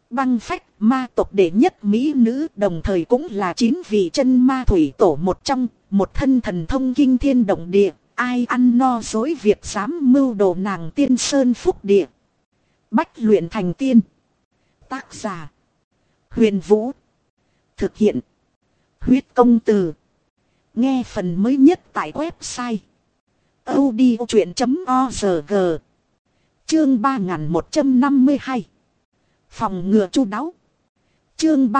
Băng phách ma tộc đệ nhất mỹ nữ, đồng thời cũng là 9 vị chân ma thủy tổ một trong, một thân thần thông kinh thiên động địa, ai ăn no dối việc dám mưu đồ nàng tiên sơn phúc địa. Bách luyện thành tiên. Tác giả Huyền Vũ. Thực hiện Huyết Công Từ. Nghe phần mới nhất tại website audiochuyện.org. Chương 3152. Phòng ngừa chu đáo. Chương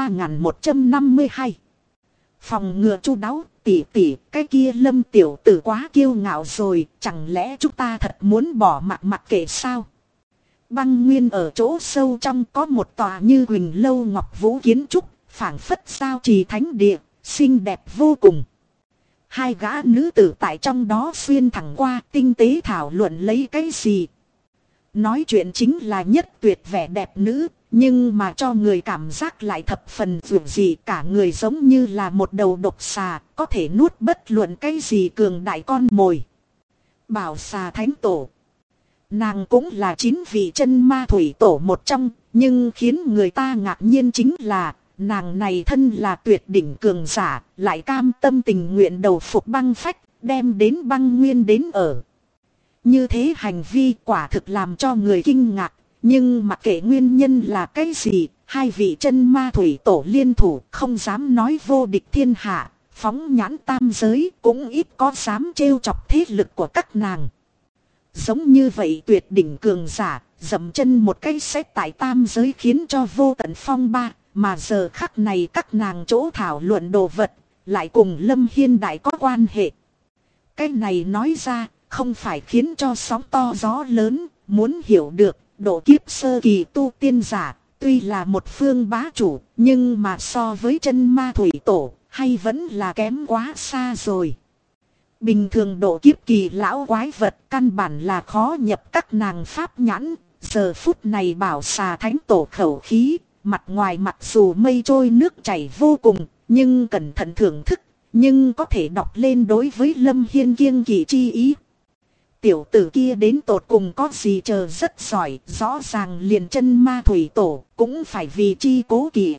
3152. Phòng ngừa chu đáo. Tỷ tỷ, cái kia Lâm tiểu tử quá kiêu ngạo rồi, chẳng lẽ chúng ta thật muốn bỏ mặc kệ sao? Băng Nguyên ở chỗ sâu trong có một tòa như huỳnh lâu ngọc vũ kiến trúc, phảng phất sao trì thánh địa, xinh đẹp vô cùng. Hai gã nữ tử tại trong đó xuyên thẳng qua, tinh tế thảo luận lấy cái gì. Nói chuyện chính là nhất tuyệt vẻ đẹp nữ, nhưng mà cho người cảm giác lại thập phần dường dị, cả người giống như là một đầu độc xà, có thể nuốt bất luận cái gì cường đại con mồi. Bảo xà thánh tổ. Nàng cũng là 9 vị chân ma thủy tổ một trong, nhưng khiến người ta ngạc nhiên chính là nàng này thân là tuyệt đỉnh cường giả, lại cam tâm tình nguyện đầu phục băng phách, đem đến băng nguyên đến ở. Như thế hành vi quả thực làm cho người kinh ngạc, nhưng mặc kệ nguyên nhân là cái gì, hai vị chân ma thủy tổ liên thủ không dám nói vô địch thiên hạ, phóng nhãn tam giới cũng ít có dám trêu chọc thế lực của các nàng. Giống như vậy tuyệt đỉnh cường giả, dậm chân một cái sẽ tại tam giới khiến cho vô tận phong ba, mà giờ khắc này các nàng chỗ thảo luận đồ vật, lại cùng Lâm Hiên đại có quan hệ. Cái này nói ra, không phải khiến cho sóng to gió lớn, muốn hiểu được, độ kiếp sơ kỳ tu tiên giả, tuy là một phương bá chủ, nhưng mà so với chân ma thủy tổ, hay vẫn là kém quá xa rồi. Bình thường độ kiếp kỳ lão quái vật căn bản là khó nhập các nàng pháp nhãn, giờ phút này bảo xà thánh tổ khẩu khí, mặt ngoài mặc dù mây trôi nước chảy vô cùng, nhưng cẩn thận thưởng thức, nhưng có thể đọc lên đối với Lâm Hiên kiêng kỵ chi ý. Tiểu tử kia đến tột cùng có gì chờ rất giỏi, rõ ràng liền chân ma thủy tổ cũng phải vì chi cố kỵ.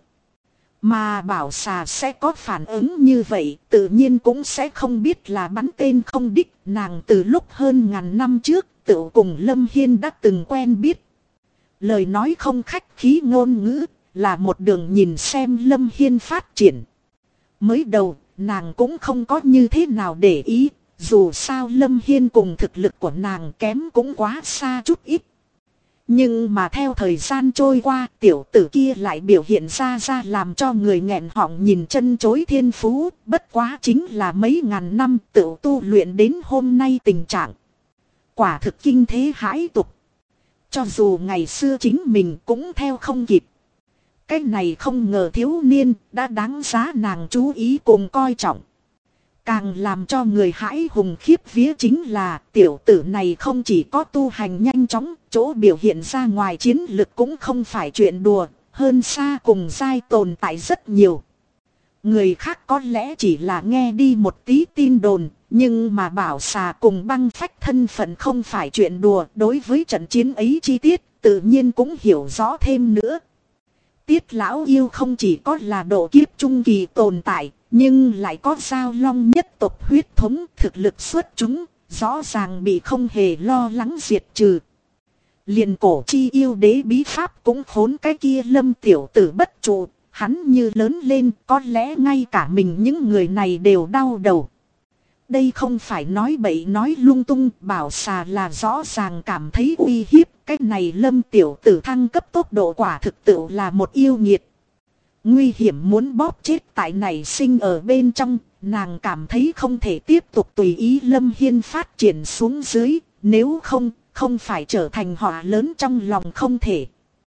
Mà bảo xà sẽ có phản ứng như vậy, tự nhiên cũng sẽ không biết là bắn tên không đích. Nàng từ lúc hơn ngàn năm trước, tự cùng Lâm Hiên đã từng quen biết. Lời nói không khách khí ngôn ngữ, là một đường nhìn xem Lâm Hiên phát triển. Mới đầu, nàng cũng không có như thế nào để ý, dù sao Lâm Hiên cùng thực lực của nàng kém cũng quá xa chút ít. Nhưng mà theo thời gian trôi qua, tiểu tử kia lại biểu hiện ra làm cho người nghẹn họng nhìn chân chối thiên phú, bất quá chính là mấy ngàn năm tự tu luyện đến hôm nay tình trạng. Quả thực kinh thế hãi tục. Cho dù ngày xưa chính mình cũng theo không kịp. Cái này không ngờ thiếu niên đã đáng giá nàng chú ý cùng coi trọng. Càng làm cho người hãi hùng khiếp vía chính là tiểu tử này không chỉ có tu hành nhanh chóng, chỗ biểu hiện ra ngoài chiến lực cũng không phải chuyện đùa, hơn xa cùng giai tồn tại rất nhiều. Người khác có lẽ chỉ là nghe đi một tí tin đồn, nhưng mà bảo xà cùng băng phách thân phận không phải chuyện đùa, đối với trận chiến ấy chi tiết tự nhiên cũng hiểu rõ thêm nữa. Tiết lão yêu không chỉ có là độ kiếp trung kỳ tồn tại, nhưng lại có giao long nhất tộc huyết thống, thực lực xuất chúng, rõ ràng bị không hề lo lắng diệt trừ. Liền cổ chi yêu đế bí pháp cũng khốn cái kia Lâm tiểu tử bất trụ, hắn như lớn lên có lẽ ngay cả mình những người này đều đau đầu. Đây không phải nói bậy nói lung tung, bảo xà là rõ ràng cảm thấy uy hiếp, cái này Lâm tiểu tử thăng cấp tốc độ quả thực tự là một yêu nghiệt. Nguy hiểm muốn bóp chết tại này sinh ở bên trong, nàng cảm thấy không thể tiếp tục tùy ý Lâm Hiên phát triển xuống dưới, nếu không phải trở thành họa lớn trong lòng không thể.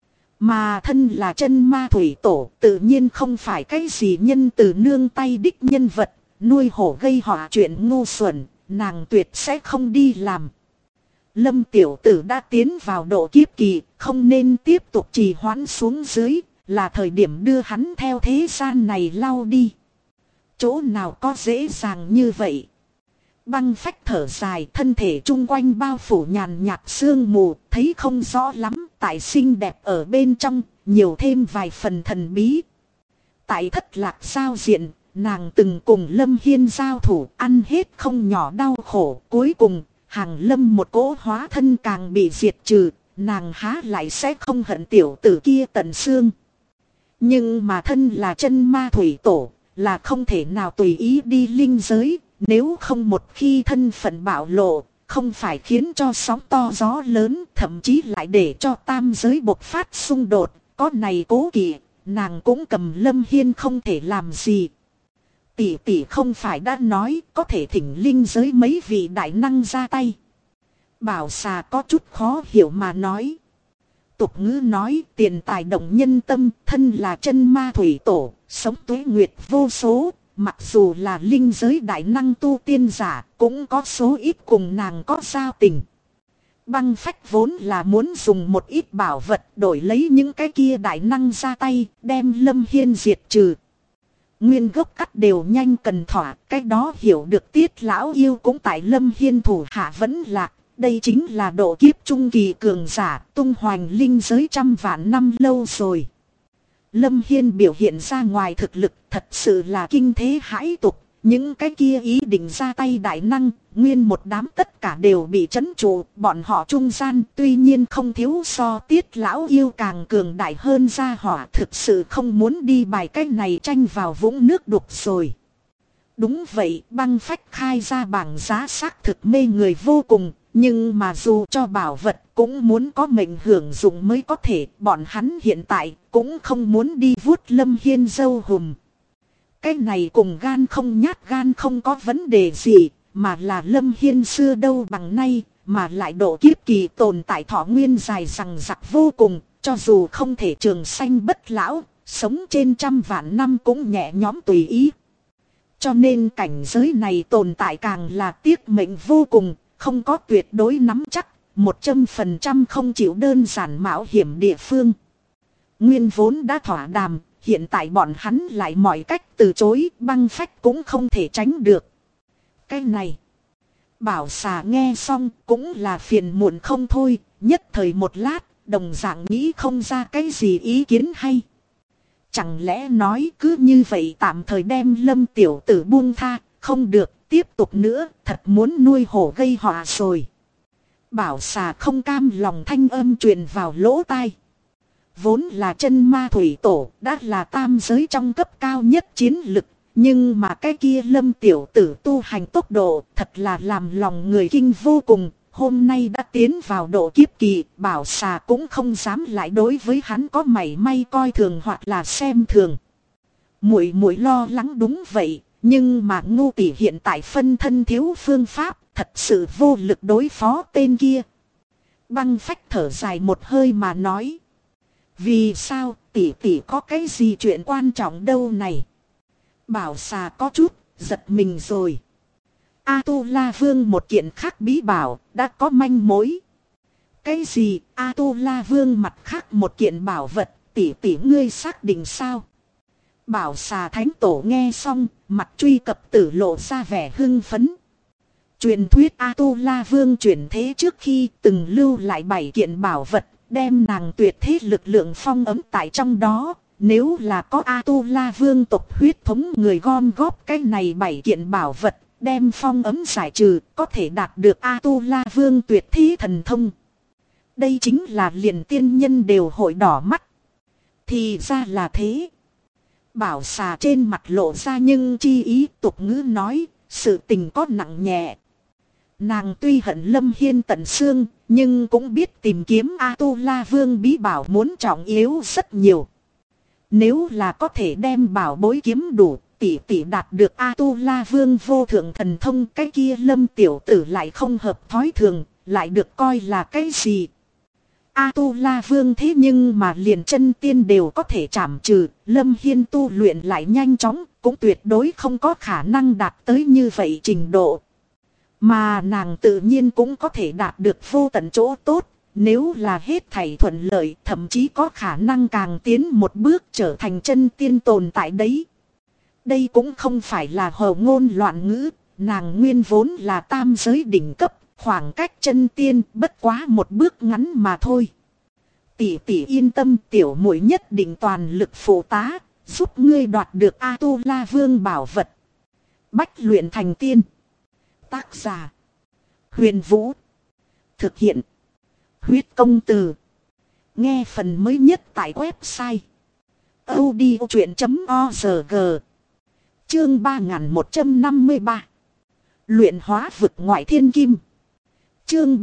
Mà thân là chân ma thủy tổ, tự nhiên không phải cái gì nhân từ nương tay đích nhân vật, nuôi hổ gây họa chuyện ngu xuẩn, nàng tuyệt sẽ không đi làm. Lâm tiểu tử đã tiến vào độ kiếp kỳ, không nên tiếp tục trì hoãn xuống dưới, là thời điểm đưa hắn theo thế gian này lao đi. Chỗ nào có dễ dàng như vậy. Băng phách thở dài, thân thể chung quanh bao phủ nhàn nhạt sương mù, thấy không rõ lắm, tại xinh đẹp ở bên trong, nhiều thêm vài phần thần bí. Tại Thất Lạc giao diện, nàng từng cùng Lâm Hiên giao thủ, ăn hết không nhỏ đau khổ. Cuối cùng, Hàng Lâm một cỗ hóa thân càng bị diệt trừ, nàng há lại sẽ không hận tiểu tử kia tận xương. Nhưng mà thân là chân ma thủy tổ, là không thể nào tùy ý đi linh giới, nếu không một khi thân phận bạo lộ, không phải khiến cho sóng to gió lớn, thậm chí lại để cho tam giới bộc phát xung đột. Có này cố kỵ, nàng cũng cầm Lâm Hiên không thể làm gì. Tỷ tỷ không phải đã nói có thể thỉnh linh giới mấy vị đại năng ra tay. Bảo xà có chút khó hiểu mà nói. Tục ngữ nói tiền tài động nhân tâm, thân là chân ma thủy tổ, sống tuế nguyệt vô số. Mặc dù là linh giới đại năng tu tiên giả, cũng có số ít cùng nàng có giao tình. Băng phách vốn là muốn dùng một ít bảo vật đổi lấy những cái kia đại năng ra tay, đem Lâm Hiên diệt trừ. Nguyên gốc cắt đều nhanh cần thỏa, cái đó hiểu được Tiết lão yêu cũng tại Lâm Hiên thủ hạ vẫn lạc. Đây chính là độ kiếp trung kỳ cường giả, tung hoành linh giới trăm vạn năm lâu rồi. Lâm Hiên biểu hiện ra ngoài thực lực thật sự là kinh thế hãi tục. Những cái kia ý định ra tay đại năng, nguyên một đám tất cả đều bị trấn trụ. Bọn họ trung gian tuy nhiên không thiếu so Tiết lão yêu càng cường đại hơn gia hỏa, thực sự không muốn đi bài cách này tranh vào vũng nước đục rồi. Đúng vậy, băng phách khai ra bảng giá xác thực mê người vô cùng. Nhưng mà dù cho bảo vật cũng muốn có mệnh hưởng dụng mới có thể. Bọn hắn hiện tại cũng không muốn đi vuốt Lâm Hiên dâu hùm. Cái này cùng gan không nhát gan không có vấn đề gì. Mà là Lâm Hiên xưa đâu bằng nay. Mà lại độ kiếp kỳ tồn tại thọ nguyên dài rằng rặc vô cùng. Cho dù không thể trường sanh bất lão, sống trên trăm vạn năm cũng nhẹ nhõm tùy ý. Cho nên cảnh giới này tồn tại càng là tiếc mệnh vô cùng. Không có tuyệt đối nắm chắc, 100% không chịu đơn giản mạo hiểm địa phương. Nguyên vốn đã thỏa đàm, hiện tại bọn hắn lại mọi cách từ chối, băng phách cũng không thể tránh được. Cái này, bảo xà nghe xong cũng là phiền muộn không thôi, nhất thời một lát, đồng dạng nghĩ không ra cái gì ý kiến hay. Chẳng lẽ nói cứ như vậy tạm thời đem Lâm tiểu tử buông tha, không được. Tiếp tục nữa, thật muốn nuôi hổ gây họa rồi. Bảo xà không cam lòng thanh âm truyền vào lỗ tai. Vốn là chân ma thủy tổ, đã là tam giới trong cấp cao nhất chiến lực. Nhưng mà cái kia Lâm tiểu tử tu hành tốc độ thật là làm lòng người kinh vô cùng. Hôm nay đã tiến vào độ kiếp kỳ, bảo xà cũng không dám lại đối với hắn có mảy may coi thường hoặc là xem thường. Muội muội lo lắng đúng vậy. Nhưng mà ngu tỷ hiện tại phân thân thiếu phương pháp, thật sự vô lực đối phó tên kia. Băng phách thở dài một hơi mà nói. Vì sao tỷ tỷ có cái gì chuyện quan trọng đâu này? Bảo xà có chút, giật mình rồi. A-tu-la vương một kiện khác bí bảo, đã có manh mối. Cái gì A-tu-la vương mặt khác một kiện bảo vật, tỷ tỷ ngươi xác định sao? Bảo xà thánh tổ nghe xong, mặt truy cập tử lộ ra vẻ hưng phấn. Truyền thuyết A-tu-la vương chuyển thế trước khi từng lưu lại 7 kiện bảo vật, đem nàng tuyệt thế lực lượng phong ấm tại trong đó. Nếu là có A-tu-la vương tộc huyết thống người gom góp cái này 7 kiện bảo vật, đem phong ấm giải trừ, có thể đạt được A-tu-la vương tuyệt thế thần thông. Đây chính là liền tiên nhân đều hội đỏ mắt. Thì ra là thế. Bảo xà trên mặt lộ ra nhưng chi ý tục ngữ nói, sự tình có nặng nhẹ. Nàng tuy hận Lâm Hiên tận xương, nhưng cũng biết tìm kiếm A-tu-la vương bí bảo muốn trọng yếu rất nhiều. Nếu là có thể đem bảo bối kiếm đủ, tỷ tỷ đạt được A-tu-la vương vô thượng thần thông, cái kia Lâm tiểu tử lại không hợp thói thường, lại được coi là cái gì? A-tu-la vương thế nhưng mà liền chân tiên đều có thể trảm trừ, Lâm Hiên tu luyện lại nhanh chóng, cũng tuyệt đối không có khả năng đạt tới như vậy trình độ. Mà nàng tự nhiên cũng có thể đạt được vô tận chỗ tốt, nếu là hết thảy thuận lợi, thậm chí có khả năng càng tiến một bước trở thành chân tiên tồn tại đấy. Đây cũng không phải là hầu ngôn loạn ngữ, nàng nguyên vốn là tam giới đỉnh cấp. Khoảng cách chân tiên bất quá một bước ngắn mà thôi. Tỷ tỷ yên tâm, tiểu muội nhất định toàn lực phụ tá, giúp ngươi đoạt được A-tu-la vương bảo vật. Bách luyện thành tiên. Tác giả: Huyền Vũ. Thực hiện: Huyết Công Từ. Nghe phần mới nhất tại website audiochuyện.org. Chương 3153. Luyện hóa vực ngoại thiên kim. Chương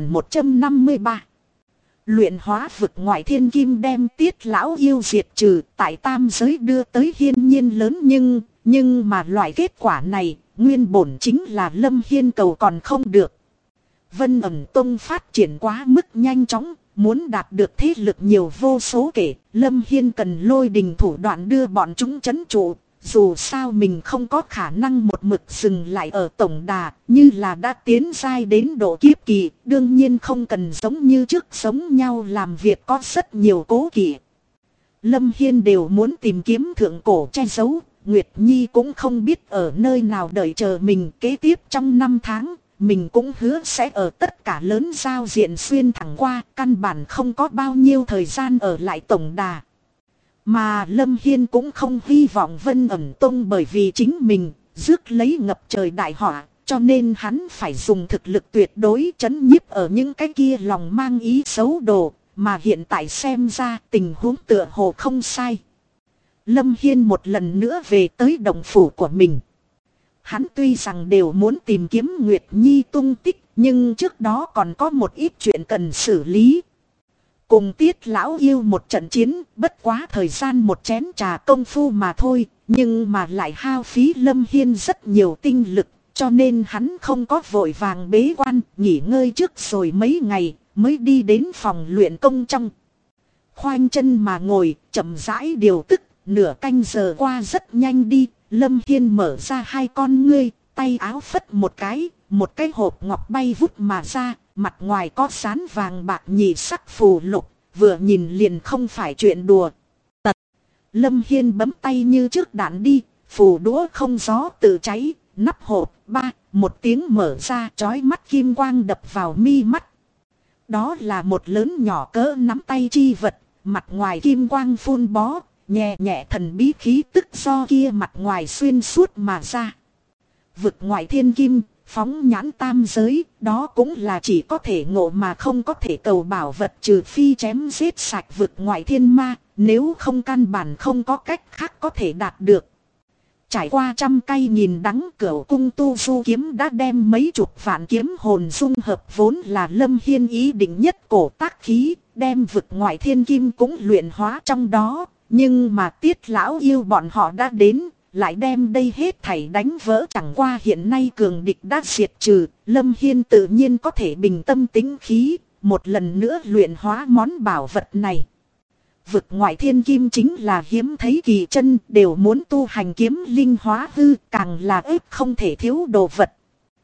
3153. Luyện hóa vực ngoại thiên kim đem Tiết lão yêu diệt trừ tại tam giới đưa tới hiên nhiên lớn, nhưng mà loại kết quả này nguyên bổn chính là Lâm Hiên cầu còn không được. Vân Ẩn Tông phát triển quá mức nhanh chóng, muốn đạt được thế lực nhiều vô số kể, Lâm Hiên cần lôi đình thủ đoạn đưa bọn chúng trấn trụ. Dù sao mình không có khả năng một mực dừng lại ở tổng đà, như là đã tiến giai đến độ kiếp kỳ, đương nhiên không cần giống như trước giống nhau làm việc có rất nhiều cố kỵ. Lâm Hiên đều muốn tìm kiếm thượng cổ che giấu, Nguyệt Nhi cũng không biết ở nơi nào đợi chờ mình. Kế tiếp trong 5 tháng, mình cũng hứa sẽ ở tất cả lớn giao diện xuyên thẳng qua, căn bản không có bao nhiêu thời gian ở lại tổng đà. Mà Lâm Hiên cũng không hy vọng Vân Ẩn Tông bởi vì chính mình rước lấy ngập trời đại họa, cho nên hắn phải dùng thực lực tuyệt đối trấn nhiếp ở những cái kia lòng mang ý xấu đồ, mà hiện tại xem ra tình huống tựa hồ không sai. Lâm Hiên một lần nữa về tới động phủ của mình. Hắn tuy rằng đều muốn tìm kiếm Nguyệt Nhi tung tích, nhưng trước đó còn có một ít chuyện cần xử lý. Cùng Tiết lão yêu một trận chiến, bất quá thời gian một chén trà công phu mà thôi, nhưng mà lại hao phí Lâm Hiên rất nhiều tinh lực, cho nên hắn không có vội vàng bế quan, nghỉ ngơi trước rồi mấy ngày, mới đi đến phòng luyện công trong. Khoanh chân mà ngồi, chậm rãi điều tức, nửa canh giờ qua rất nhanh đi, Lâm Hiên mở ra hai con ngươi, tay áo phất một cái hộp ngọc bay vút mà ra. Mặt ngoài có dán vàng bạc nhị sắc phù lục, vừa nhìn liền không phải chuyện đùa. Tật. Lâm Hiên bấm tay như trước đạn đi, phù đũa không gió tự cháy, nắp hộp một tiếng mở ra, chói mắt kim quang đập vào mi mắt. Đó là một lớn nhỏ cỡ nắm tay chi vật, mặt ngoài kim quang phun bó, nhẹ nhẹ thần bí khí tức do kia mặt ngoài xuyên suốt mà ra. Vực ngoại thiên kim. Phóng nhãn tam giới, đó cũng là chỉ có thể ngộ mà không có thể cầu bảo vật, trừ phi chém giết sạch vực ngoại thiên ma, nếu không căn bản không có cách khác có thể đạt được. Trải qua trăm cây nghìn đắng, Cửu Cung Tu Du kiếm đã đem mấy chục vạn kiếm hồn dung hợp, vốn là Lâm Hiên ý định nhất cổ tác khí, đem vực ngoại thiên kim cũng luyện hóa trong đó, nhưng mà Tiết lão yêu bọn họ đã đến. Lại đem đây hết thảy đánh vỡ, chẳng qua hiện nay cường địch đã diệt trừ, Lâm Hiên tự nhiên có thể bình tâm tĩnh khí, một lần nữa luyện hóa món bảo vật này. Vực ngoại thiên kim chính là hiếm thấy kỳ chân, đều muốn tu hành kiếm linh hóa hư, càng là ếp không thể thiếu đồ vật.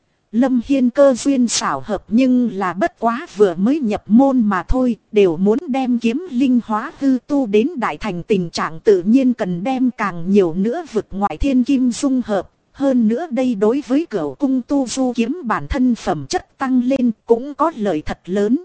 Lâm Hiên cơ duyên xảo hợp nhưng là bất quá vừa mới nhập môn mà thôi, đều muốn đem kiếm linh hóa hư tu đến đại thành tình trạng, tự nhiên cần đem càng nhiều nữa vực ngoại thiên kim dung hợp. Hơn nữa đây đối với Cửu Cung Tu Du kiếm bản thân phẩm chất tăng lên cũng có lợi thật lớn.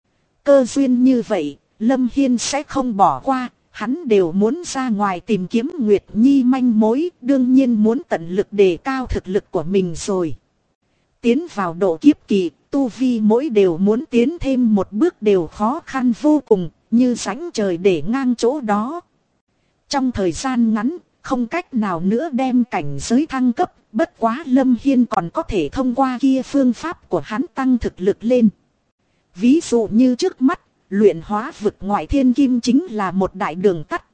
Cơ duyên như vậy, Lâm Hiên sẽ không bỏ qua, hắn đều muốn ra ngoài tìm kiếm Nguyệt Nhi manh mối, đương nhiên muốn tận lực đề cao thực lực của mình rồi. Tiến vào độ kiếp kỳ, tu vi mỗi đều muốn tiến thêm một bước đều khó khăn vô cùng, như rãnh trời để ngang chỗ đó. Trong thời gian ngắn, không cách nào nữa đem cảnh giới thăng cấp, bất quá Lâm Hiên còn có thể thông qua kia phương pháp của hắn tăng thực lực lên. Ví dụ như trước mắt, luyện hóa vực ngoại thiên kim chính là một đại đường tắt.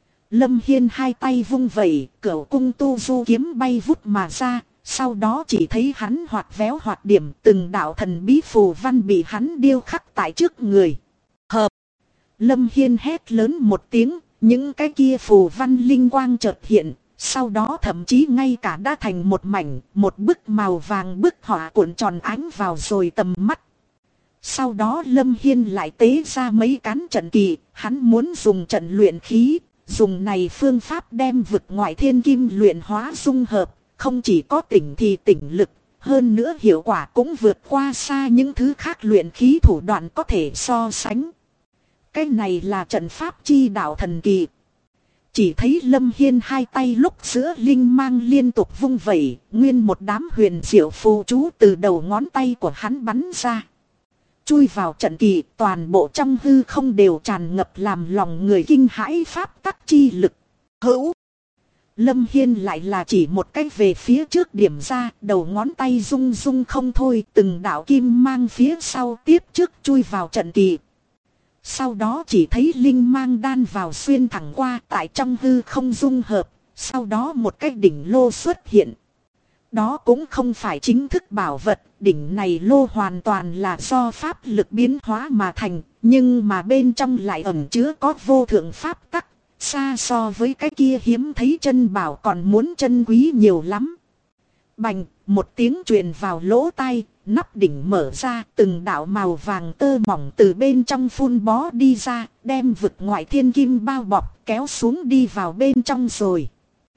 Lâm Hiên hai tay vung vẩy, Cửu Cung Tu Du kiếm bay vút mà ra. Sau đó chỉ thấy hắn hoạt véo hoạt điểm, từng đạo thần bí phù văn bị hắn điêu khắc tại trước người. Hợp! Lâm Hiên hét lớn một tiếng, những cái kia phù văn linh quang chợt hiện, sau đó thậm chí ngay cả đã thành một mảnh, một bức màu vàng bức họa cuộn tròn ánh vào rồi tầm mắt. Sau đó Lâm Hiên lại tế ra mấy cán trận kỳ, hắn muốn dùng trận luyện khí, dùng này phương pháp đem vực ngoại thiên kim luyện hóa dung hợp. Không chỉ có tỉnh thì tỉnh lực, hơn nữa hiệu quả cũng vượt qua xa những thứ khác luyện khí thủ đoạn có thể so sánh. Cái này là trận pháp chi đạo thần kỳ. Chỉ thấy Lâm Hiên hai tay lúc giữa linh mang liên tục vung vẩy, nguyên một đám huyền diệu phù chú từ đầu ngón tay của hắn bắn ra. Chui vào trận kỳ, toàn bộ trong hư không đều tràn ngập làm lòng người kinh hãi pháp tắc chi lực. Hữu! Lâm Hiên lại là chỉ một cách về phía trước điểm ra, đầu ngón tay rung rung không thôi, từng đạo kim mang phía sau tiếp trước chui vào trận kỳ. Sau đó chỉ thấy linh mang đan vào xuyên thẳng qua tại trong hư không dung hợp, sau đó một cái đỉnh lô xuất hiện. Đó cũng không phải chính thức bảo vật, đỉnh này lô hoàn toàn là do pháp lực biến hóa mà thành, nhưng mà bên trong lại ẩn chứa có vô thượng pháp tắc, xa so với cái kia hiếm thấy chân bảo còn muốn chân quý nhiều lắm. Bành, một tiếng truyền vào lỗ tai, nắp đỉnh mở ra, từng đạo màu vàng tơ mỏng từ bên trong phun bó đi ra, đem vực ngoại thiên kim bao bọc kéo xuống đi vào bên trong rồi.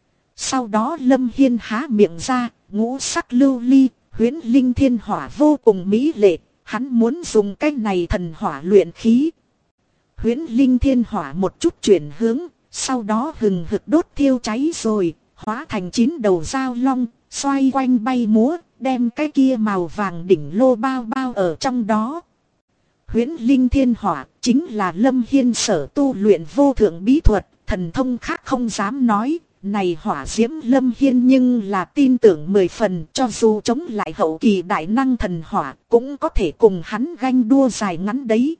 Sau đó Lâm Hiên há miệng ra, ngũ sắc lưu ly, huyễn linh thiên hỏa vô cùng mỹ lệ, hắn muốn dùng cái này thần hỏa luyện khí. Huyễn linh thiên hỏa một chút chuyển hướng, sau đó hừng hực đốt thiêu cháy rồi, hóa thành 9 đầu dao long, xoay quanh bay múa, đem cái kia màu vàng đỉnh lô bao bao ở trong đó. Huyễn linh thiên hỏa chính là Lâm Hiên sở tu luyện vô thượng bí thuật, thần thông khác không dám nói. Này hỏa diễm Lâm Hiên nhưng là tin tưởng 10 phần, cho dù chống lại hậu kỳ đại năng thần hỏa cũng có thể cùng hắn ganh đua dài ngắn đấy.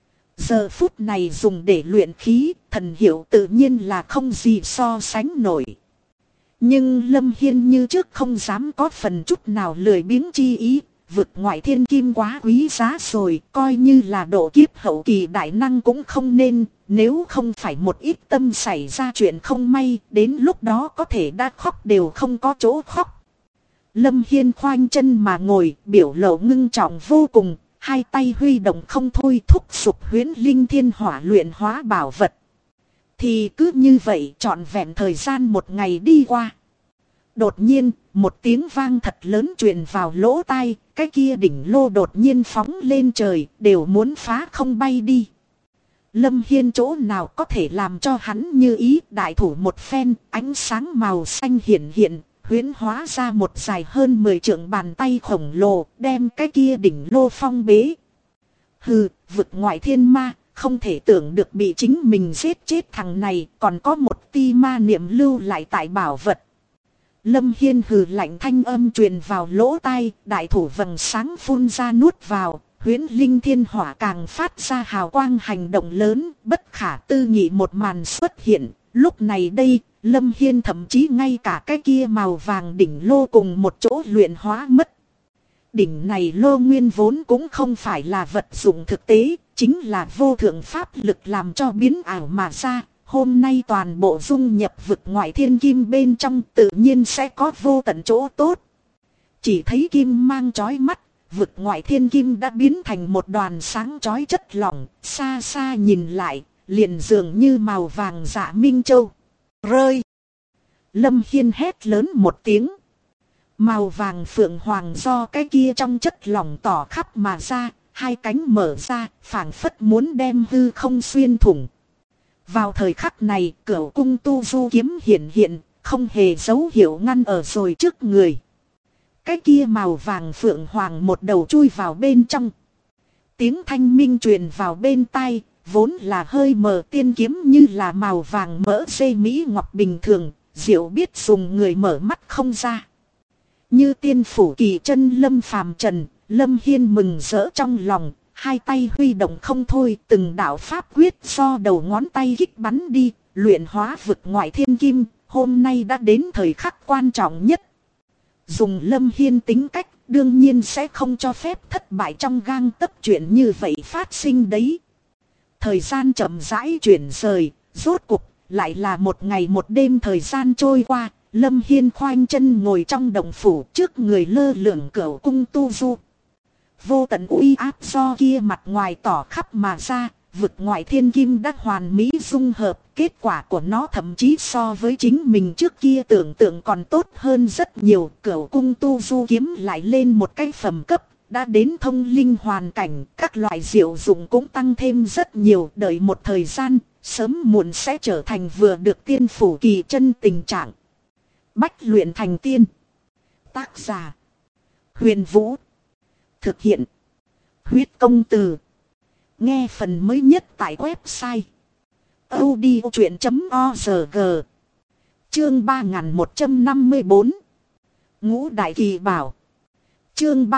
Giờ phút này dùng để luyện khí, thần hiệu tự nhiên là không gì so sánh nổi. Nhưng Lâm Hiên như trước không dám có phần chút nào lười biếng chi ý, vực ngoại thiên kim quá quý giá rồi, coi như là độ kiếp hậu kỳ đại năng cũng không nên, nếu không phải một ít tâm xảy ra chuyện không may, đến lúc đó có thể đã khóc đều không có chỗ khóc. Lâm Hiên khoanh chân mà ngồi, biểu lộ ngưng trọng vô cùng, hai tay huy động không thôi thúc giục huyễn linh thiên hỏa luyện hóa bảo vật. Thì cứ như vậy trọn vẹn thời gian một ngày đi qua. Đột nhiên, một tiếng vang thật lớn truyền vào lỗ tai, cái kia đỉnh lô đột nhiên phóng lên trời, đều muốn phá không bay đi. Lâm Hiên chỗ nào có thể làm cho hắn như ý, đại thủ một phen, ánh sáng màu xanh hiện hiện, huyễn hóa ra một dài hơn 10 trượng bàn tay khổng lồ, đem cái kia đỉnh lô phong bế. Hừ, vực ngoại thiên ma, không thể tưởng được bị chính mình giết chết thằng này, còn có một ti ma niệm lưu lại tại bảo vật. Lâm Hiên hừ lạnh thanh âm truyền vào lỗ tai, đại thủ vầng sáng phun ra nuốt vào, huyễn linh thiên hỏa càng phát ra hào quang hành động lớn, bất khả tư nghị một màn xuất hiện. Lúc này đây, Lâm Hiên thậm chí ngay cả cái kia màu vàng đỉnh lô cùng một chỗ luyện hóa mất. Đỉnh này lô nguyên vốn cũng không phải là vật dụng thực tế, chính là vô thượng pháp lực làm cho biến ảo mà ra. Hôm nay toàn bộ dung nhập vực ngoại thiên kim bên trong tự nhiên sẽ có vô tận chỗ tốt. Chỉ thấy kim mang chói mắt, vực ngoại thiên kim đã biến thành một đoàn sáng chói chất lỏng, xa xa nhìn lại, liền dường như màu vàng dạ minh châu. Rơi! Lâm Hiên hét lớn một tiếng. Màu vàng phượng hoàng do cái kia trong chất lỏng tỏ khắp mà ra, hai cánh mở ra, phảng phất muốn đem hư không xuyên thủng. Vào thời khắc này, Cửu cung tu du kiếm hiện hiện, không hề dấu hiệu ngăn ở rồi trước người. Cái kia màu vàng phượng hoàng một đầu chui vào bên trong. Tiếng thanh minh truyền vào bên tai, vốn là hơi mờ tiên kiếm như là màu vàng mỡ dây mỹ ngọc bình thường, diệu biết dùng người mở mắt không ra. Như tiên phủ kỳ chân Lâm phàm trần, Lâm Hiên mừng rỡ trong lòng. Hai tay huy động không thôi, từng đạo pháp quyết do đầu ngón tay kích bắn đi, luyện hóa vực ngoại thiên kim, hôm nay đã đến thời khắc quan trọng nhất. Dùng Lâm Hiên tính cách, đương nhiên sẽ không cho phép thất bại trong gang tấc chuyện như vậy phát sinh đấy. Thời gian chậm rãi chuyển rời, rốt cục, lại là một ngày một đêm thời gian trôi qua, Lâm Hiên khoanh chân ngồi trong động phủ trước người lơ lửng Cửu cung tu du. Vô tận uy áp do kia mặt ngoài tỏ khắp mà ra, vực ngoại thiên kim đã hoàn mỹ dung hợp, kết quả của nó thậm chí so với chính mình trước kia tưởng tượng còn tốt hơn rất nhiều. Cửu cung tu du kiếm lại lên một cái phẩm cấp, đã đến thông linh hoàn cảnh, các loại diệu dụng cũng tăng thêm rất nhiều, đợi một thời gian, sớm muộn sẽ trở thành vừa được tiên phủ kỳ chân tình trạng. Bách luyện thành tiên. Tác giả: Huyền Vũ. Thực hiện: Huyết Công Từ. Nghe phần mới nhất tại website audiochuyện.org. Chương 3154. Ngũ Đại Kỳ Bảo. Chương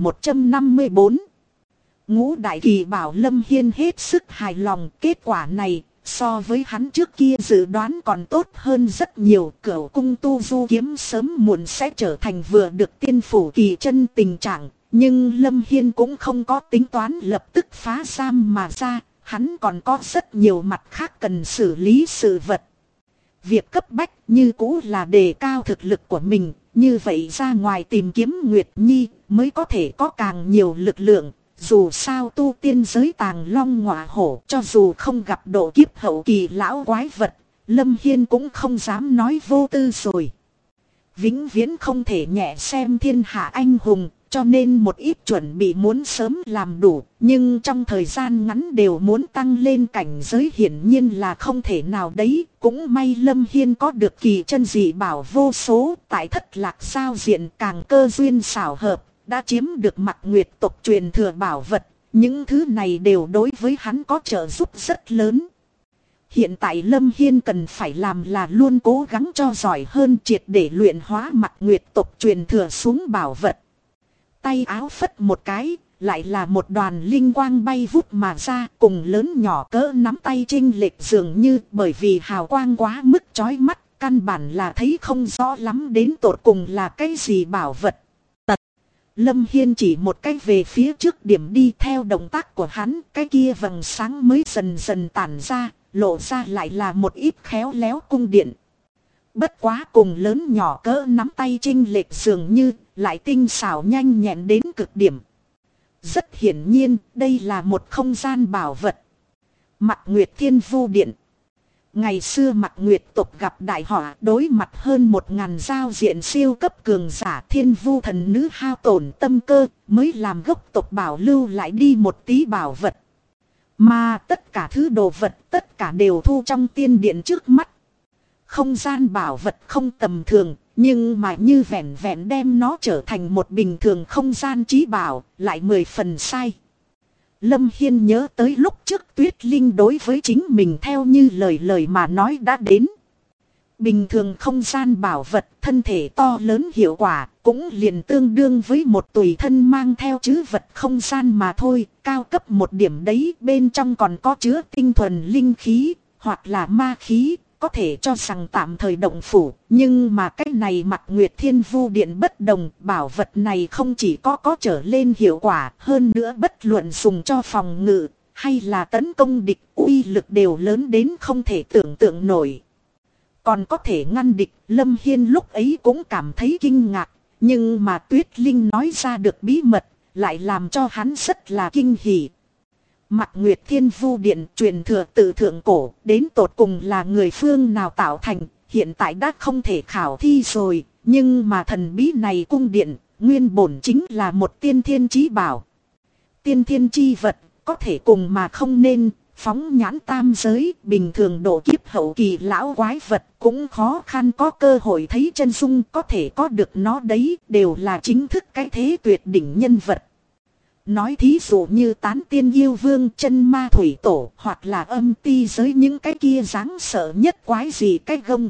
3154. Ngũ Đại Kỳ Bảo. Lâm Hiên hết sức hài lòng. Kết quả này so với hắn trước kia dự đoán còn tốt hơn rất nhiều. Cửu cung tu du kiếm sớm muộn sẽ trở thành vừa được tiên phủ kỳ chân tình trạng. Nhưng Lâm Hiên cũng không có tính toán lập tức phá giam mà ra. Hắn còn có rất nhiều mặt khác cần xử lý sự vật. Việc cấp bách như cũ là đề cao thực lực của mình. Như vậy ra ngoài tìm kiếm Nguyệt Nhi mới có thể có càng nhiều lực lượng. Dù sao tu tiên giới tàng long ngọa hổ, cho dù không gặp độ kiếp hậu kỳ lão quái vật, Lâm Hiên cũng không dám nói vô tư rồi. Vĩnh viễn không thể nhẹ xem thiên hạ anh hùng, cho nên một ít chuẩn bị muốn sớm làm đủ, nhưng trong thời gian ngắn đều muốn tăng lên cảnh giới hiển nhiên là không thể nào đấy. Cũng may Lâm Hiên có được kỳ chân dị bảo vô số, tại Thất Lạc giao diện càng cơ duyên xảo hợp, đã chiếm được Mặc Nguyệt tộc truyền thừa bảo vật. Những thứ này đều đối với hắn có trợ giúp rất lớn. Hiện tại Lâm Hiên cần phải làm là luôn cố gắng cho giỏi hơn, triệt để luyện hóa Mặc Nguyệt tộc truyền thừa xuống bảo vật. Tay áo phất một cái, lại là một đoàn linh quang bay vút mà ra, cùng lớn nhỏ cỡ nắm tay chênh lệch dường như, bởi vì hào quang quá mức chói mắt, căn bản là thấy không rõ lắm đến tột cùng là cái gì bảo vật. Lâm Hiên chỉ một cách về phía trước điểm đi, theo động tác của hắn, cái kia vầng sáng mới dần dần tản ra, lộ ra lại là một ít khéo léo cung điện. Bất quá cùng lớn nhỏ cỡ nắm tay chênh lệch dường như, lại tinh xảo nhanh nhẹn đến cực điểm. Rất hiển nhiên, đây là một không gian bảo vật. Mặc Nguyệt Thiên Vu Điện. Ngày xưa Mặc Nguyệt tộc gặp đại họa, đối mặt hơn 1000 giao diện siêu cấp cường giả, Thiên Vu thần nữ hao tổn tâm cơ, mới làm gốc tộc bảo lưu lại đi một tí bảo vật. Mà tất cả thứ đồ vật, tất cả đều thu trong tiên điện trước mắt. Không gian bảo vật không tầm thường, nhưng mà như vẹn vẹn đem nó trở thành một bình thường không gian trí bảo, lại 10 phần sai. Lâm Hiên nhớ tới lúc trước Tuyết Linh đối với chính mình theo như lời mà nói đã đến. Bình thường không gian bảo vật, thân thể to lớn hiệu quả, cũng liền tương đương với một tùy thân mang theo trữ vật không gian mà thôi. Cao cấp một điểm đấy, bên trong còn có chứa tinh thuần linh khí, hoặc là ma khí, có thể cho rằng tạm thời động phủ. Nhưng mà cái này Mặc Nguyệt Thiên Vu Điện bất đồng, bảo vật này không chỉ có trở lên hiệu quả, hơn nữa bất luận dùng cho phòng ngự, hay là tấn công địch, uy lực đều lớn đến không thể tưởng tượng nổi. Còn có thể ngăn địch, Lâm Hiên lúc ấy cũng cảm thấy kinh ngạc, nhưng mà Tuyết Linh nói ra được bí mật, lại làm cho hắn rất là kinh hỉ. Mặc Nguyệt Thiên Vu Điện truyền thừa từ thượng cổ, đến tột cùng là người phương nào tạo thành, hiện tại đã không thể khảo thi rồi, nhưng mà thần bí này cung điện, nguyên bổn chính là một tiên thiên chí bảo. Tiên thiên chi vật, có thể cùng mà không nên, phóng nhãn tam giới, bình thường độ kiếp hậu kỳ lão quái vật cũng khó khăn có cơ hội thấy chân dung, có thể có được nó đấy, đều là chính thức cái thế tuyệt đỉnh nhân vật. Nói thí dụ như Tán Tiên Yêu Vương, Chân Ma Thủy Tổ, hoặc là Âm Ti giới những cái kia đáng sợ nhất quái gì cái gông.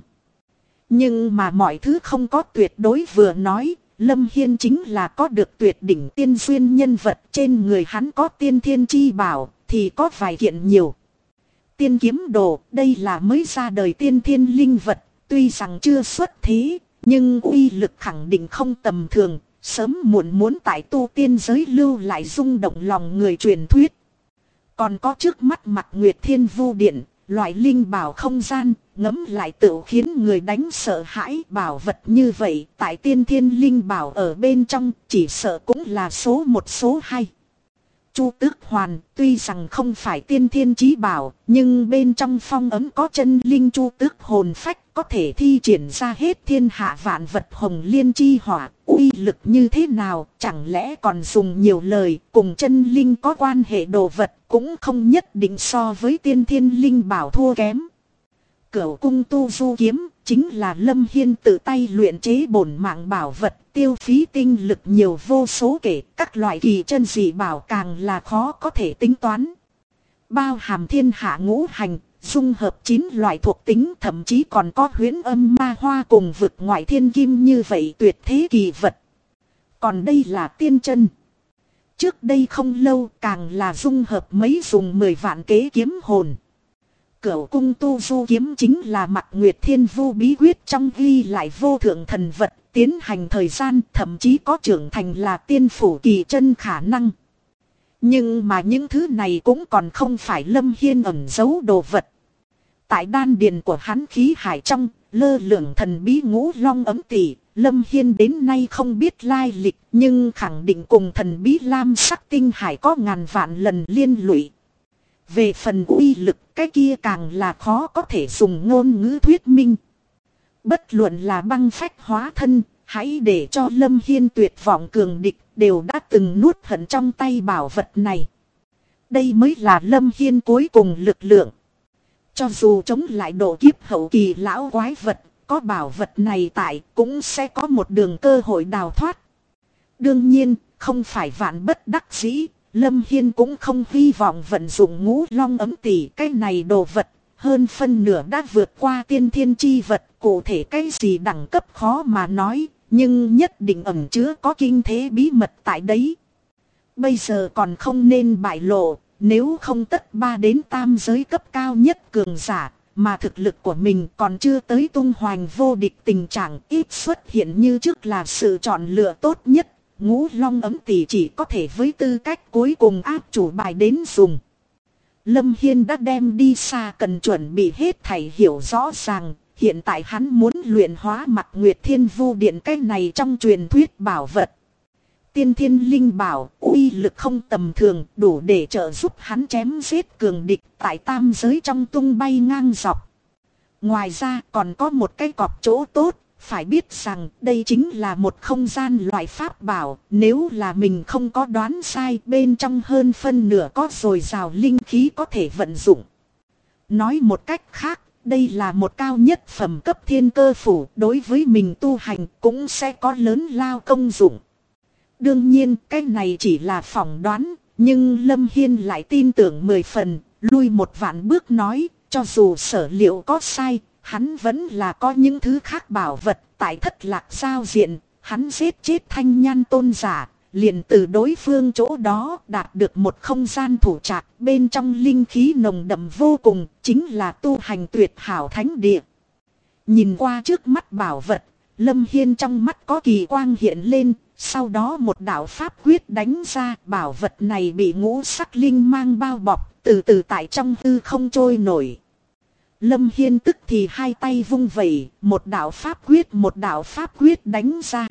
Nhưng mà mọi thứ không có tuyệt đối, vừa nói, Lâm Hiên chính là có được tuyệt đỉnh tiên duyên nhân vật, trên người hắn có tiên thiên chi bảo, thì có vài kiện nhiều. Tiên kiếm đồ, đây là mới ra đời tiên thiên linh vật, tuy rằng chưa xuất thế, nhưng uy lực khẳng định không tầm thường. Sớm muộn muốn tại tu tiên giới lưu lại rung động lòng người truyền thuyết. Còn có trước mắt Mặc Nguyệt Thiên Vu Điện, loại linh bảo không gian, ngấm lại tự khiến người đánh sợ hãi. Bảo vật như vậy, tại tiên thiên linh bảo ở bên trong, chỉ sợ cũng là số 1 số 2. Chu Tước Hoàn tuy rằng không phải tiên thiên chí bảo, nhưng bên trong phong ấm có chân linh Chu Tước hồn phách, có thể thi triển ra hết thiên hạ vạn vật hồng liên chi hỏa, uy lực như thế nào, chẳng lẽ còn dùng nhiều lời, cùng chân linh có quan hệ đồ vật cũng không nhất định so với tiên thiên linh bảo thua kém. Cửu cung tu du kiếm chính là Lâm Hiên tự tay luyện chế bổn mạng bảo vật, tiêu phí tinh lực nhiều vô số kể, các loại kỳ chân dị bảo càng là khó có thể tính toán. Bao hàm thiên hạ ngũ hành, dung hợp 9 loại thuộc tính, thậm chí còn có huyễn âm ma hoa cùng vực ngoại thiên kim như vậy tuyệt thế kỳ vật. Còn đây là tiên chân. Trước đây không lâu càng là dung hợp mấy dùng 10 vạn kế kiếm hồn. Cửu cung tu du kiếm chính là Mạc Nguyệt Thiên Vu bí quyết trong ghi lại vô thượng thần vật, tiến hành thời gian thậm chí có trưởng thành là tiên phủ kỳ chân khả năng. Nhưng mà những thứ này cũng còn không phải Lâm Hiên ẩn giấu đồ vật. Tại đan điền của hắn khí hải trong, lơ lửng thần bí ngũ long ấm tỷ, Lâm Hiên đến nay không biết lai lịch, nhưng khẳng định cùng thần bí lam sắc tinh hải có ngàn vạn lần liên lụy. Về phần uy lực, cái kia càng là khó có thể dùng ngôn ngữ thuyết minh. Bất luận là băng phách hóa thân, hãy để cho Lâm Hiên tuyệt vọng cường địch, đều đã từng nuốt hận trong tay bảo vật này. Đây mới là Lâm Hiên cuối cùng lực lượng. Cho dù chống lại độ kiếp hậu kỳ lão quái vật, có bảo vật này tại cũng sẽ có một đường cơ hội đào thoát. Đương nhiên, không phải vạn bất đắc dĩ, Lâm Hiên cũng không hy vọng vận dụng ngũ long ấm tỷ cái này đồ vật. Hơn phân nửa đã vượt qua tiên thiên chi vật, cụ thể cái gì đẳng cấp khó mà nói, nhưng nhất định ẩn chứa có kinh thế bí mật tại đấy. Bây giờ còn không nên bại lộ, nếu không tất 3 đến tam giới cấp cao nhất cường giả, mà thực lực của mình còn chưa tới tung hoành vô địch tình trạng, ít xuất hiện như trước là sự chọn lựa tốt nhất. Ngũ long ấm tỷ chỉ có thể với tư cách cuối cùng áp chủ bài đến dùng. Lâm Hiên đã đem đi xa cần chuẩn bị hết thảy hiểu rõ ràng. Hiện tại hắn muốn luyện hóa Mạc Nguyệt Thiên Vu Điện cái này trong truyền thuyết bảo vật. Tiên thiên linh bảo, uy lực không tầm thường, đủ để trợ giúp hắn chém giết cường địch tại tam giới trong tung bay ngang dọc. Ngoài ra còn có một cái cọc chỗ tốt, phải biết rằng đây chính là một không gian loại pháp bảo, nếu là mình không có đoán sai, bên trong hơn phân nửa có dồi dào linh khí có thể vận dụng. Nói một cách khác, đây là một cao nhất phẩm cấp thiên cơ phủ, đối với mình tu hành cũng sẽ có lớn lao công dụng. Đương nhiên cái này chỉ là phỏng đoán, nhưng Lâm Hiên lại tin tưởng 10 phần, lui một vạn bước nói, cho dù sở liệu có sai, hắn vẫn là có những thứ khác bảo vật. Tại Thất Lạc giao diện, hắn giết chết Thanh Nhan tôn giả, liền từ đối phương chỗ đó đạt được một không gian thủ trạc, bên trong linh khí nồng đậm vô cùng, chính là tu hành tuyệt hảo thánh địa. Nhìn qua trước mắt bảo vật, Lâm Hiên trong mắt có kỳ quang hiện lên, sau đó một đạo pháp quyết đánh ra, bảo vật này bị ngũ sắc linh mang bao bọc, từ từ tại trong hư không trôi nổi. Lâm Hiên tức thì hai tay vung vẩy, một đạo pháp quyết đánh ra.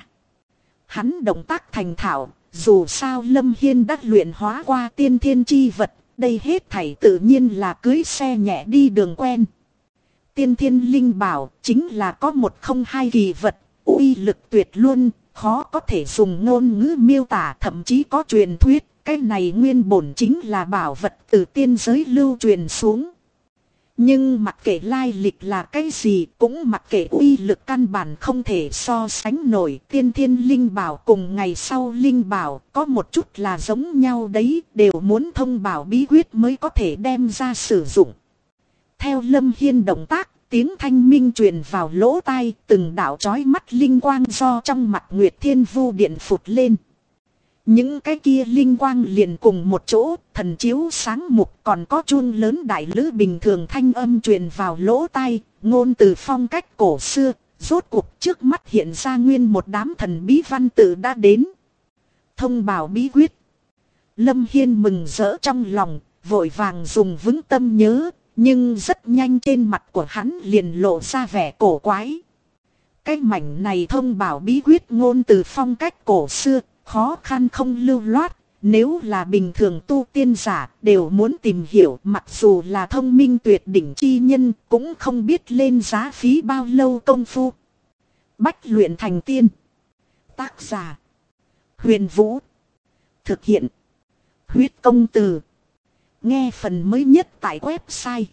Hắn động tác thành thạo, dù sao Lâm Hiên đã luyện hóa qua tiên thiên chi vật, đây hết thảy tự nhiên là cưới xe nhẹ đi đường quen. Tiên thiên linh bảo chính là có một không hai kỳ vật, uy lực tuyệt luôn, khó có thể dùng ngôn ngữ miêu tả, thậm chí có truyền thuyết, cái này nguyên bổn chính là bảo vật từ tiên giới lưu truyền xuống. Nhưng mặc kệ lai lịch là cái gì, cũng mặc kệ uy lực căn bản không thể so sánh nổi. Tiên thiên linh bảo cùng ngày sau linh bảo có một chút là giống nhau đấy, đều muốn thông bảo bí quyết mới có thể đem ra sử dụng. Theo Lâm Hiên động tác, tiếng thanh minh truyền vào lỗ tai, từng đạo chói mắt linh quang do trong Mạc Nguyệt Thiên Vu Điện phụt lên. Những cái kia linh quang liền cùng một chỗ, thần chiếu sáng mục, còn có chuông lớn đại lữ bình thường thanh âm truyền vào lỗ tai, ngôn từ phong cách cổ xưa, rốt cuộc trước mắt hiện ra nguyên một đám thần bí văn tự đã đến. Thông bảo bí quyết. Lâm Hiên mừng rỡ trong lòng, vội vàng dùng vững tâm nhớ, nhưng rất nhanh trên mặt của hắn liền lộ ra vẻ cổ quái. Cái mảnh này thông bảo bí quyết ngôn từ phong cách cổ xưa, khó khăn không lưu loát, nếu là bình thường tu tiên giả đều muốn tìm hiểu, mặc dù là thông minh tuyệt đỉnh chi nhân cũng không biết lên giá phí bao lâu công phu. Bách luyện thành tiên. Tác giả Huyền Vũ. Thực hiện Huyết Công Từ. Nghe phần mới nhất tại website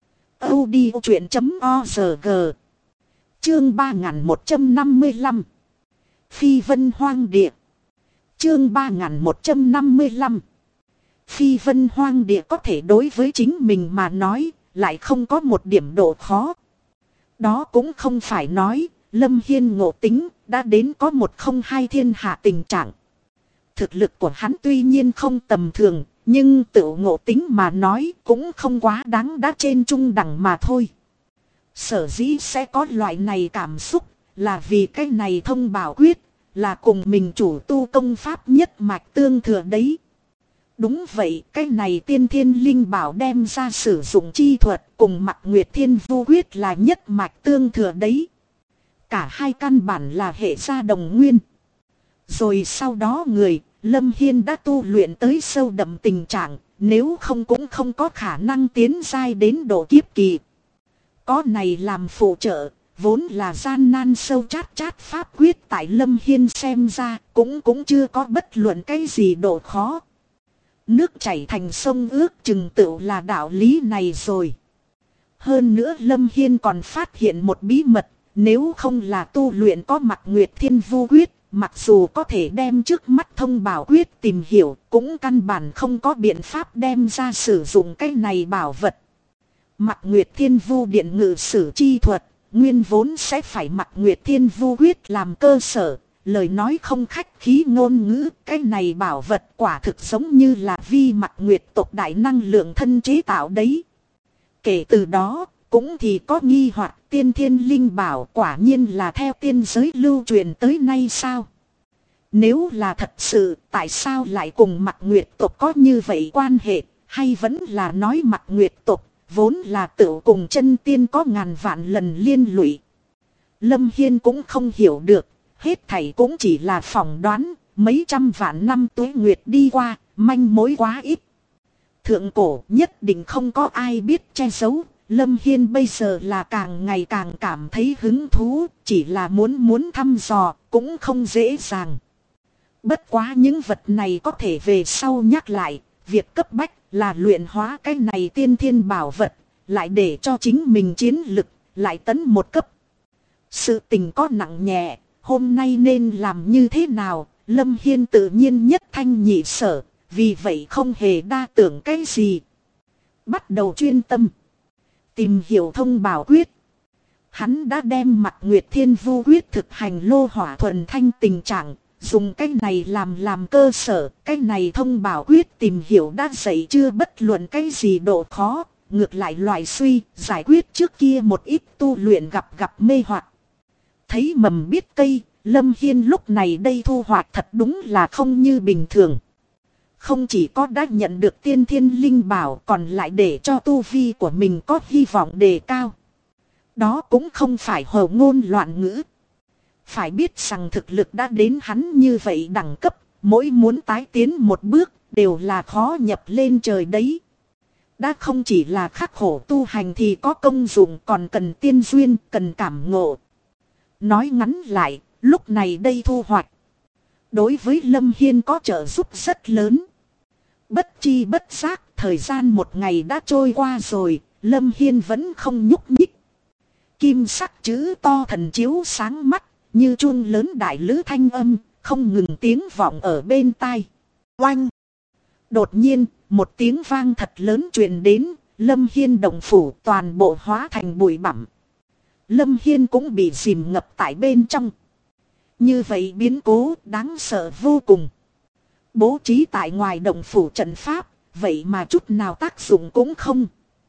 audiochuyện.org. Chương 3155 Phi Vân Hoang Địa. Chương 3155 Phi Vân Hoang Địa có thể đối với chính mình mà nói lại không có một điểm độ khó. Đó cũng không phải nói Lâm Hiên ngộ tính đã đến có một không hai thiên hạ tình trạng. Thực lực của hắn tuy nhiên không tầm thường, nhưng tự ngộ tính mà nói cũng không quá đáng, đã trên trung đẳng mà thôi. Sở dĩ sẽ có loại này cảm xúc là vì cái này thông bảo quyết là cùng mình chủ tu công pháp nhất mạch tương thừa đấy. Đúng vậy, cái này tiên thiên linh bảo đem ra sử dụng chi thuật cùng Mạc Nguyệt Thiên Vu quyết là nhất mạch tương thừa đấy. Cả hai căn bản là hệ gia đồng nguyên. Rồi sau đó Lâm Hiên đã tu luyện tới sâu đậm tình trạng, nếu không cũng không có khả năng tiến giai đến độ kiếp kỳ. Có này làm phụ trợ, vốn là gian nan sâu chát pháp quyết tại Lâm Hiên xem ra cũng chưa có bất luận cái gì độ khó. Nước chảy thành sông ước chừng tựu là đạo lý này rồi. Hơn nữa Lâm Hiên còn phát hiện một bí mật, nếu không là tu luyện có Mạc Nguyệt Thiên Vu quyết, mặc dù có thể đem trước mắt thông bảo quyết tìm hiểu, cũng căn bản không có biện pháp đem ra sử dụng cái này bảo vật. Mạc Nguyệt Thiên Vu điện ngự sử chi thuật, nguyên vốn sẽ phải Mạc Nguyệt Thiên Vu quyết làm cơ sở, lời nói không khách khí ngôn ngữ, cái này bảo vật quả thực giống như là vi Mạc Nguyệt tộc đại năng lượng thân chế tạo đấy. Kể từ đó, cũng thì có nghi hoặc tiên thiên linh bảo quả nhiên là theo tiên giới lưu truyền tới nay sao? Nếu là thật sự, tại sao lại cùng Mạc Nguyệt tộc có như vậy quan hệ, hay vẫn là nói Mạc Nguyệt tộc vốn là tự cùng chân tiên có ngàn vạn lần liên lụy? Lâm Hiên cũng không hiểu được, hết thảy cũng chỉ là phỏng đoán, mấy trăm vạn năm tuế nguyệt đi qua, manh mối quá ít. Thượng cổ nhất định không có ai biết che giấu. Lâm Hiên bây giờ là càng ngày càng cảm thấy hứng thú, chỉ là muốn thăm dò, cũng không dễ dàng. Bất quá những vật này có thể về sau nhắc lại, việc cấp bách là luyện hóa cái này tiên thiên bảo vật, lại để cho chính mình chiến lực, lại tấn một cấp. Sự tình có nặng nhẹ, hôm nay nên làm như thế nào, Lâm Hiên tự nhiên nhất thanh nhị sở, vì vậy không hề đa tưởng cái gì. Bắt đầu chuyên tâm tìm hiểu thông bảo quyết. Hắn đã đem Mạc Nguyệt Thiên Vu quyết thực hành lô hỏa thuần thanh tình trạng, dùng cái này làm cơ sở, cái này thông bảo quyết tìm hiểu đã dạy chưa bất luận cái gì độ khó, ngược lại loại suy, giải quyết trước kia một ít tu luyện gặp mê hoặc. Thấy mầm biết cây, Lâm Hiên lúc này đây thu hoạch thật đúng là không như bình thường. Không chỉ có đã nhận được tiên thiên linh bảo, còn lại để cho tu vi của mình có hy vọng đề cao. Đó cũng không phải hồ ngôn loạn ngữ. Phải biết rằng thực lực đã đến hắn như vậy đẳng cấp, mỗi muốn tái tiến một bước đều là khó nhập lên trời đấy. Đã không chỉ là khắc khổ tu hành thì có công dụng, còn cần tiên duyên, cần cảm ngộ. Nói ngắn lại, lúc này đây thu hoạch đối với Lâm Hiên có trợ giúp rất lớn. Bất chi bất giác, thời gian một ngày đã trôi qua rồi, Lâm Hiên vẫn không nhúc nhích. Kim sắc chữ to thần chiếu sáng mắt, như chuông lớn đại lữ thanh âm, không ngừng tiếng vọng ở bên tai. Oanh! Đột nhiên, một tiếng vang thật lớn truyền đến, Lâm Hiên động phủ toàn bộ hóa thành bụi bặm. Lâm Hiên cũng bị dìm ngập tại bên trong. Như vậy biến cố đáng sợ vô cùng. Bố trí tại ngoài động phủ trận pháp, vậy mà chút nào tác dụng cũng không.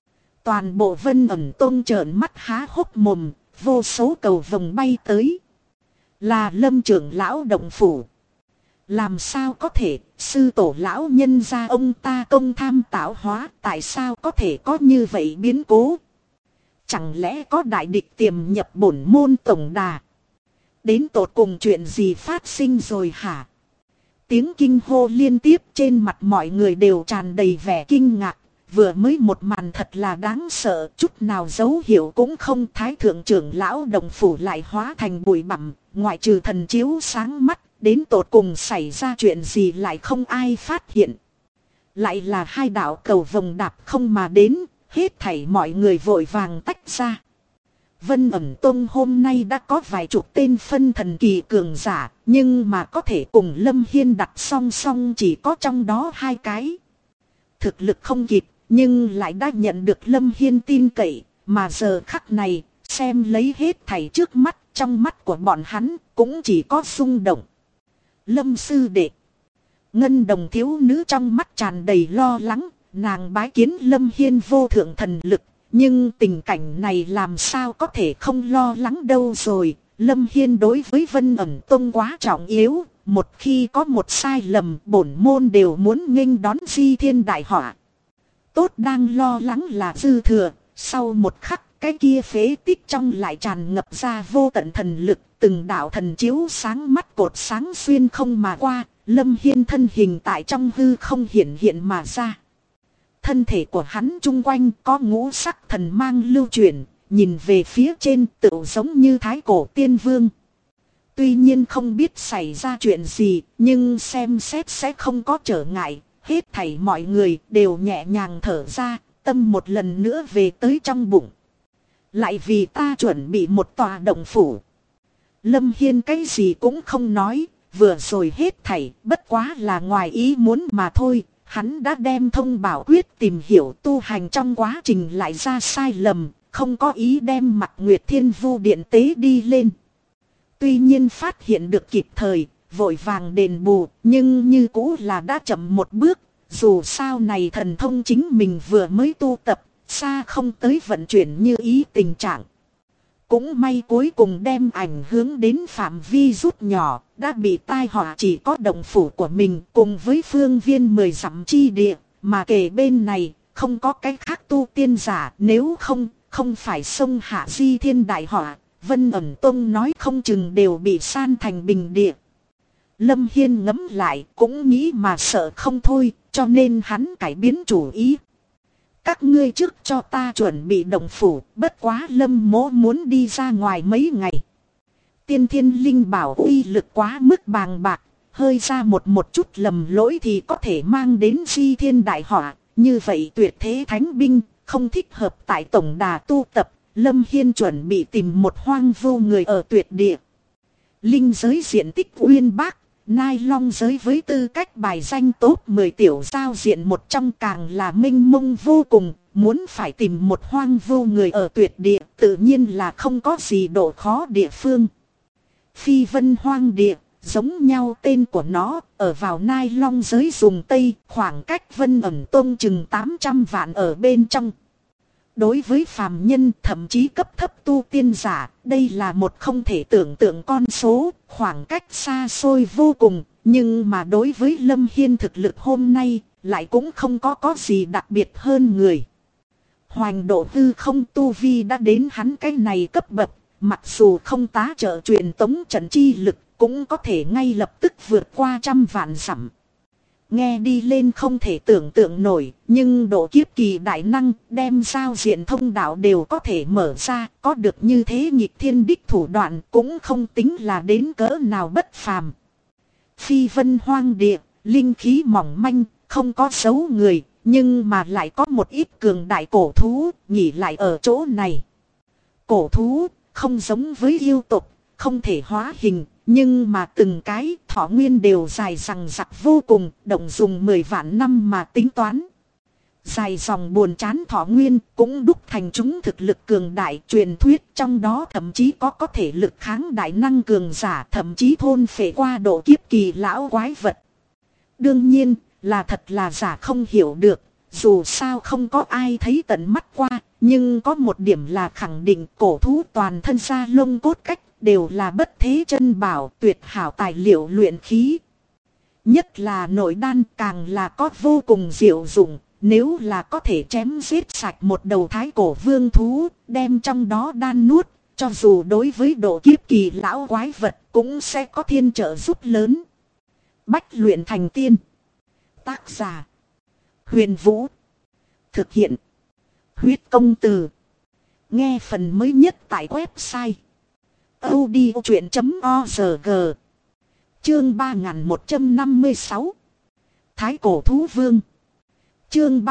Toàn bộ Vân Ẩn Tôn trợn mắt há hốc mồm, vô số cầu vồng bay tới. Là Lâm trưởng lão động phủ. Làm sao có thể, sư tổ lão nhân gia ông ta công tham tạo hóa, tại sao có thể có như vậy biến cố? Chẳng lẽ có đại địch tiềm nhập bổn môn tổng đà? Đến tột cùng chuyện gì phát sinh rồi hả? tiếng kinh hô liên tiếp, trên mặt mọi người đều tràn đầy vẻ kinh ngạc. Vừa mới một màn thật là đáng sợ, chút nào dấu hiệu cũng không. Thái thượng trưởng lão Đồng Phủ lại hóa thành bụi bặm, ngoại trừ thần chiếu sáng mắt, đến tột cùng xảy ra chuyện gì lại không ai phát hiện. Lại là hai đạo cầu vồng đạp không mà đến, hết thảy mọi người vội vàng tách ra. Vân Ẩn Tông hôm nay đã có vài chục tên phân thần kỳ cường giả, nhưng mà có thể cùng Lâm Hiên đặt song song chỉ có trong đó 2 cái. Thực lực không kịp, nhưng lại đã nhận được Lâm Hiên tin cậy, mà giờ khắc này, xem lấy hết thảy trước mắt, trong mắt của bọn hắn cũng chỉ có rung động. Lâm sư đệ. Ngân Đồng thiếu nữ trong mắt tràn đầy lo lắng, nàng bái kiến Lâm Hiên vô thượng thần lực. Nhưng tình cảnh này làm sao có thể không lo lắng đâu rồi. Lâm Hiên đối với Vân Ẩn Tông quá trọng yếu. Một khi có một sai lầm, bổn môn đều muốn nghênh đón di thiên đại họa. Tốt đang lo lắng là dư thừa. Sau một khắc, cái kia phế tích trong lại tràn ngập ra vô tận thần lực. Từng đạo thần chiếu sáng mắt cột sáng xuyên không mà qua. Lâm Hiên thân hình tại trong hư không hiện hiện mà ra. Thân thể của hắn chung quanh có ngũ sắc thần mang lưu chuyển, nhìn về phía trên tựu giống như thái cổ tiên vương. Tuy nhiên không biết xảy ra chuyện gì, nhưng xem xét sẽ không có trở ngại. Hết thảy mọi người đều nhẹ nhàng thở ra, tâm một lần nữa về tới trong bụng. Lại vì ta chuẩn bị một tòa động phủ. Lâm Hiên cái gì cũng không nói, vừa rồi hết thảy bất quá là ngoài ý muốn mà thôi. Hắn đã đem thông bảo quyết tìm hiểu tu hành trong quá trình lại ra sai lầm, không có ý đem mặt Nguyệt Thiên Vu Điện tế đi lên. Tuy nhiên phát hiện được kịp thời, vội vàng đền bù, nhưng như cũ là đã chậm một bước. Dù sao này thần thông chính mình vừa mới tu tập, xa không tới vận chuyển như ý tình trạng. Cũng may cuối cùng đem ảnh hướng đến phạm vi rút nhỏ, đã bị tai họa chỉ có động phủ của mình cùng với phương viên 10 dặm chi địa, mà kể bên này không có cái khác tu tiên giả, nếu không phải xông hạ di thiên đại họa, Vân Ẩn Tông nói không chừng đều bị san thành bình địa. Lâm Hiên ngẫm lại cũng nghĩ mà sợ không thôi, cho nên hắn cải biến chủ ý. Các ngươi trước cho ta chuẩn bị động phủ, bất quá Lâm mỗ muốn đi ra ngoài mấy ngày. Tiên thiên linh bảo uy lực quá mức bàng bạc, hơi ra một chút lầm lỗi thì có thể mang đến di thiên đại họa. Như vậy tuyệt thế thánh binh, không thích hợp tại tổng đà tu tập. Lâm Hiên chuẩn bị tìm một hoang vu người ở tuyệt địa. Linh giới diện tích uyên bác, Nai Long giới với tư cách bài danh top 10 tiểu giao diện một trong càng là mênh mông vô cùng. Muốn phải tìm một hoang vu người ở tuyệt địa tự nhiên là không có gì độ khó địa phương. Phi Vân Hoang Địa, giống nhau tên của nó, ở vào Nai Long giới dùng Tây, khoảng cách Vân Ẩn Tông chừng 800 vạn ở bên trong. Đối với phàm nhân thậm chí cấp thấp tu tiên giả, đây là một không thể tưởng tượng con số, khoảng cách xa xôi vô cùng, nhưng mà đối với Lâm Hiên thực lực hôm nay, lại cũng không có gì đặc biệt hơn người. Hoành độ hư không tu vi đã đến hắn cái này cấp bậc, mặc dù không tá trợ truyền tống trận chi lực, cũng có thể ngay lập tức vượt qua 100 vạn dặm. Nghe đi lên không thể tưởng tượng nổi, nhưng độ kiếp kỳ đại năng đem giao diện thông đạo đều có thể mở ra, có được như thế nghịch thiên đích thủ đoạn cũng không tính là đến cỡ nào bất phàm. Phi Vân Hoang Địa, linh khí mỏng manh, không có dấu người, nhưng mà lại có một ít cường đại cổ thú nghỉ lại ở chỗ này. Cổ thú không giống với yêu tộc, không thể hóa hình, nhưng mà từng cái thọ nguyên đều dài rằng rặc vô cùng, động dùng 10 vạn năm mà tính toán. Dài dòng buồn chán thọ nguyên cũng đúc thành chúng thực lực cường đại, truyền thuyết trong đó thậm chí có thể lực kháng đại năng cường giả, thậm chí thôn phệ qua độ kiếp kỳ lão quái vật. Đương nhiên là thật là giả không hiểu được, dù sao không có ai thấy tận mắt qua, nhưng có một điểm là khẳng định cổ thú toàn thân da lông cốt cách đều là bất thế chân bảo, tuyệt hảo tài liệu luyện khí. Nhất là nội đan càng là có vô cùng diệu dụng, nếu là có thể chém giết sạch một đầu thái cổ vương thú, đem trong đó đan nuốt, cho dù đối với độ kiếp kỳ lão quái vật cũng sẽ có thiên trợ giúp lớn. Bách luyện thành tiên. Tác giả: Huyền Vũ. Thực hiện: Huyết Công Từ. Nghe phần mới nhất tại website audiochuyện.org. Chương 3156. Thái cổ thú vương. Chương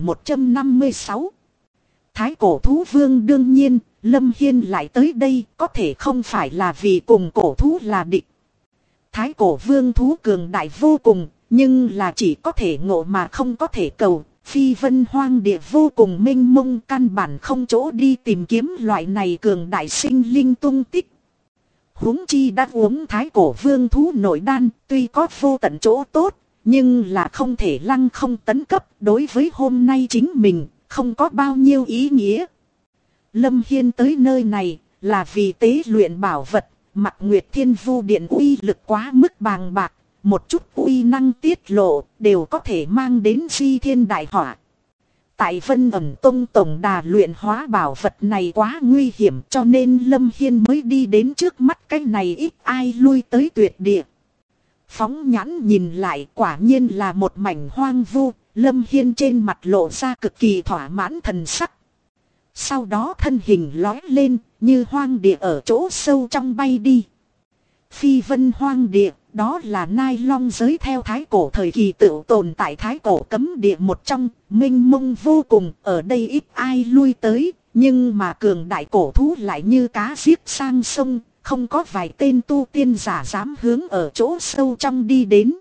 3156. Thái cổ thú vương. Đương nhiên, Lâm Hiên lại tới đây có thể không phải là vì cùng cổ thú là địch. Thái cổ vương thú cường đại vô cùng, nhưng là chỉ có thể ngộ mà không có thể cầu. Phi vân hoang địa vô cùng mênh mông, căn bản không chỗ đi tìm kiếm loại này cường đại sinh linh tung tích. Huống chi đã uống thái cổ vương thú nội đan, tuy có vô tận chỗ tốt, nhưng là không thể lăng không tấn cấp, đối với hôm nay chính mình, không có bao nhiêu ý nghĩa. Lâm Hiên tới nơi này, là vì tế luyện bảo vật, Mặc Nguyệt Thiên Vu Điện uy lực quá mức bàng bạc, một chút uy năng tiết lộ, đều có thể mang đến di thiên đại họa. Tại Vân Ẩn Tông tổng đà luyện hóa bảo vật này quá nguy hiểm, cho nên Lâm Hiên mới đi đến trước mắt cái này ít ai lui tới tuyệt địa. Phóng nhãn nhìn lại, quả nhiên là một mảnh hoang vu. Lâm Hiên trên mặt lộ ra cực kỳ thỏa mãn thần sắc. Sau đó thân hình lói lên, như hoang địa ở chỗ sâu trong bay đi. Phi vân hoang địa, đó là Nai Long giới theo thái cổ thời kỳ tự tồn tại thái cổ cấm địa một trong, mênh mông vô cùng, ở đây ít ai lui tới, nhưng mà cường đại cổ thú lại như cá giết sang sông, không có vài tên tu tiên giả dám hướng ở chỗ sâu trong đi đến.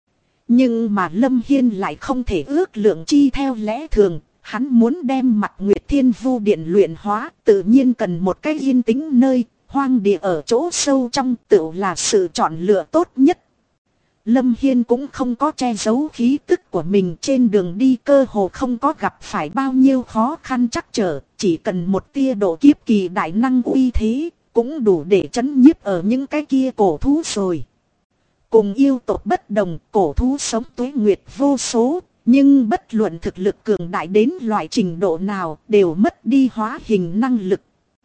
Nhưng mà Lâm Hiên lại không thể ước lượng chi theo lẽ thường, hắn muốn đem Mặc Nguyệt Thiên Vu Điện luyện hóa, tự nhiên cần một cái yên tĩnh nơi. Hoang địa ở chỗ sâu trong tự là sự chọn lựa tốt nhất. Lâm Hiên cũng không có che giấu khí tức của mình, trên đường đi cơ hồ không có gặp phải bao nhiêu khó khăn trắc trở. Chỉ cần một tia độ kiếp kỳ đại năng uy thế, cũng đủ để trấn nhiếp ở những cái kia cổ thú rồi. Cùng yêu tộc bất đồng, cổ thú sống tuế nguyệt vô số, nhưng bất luận thực lực cường đại đến loại trình độ nào đều mất đi hóa hình năng lực.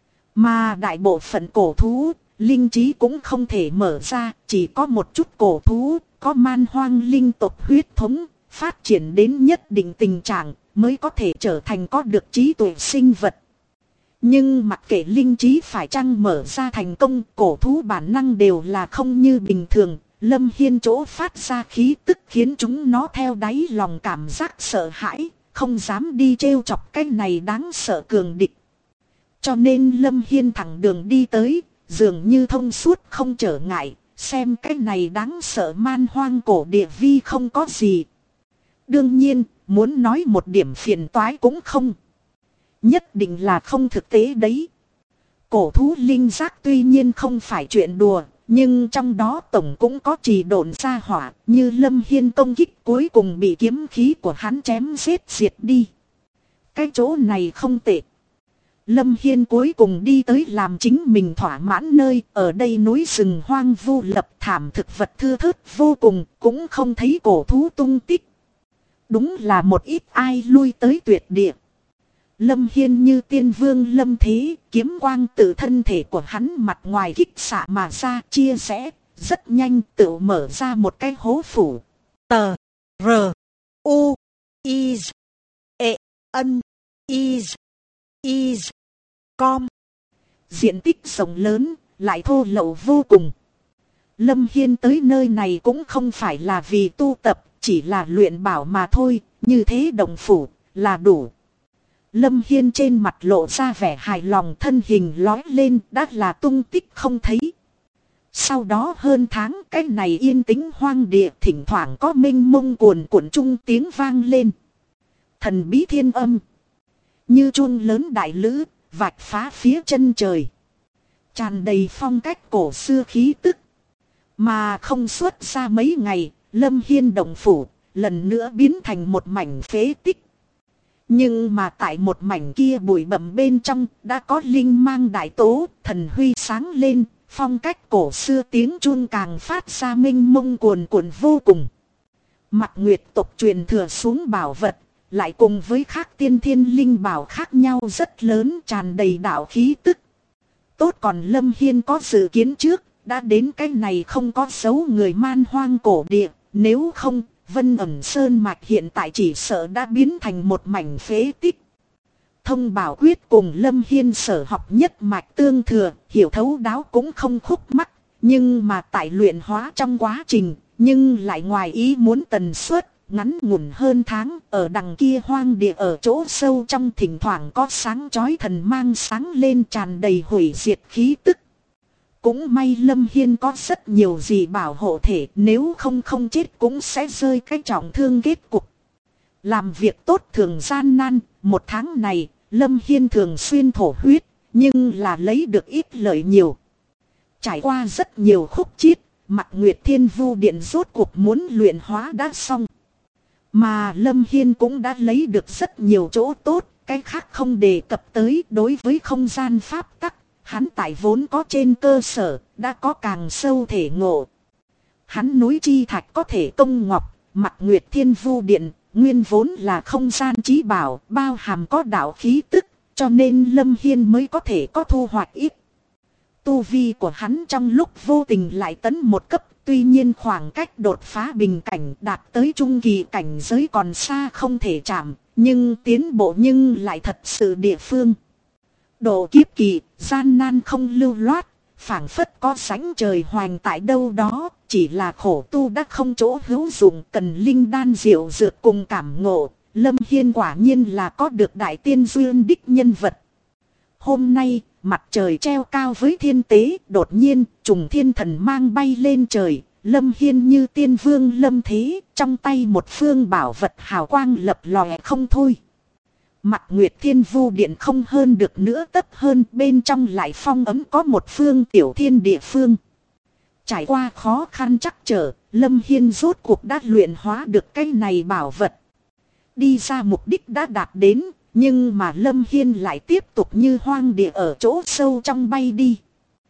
Mà đại bộ phận cổ thú, linh trí cũng không thể mở ra, chỉ có một chút cổ thú, có man hoang linh tộc huyết thống, phát triển đến nhất định tình trạng, mới có thể trở thành có được trí tuệ sinh vật. Nhưng mặc kệ linh trí phải chăng mở ra thành công, cổ thú bản năng đều là không như bình thường. Lâm Hiên chỗ phát ra khí tức khiến chúng nó theo đáy lòng cảm giác sợ hãi, không dám đi trêu chọc cái này đáng sợ cường địch. Cho nên Lâm Hiên thẳng đường đi tới, dường như thông suốt không trở ngại, xem cái này đáng sợ man hoang cổ địa vi không có gì. Đương nhiên, muốn nói một điểm phiền toái cũng không. Nhất định là không thực tế đấy. Cổ thú linh giác tuy nhiên không phải chuyện đùa, nhưng trong đó tổng cũng có trì độn ra hỏa, như Lâm Hiên công kích cuối cùng bị kiếm khí của hắn chém giết diệt đi. Cái chỗ này không tệ. Lâm Hiên cuối cùng đi tới làm chính mình thỏa mãn nơi, ở đây núi rừng hoang vu lập thảm thực vật thưa thớt vô cùng, cũng không thấy cổ thú tung tích. Đúng là một ít ai lui tới tuyệt địa. Lâm Hiên như tiên vương lâm thế, kiếm quang từ thân thể của hắn mặt ngoài kích xạ mà ra, chia sẻ, rất nhanh tự mở ra một cái hố phủ. Tờ, R, U, I, E, N, I, I, Com. Diện tích rộng lớn, lại thô lậu vô cùng. Lâm Hiên tới nơi này cũng không phải là vì tu tập, chỉ là luyện bảo mà thôi, như thế đồng phủ, là đủ. Lâm Hiên trên mặt lộ ra vẻ hài lòng, thân hình lói lên, đã là tung tích không thấy. Sau đó hơn tháng, cái này yên tĩnh hoang địa, thỉnh thoảng có mênh mông cuồn cuộn trung tiếng vang lên. Thần bí thiên âm, như chuông lớn đại lữ, vạch phá phía chân trời, tràn đầy phong cách cổ xưa khí tức. Mà không xuất ra mấy ngày, Lâm Hiên động phủ lần nữa biến thành một mảnh phế tích. Nhưng mà tại một mảnh kia bụi bặm bên trong đã có linh mang đại tố, thần huy sáng lên, phong cách cổ xưa tiếng chuông càng phát ra mênh mông cuồn cuộn vô cùng. Mặc Nguyệt tộc truyền thừa xuống bảo vật, lại cùng với các tiên thiên linh bảo khác nhau rất lớn, tràn đầy đạo khí tức. Tốt còn Lâm Hiên có dự kiến trước, đã đến cái này không có dấu người man hoang cổ địa, nếu không, Vân ẩn sơn mạch hiện tại chỉ sợ đã biến thành một mảnh phế tích. Thông Bảo Quyết cùng Lâm Hiên sở học nhất mạch tương thừa, hiểu thấu đáo cũng không khúc mắc, nhưng mà tại luyện hóa trong quá trình, nhưng lại ngoài ý muốn tần suất, ngắn ngủn hơn tháng, ở đằng kia hoang địa ở chỗ sâu trong thỉnh thoảng có sáng chói thần mang sáng lên tràn đầy hủy diệt khí tức. Cũng may Lâm Hiên có rất nhiều gì bảo hộ thể, nếu không chết cũng sẽ rơi cái trọng thương kết cục. Làm việc tốt thường gian nan, một tháng này, Lâm Hiên thường xuyên thổ huyết, nhưng là lấy được ít lợi nhiều. Trải qua rất nhiều khúc chiết, Mạc Nguyệt Thiên Vu Điện rốt cuộc muốn luyện hóa đã xong. Mà Lâm Hiên cũng đã lấy được rất nhiều chỗ tốt, cái khác không đề cập tới. Đối với không gian pháp tắc, hắn tại vốn có trên cơ sở, đã có càng sâu thể ngộ. Hắn núi chi thạch có thể công ngọc, Mạc Nguyệt Thiên Vu Điện, nguyên vốn là không gian chí bảo, bao hàm có đạo khí tức, cho nên Lâm Hiên mới có thể có thu hoạch ít. Tu vi của hắn trong lúc vô tình lại tấn một cấp, tuy nhiên khoảng cách đột phá bình cảnh đạt tới trung kỳ cảnh giới còn xa không thể chạm, nhưng tiến bộ nhưng lại thật sự địa phương. Độ kiếp kỳ, gian nan không lưu loát, phảng phất có sánh trời hoành tại đâu đó, chỉ là khổ tu đã không chỗ hữu dụng, cần linh đan diệu dược cùng cảm ngộ. Lâm Hiên quả nhiên là có được đại tiên duyên đích nhân vật. Hôm nay, mặt trời treo cao với thiên tế, đột nhiên, trùng thiên thần mang bay lên trời. Lâm Hiên như tiên vương lâm thế, trong tay một phương bảo vật hào quang lập lòe không thôi. Mạc Nguyệt Thiên Vu Điện không hơn được nữa tấp hơn, bên trong lại phong ấm có một phương tiểu thiên địa phương. Trải qua khó khăn chắc trở, Lâm Hiên rốt cuộc đã luyện hóa được cái này bảo vật. Đi ra mục đích đã đạt đến, nhưng mà Lâm Hiên lại tiếp tục như hoang địa ở chỗ sâu trong bay đi.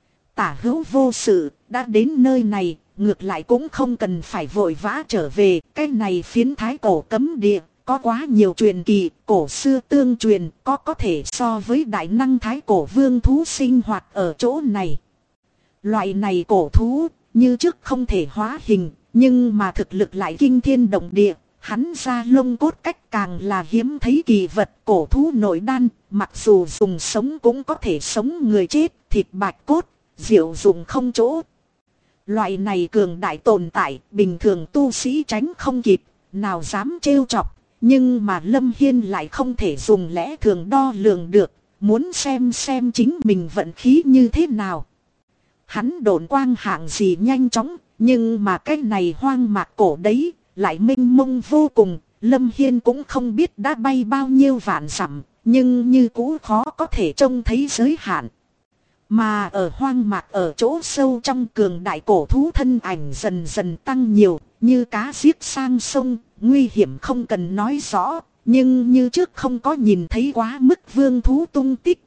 Tả hữu vô sự, đã đến nơi này, ngược lại cũng không cần phải vội vã trở về, cái này phiến thái cổ cấm địa. Có quá nhiều truyền kỳ, cổ xưa tương truyền, có thể so với đại năng thái cổ vương thú sinh hoạt ở chỗ này. Loại này cổ thú, như trước không thể hóa hình, nhưng mà thực lực lại kinh thiên động địa. Hắn ra lông cốt cách càng là hiếm thấy kỳ vật, cổ thú nội đan, mặc dù dùng sống cũng có thể sống người chết, thịt bạch cốt, diệu dụng không chỗ. Loại này cường đại tồn tại, bình thường tu sĩ tránh không kịp, nào dám trêu chọc. Nhưng mà Lâm Hiên lại không thể dùng lẽ thường đo lường được, muốn xem chính mình vận khí như thế nào. Hắn độn quang hạng gì nhanh chóng, nhưng mà cái này hoang mạc cổ đấy, lại mênh mông vô cùng. Lâm Hiên cũng không biết đã bay bao nhiêu vạn dặm, nhưng như cũ khó có thể trông thấy giới hạn. Mà ở hoang mạc ở chỗ sâu trong cường đại cổ thú thân ảnh dần dần tăng nhiều, như cá giết sang sông, nguy hiểm không cần nói rõ, nhưng như trước không có nhìn thấy quá mức vương thú tung tích.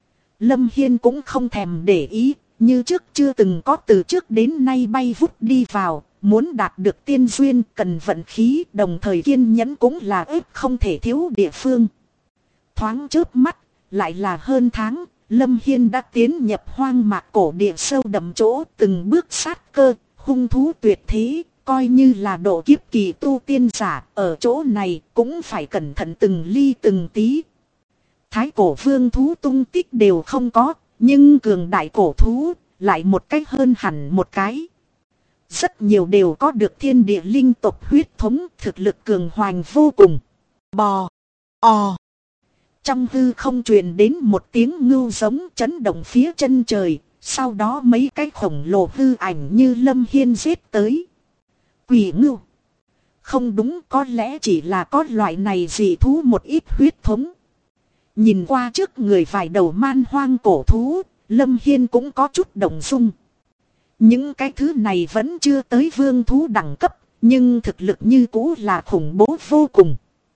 Lâm Hiên cũng không thèm để ý, như trước chưa từng có từ trước đến nay bay vút đi vào, muốn đạt được tiên duyên cần vận khí, đồng thời kiên nhẫn cũng là ếp không thể thiếu địa phương. Thoáng chớp mắt, lại là hơn tháng. Lâm Hiên đã tiến nhập hoang mạc cổ địa sâu đậm chỗ, từng bước sát cơ, hung thú tuyệt thế, coi như là độ kiếp kỳ tu tiên giả, ở chỗ này cũng phải cẩn thận từng ly từng tí. Thái cổ vương thú tung tích đều không có, nhưng cường đại cổ thú, lại một cách hơn hẳn một cái. Rất nhiều đều có được thiên địa linh tộc huyết thống, thực lực cường hoành vô cùng. Bò, o. Trong hư không truyền đến một tiếng ngưu giống chấn động phía chân trời, sau đó mấy cái khổng lồ hư ảnh như Lâm Hiên giết tới. Quỷ ngưu. Không đúng, có lẽ chỉ là có loại này dị thú một ít huyết thống. Nhìn qua trước người vài đầu man hoang cổ thú, Lâm Hiên cũng có chút động dung. Những cái thứ này vẫn chưa tới vương thú đẳng cấp, nhưng thực lực như cũ là khủng bố vô cùng.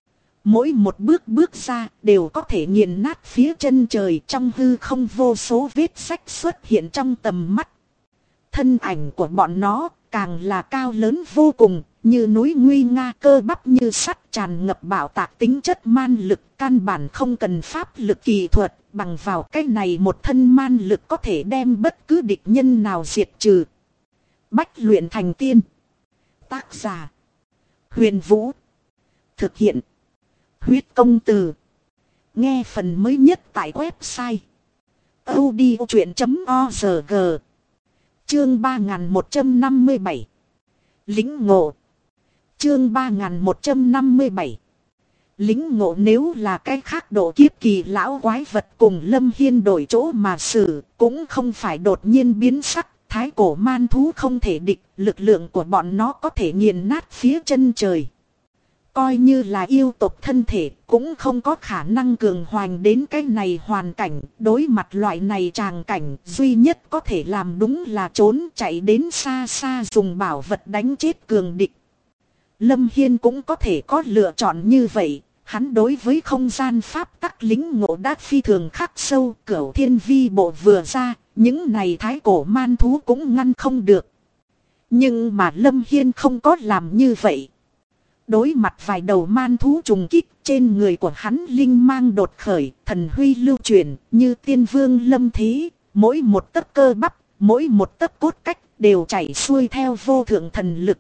Mỗi một bước ra đều có thể nghiền nát phía chân trời, trong hư không vô số vết sách xuất hiện trong tầm mắt. Thân ảnh của bọn nó càng là cao lớn vô cùng, như núi nguy nga, cơ bắp như sắt, tràn ngập bạo tạc tính chất man lực, căn bản không cần pháp lực kỳ thuật, bằng vào cái này một thân man lực có thể đem bất cứ địch nhân nào diệt trừ. Bách luyện thành tiên. Tác giả: Huyền Vũ. Thực hiện: Huyết Công Từ. Nghe phần mới nhất tại website audiochuyện.org. Chương 3157. Lĩnh ngộ. Chương 3157. Lĩnh ngộ. Nếu là cái khác độ kiếp kỳ lão quái vật cùng Lâm Hiên đổi chỗ mà xử, cũng không phải đột nhiên biến sắc. Thái cổ man thú không thể địch, lực lượng của bọn nó có thể nghiền nát phía chân trời. Coi như là yêu tộc thân thể cũng không có khả năng cường hoành đến cái này hoàn cảnh. Đối mặt loại này tràng cảnh, duy nhất có thể làm đúng là trốn chạy đến xa xa dùng bảo vật đánh chết cường địch. Lâm Hiên cũng có thể có lựa chọn như vậy. Hắn đối với không gian pháp tắc lĩnh ngộ đã phi thường khắc sâu. Cửu thiên vi bộ vừa ra, những này thái cổ man thú cũng ngăn không được. Nhưng mà Lâm Hiên không có làm như vậy. Đối mặt vài đầu man thú trùng kích, trên người của hắn linh mang đột khởi, thần huy lưu chuyển như tiên vương lâm thế. Mỗi một tấc cơ bắp, mỗi một tấc cốt cách đều chảy xuôi theo vô thượng thần lực.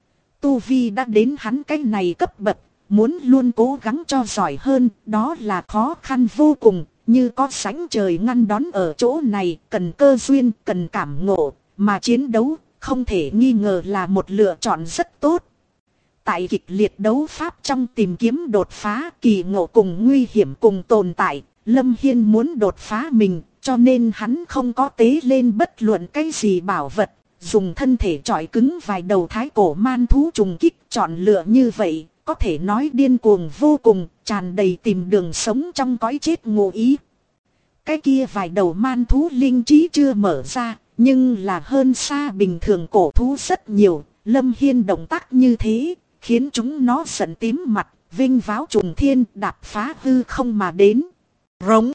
Tu vi đã đến hắn cái này cấp bậc, muốn luôn cố gắng cho giỏi hơn, đó là khó khăn vô cùng. Như có sánh trời ngăn đón ở chỗ này, cần cơ duyên, cần cảm ngộ, mà chiến đấu không thể nghi ngờ là một lựa chọn rất tốt. Tại kịch liệt đấu pháp trong tìm kiếm đột phá, kỳ ngộ cùng nguy hiểm cùng tồn tại, Lâm Hiên muốn đột phá mình, cho nên hắn không có tế lên bất luận cái gì bảo vật, dùng thân thể chọi cứng vài đầu thái cổ man thú trùng kích. Chọn lựa như vậy, có thể nói điên cuồng vô cùng, tràn đầy tìm đường sống trong cõi chết ngụ ý. Cái kia vài đầu man thú linh trí chưa mở ra, nhưng là hơn xa bình thường cổ thú rất nhiều. Lâm Hiên động tác như thế, khiến chúng nó giận tím mặt, vinh váo trùng thiên, đạp phá hư không mà đến. Rống.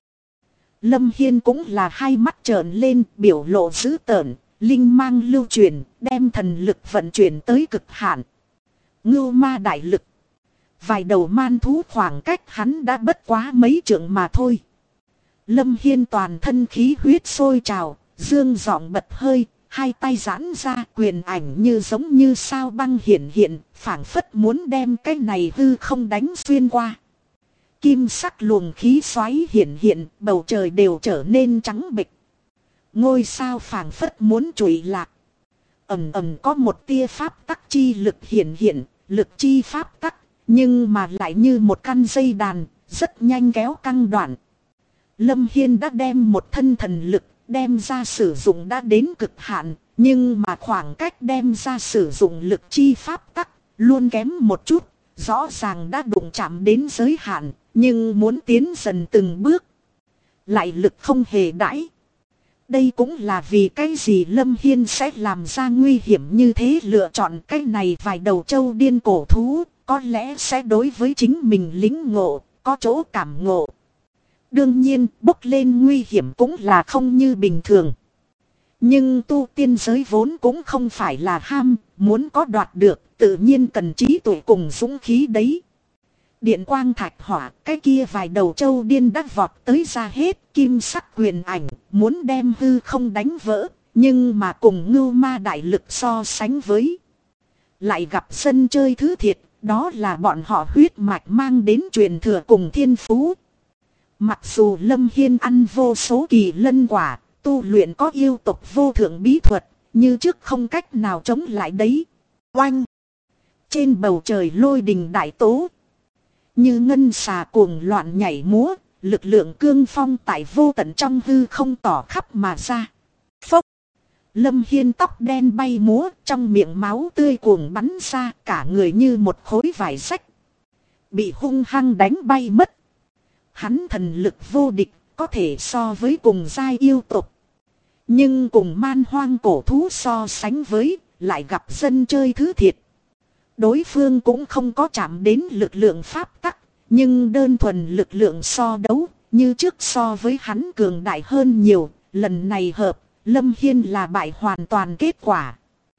Lâm Hiên cũng là hai mắt trợn lên, biểu lộ dữ tợn, linh mang lưu chuyển, đem thần lực vận chuyển tới cực hạn. Ngưu ma đại lực. Vài đầu man thú khoảng cách hắn đã bất quá mấy trượng mà thôi. Lâm Hiên toàn thân khí huyết sôi trào, dương giọng bật hơi, hai tay giãn ra, quyền ảnh như giống như sao băng hiển hiện, phảng phất muốn đem cái này hư không đánh xuyên qua. Kim sắc luồng khí xoáy hiển hiện, bầu trời đều trở nên trắng bệch. Ngôi sao phảng phất muốn trụi lạc. Ầm ầm có một tia pháp tắc chi lực hiển hiện, lực chi pháp tắc, nhưng mà lại như một căn dây đàn, rất nhanh kéo căng đoạn. Lâm Hiên đã đem một thân thần lực đem ra sử dụng đã đến cực hạn, nhưng mà khoảng cách đem ra sử dụng lực chi pháp tắc luôn kém một chút, rõ ràng đã đụng chạm đến giới hạn, nhưng muốn tiến dần từng bước lại lực không hề đãi. Đây cũng là vì cái gì Lâm Hiên sẽ làm ra nguy hiểm như thế, lựa chọn cái này vài đầu trâu điên cổ thú, có lẽ sẽ đối với chính mình lĩnh ngộ, có chỗ cảm ngộ. Đương nhiên, bốc lên nguy hiểm cũng là không như bình thường. Nhưng tu tiên giới vốn cũng không phải là ham, muốn có đoạt được, tự nhiên cần trí tuệ cùng dũng khí đấy. Điện quang thạch hỏa, cái kia vài đầu trâu điên đã vọt tới ra hết, kim sắc quyền ảnh, muốn đem hư không đánh vỡ, nhưng mà cùng ngưu ma đại lực so sánh với. Lại gặp sân chơi thứ thiệt, đó là bọn họ huyết mạch mang đến truyền thừa cùng thiên phú. Mặc dù Lâm Hiên ăn vô số kỳ lân quả, tu luyện có yêu tộc vô thượng bí thuật, như trước không cách nào chống lại đấy. Oanh! Trên bầu trời lôi đình đại tố. Như ngân xà cuồng loạn nhảy múa, lực lượng cương phong tại vô tận trong hư không tỏ khắp mà ra. Phốc! Lâm Hiên tóc đen bay múa, trong miệng máu tươi cuồng bắn ra, cả người như một khối vải rách. Bị hung hăng đánh bay mất. Hắn thần lực vô địch, có thể so với cùng giai yêu tộc. Nhưng cùng man hoang cổ thú so sánh với, lại gặp dân chơi thứ thiệt. Đối phương cũng không có chạm đến lực lượng pháp tắc, nhưng đơn thuần lực lượng so đấu, như trước so với hắn cường đại hơn nhiều. Lần này hợp, Lâm Hiên là bại hoàn toàn kết quả.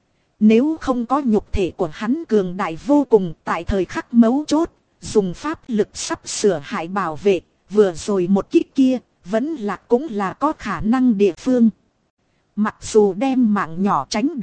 Nếu không có nhục thể của hắn cường đại vô cùng tại thời khắc mấu chốt, dùng pháp lực sắp sửa hại bảo vệ, vừa rồi một kích kia, vẫn là cũng là có khả năng địa phương. Mặc dù đem mạng nhỏ tránh được,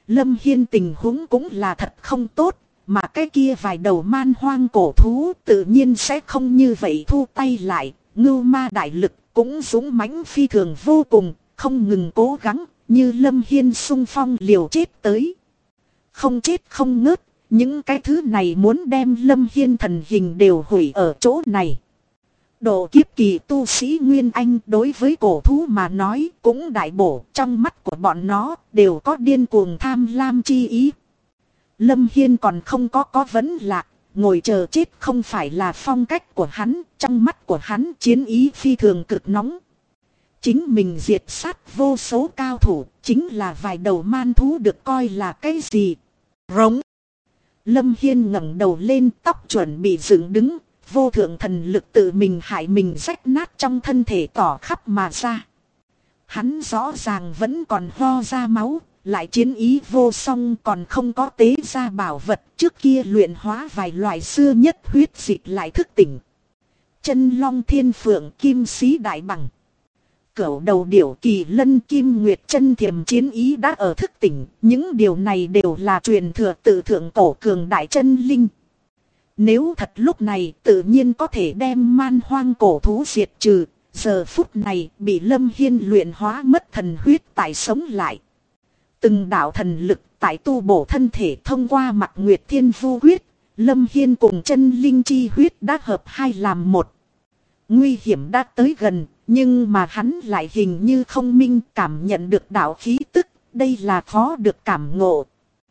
Lâm Hiên tình huống cũng là thật không tốt, mà cái kia vài đầu man hoang cổ thú tự nhiên sẽ không như vậy thu tay lại. Ngưu ma đại lực cũng dũng mãnh phi thường vô cùng, không ngừng cố gắng, như Lâm Hiên xung phong liều chết tới. Không chết không ngớt, những cái thứ này muốn đem Lâm Hiên thần hình đều hủy ở chỗ này. Độ kiếp kỳ tu sĩ Nguyên Anh đối với cổ thú mà nói cũng đại bổ, trong mắt của bọn nó đều có điên cuồng tham lam chi ý. Lâm Hiên còn không có vấn lạc, ngồi chờ chết không phải là phong cách của hắn, trong mắt của hắn chiến ý phi thường cực nóng. Chính mình diệt sát vô số cao thủ, chính là vài đầu man thú được coi là cái gì? Rống. Lâm Hiên ngẩng đầu lên, tóc chuẩn bị dựng đứng, vô thượng thần lực tự mình hại mình rách nát trong thân thể tỏ khắp mà ra. Hắn rõ ràng vẫn còn ho ra máu, lại chiến ý vô song, còn không có tế ra bảo vật trước kia luyện hóa vài loại xưa nhất huyết dịch lại thức tỉnh. Chân long thiên phượng kim sĩ đại bằng. Cửu đầu điểu kỳ lân kim nguyệt chân thiềm chiến ý đã ở thức tỉnh, những điều này đều là truyền thừa từ thượng cổ cường đại chân linh. Nếu thật lúc này tự nhiên có thể đem man hoang cổ thú diệt trừ, giờ phút này bị Lâm Hiên luyện hóa mất thần huyết tại sống lại. Từng đạo thần lực tại tu bổ thân thể thông qua mặt nguyệt thiên vu huyết, Lâm Hiên cùng chân linh chi huyết đã hợp hai làm một. Nguy hiểm đã tới gần, nhưng mà hắn lại hình như không minh cảm nhận được đạo khí tức, đây là khó được cảm ngộ.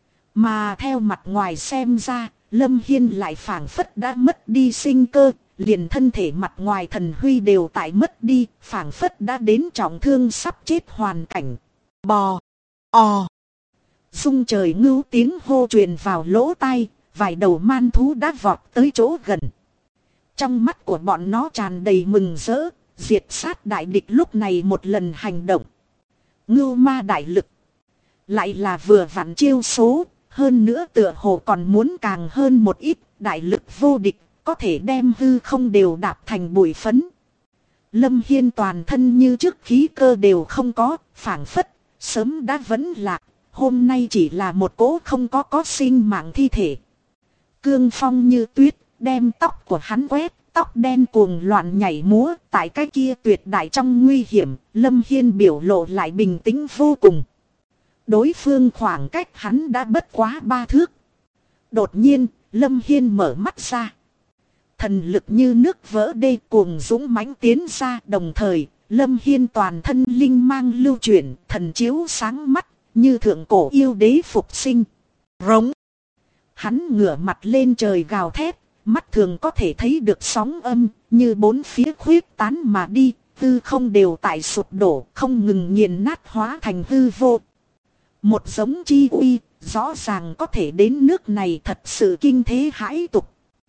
Mà theo mặt ngoài xem ra, Lâm Hiên lại phảng phất đã mất đi sinh cơ, liền thân thể mặt ngoài thần huy đều tại mất đi, phảng phất đã đến trọng thương sắp chết hoàn cảnh. Bò, o. Rung trời ngưu tiếng hô truyền vào lỗ tai, vài đầu man thú đã vọt tới chỗ gần. Trong mắt của bọn nó tràn đầy mừng rỡ, diệt sát đại địch lúc này một lần hành động. Ngưu ma đại lực. Lại là vừa vặn chiêu số, hơn nữa tựa hồ còn muốn càng hơn một ít, đại lực vô địch, có thể đem hư không đều đạp thành bụi phấn. Lâm Hiên toàn thân như trước khí cơ đều không có, phảng phất, sớm đã vẫn lạc, hôm nay chỉ là một cỗ không có sinh mạng thi thể. Cương phong như tuyết, đem tóc của hắn quét, tóc đen cuồng loạn nhảy múa, tại cái kia tuyệt đại trong nguy hiểm, Lâm Hiên biểu lộ lại bình tĩnh vô cùng. Đối phương khoảng cách hắn đã bất quá 3 thước. Đột nhiên, Lâm Hiên mở mắt ra. Thần lực như nước vỡ đê cuồng dũng mãnh tiến ra, đồng thời, Lâm Hiên toàn thân linh mang lưu chuyển, thần chiếu sáng mắt, như thượng cổ yêu đế phục sinh. Rống. Hắn ngửa mặt lên trời gào thét, mắt thường có thể thấy được sóng âm, như bốn phía khuyết tán mà đi, hư không đều tại sụp đổ, không ngừng nghiền nát hóa thành hư vô. Một giống chi uy, rõ ràng có thể đến nước này thật sự kinh thế hãi tục.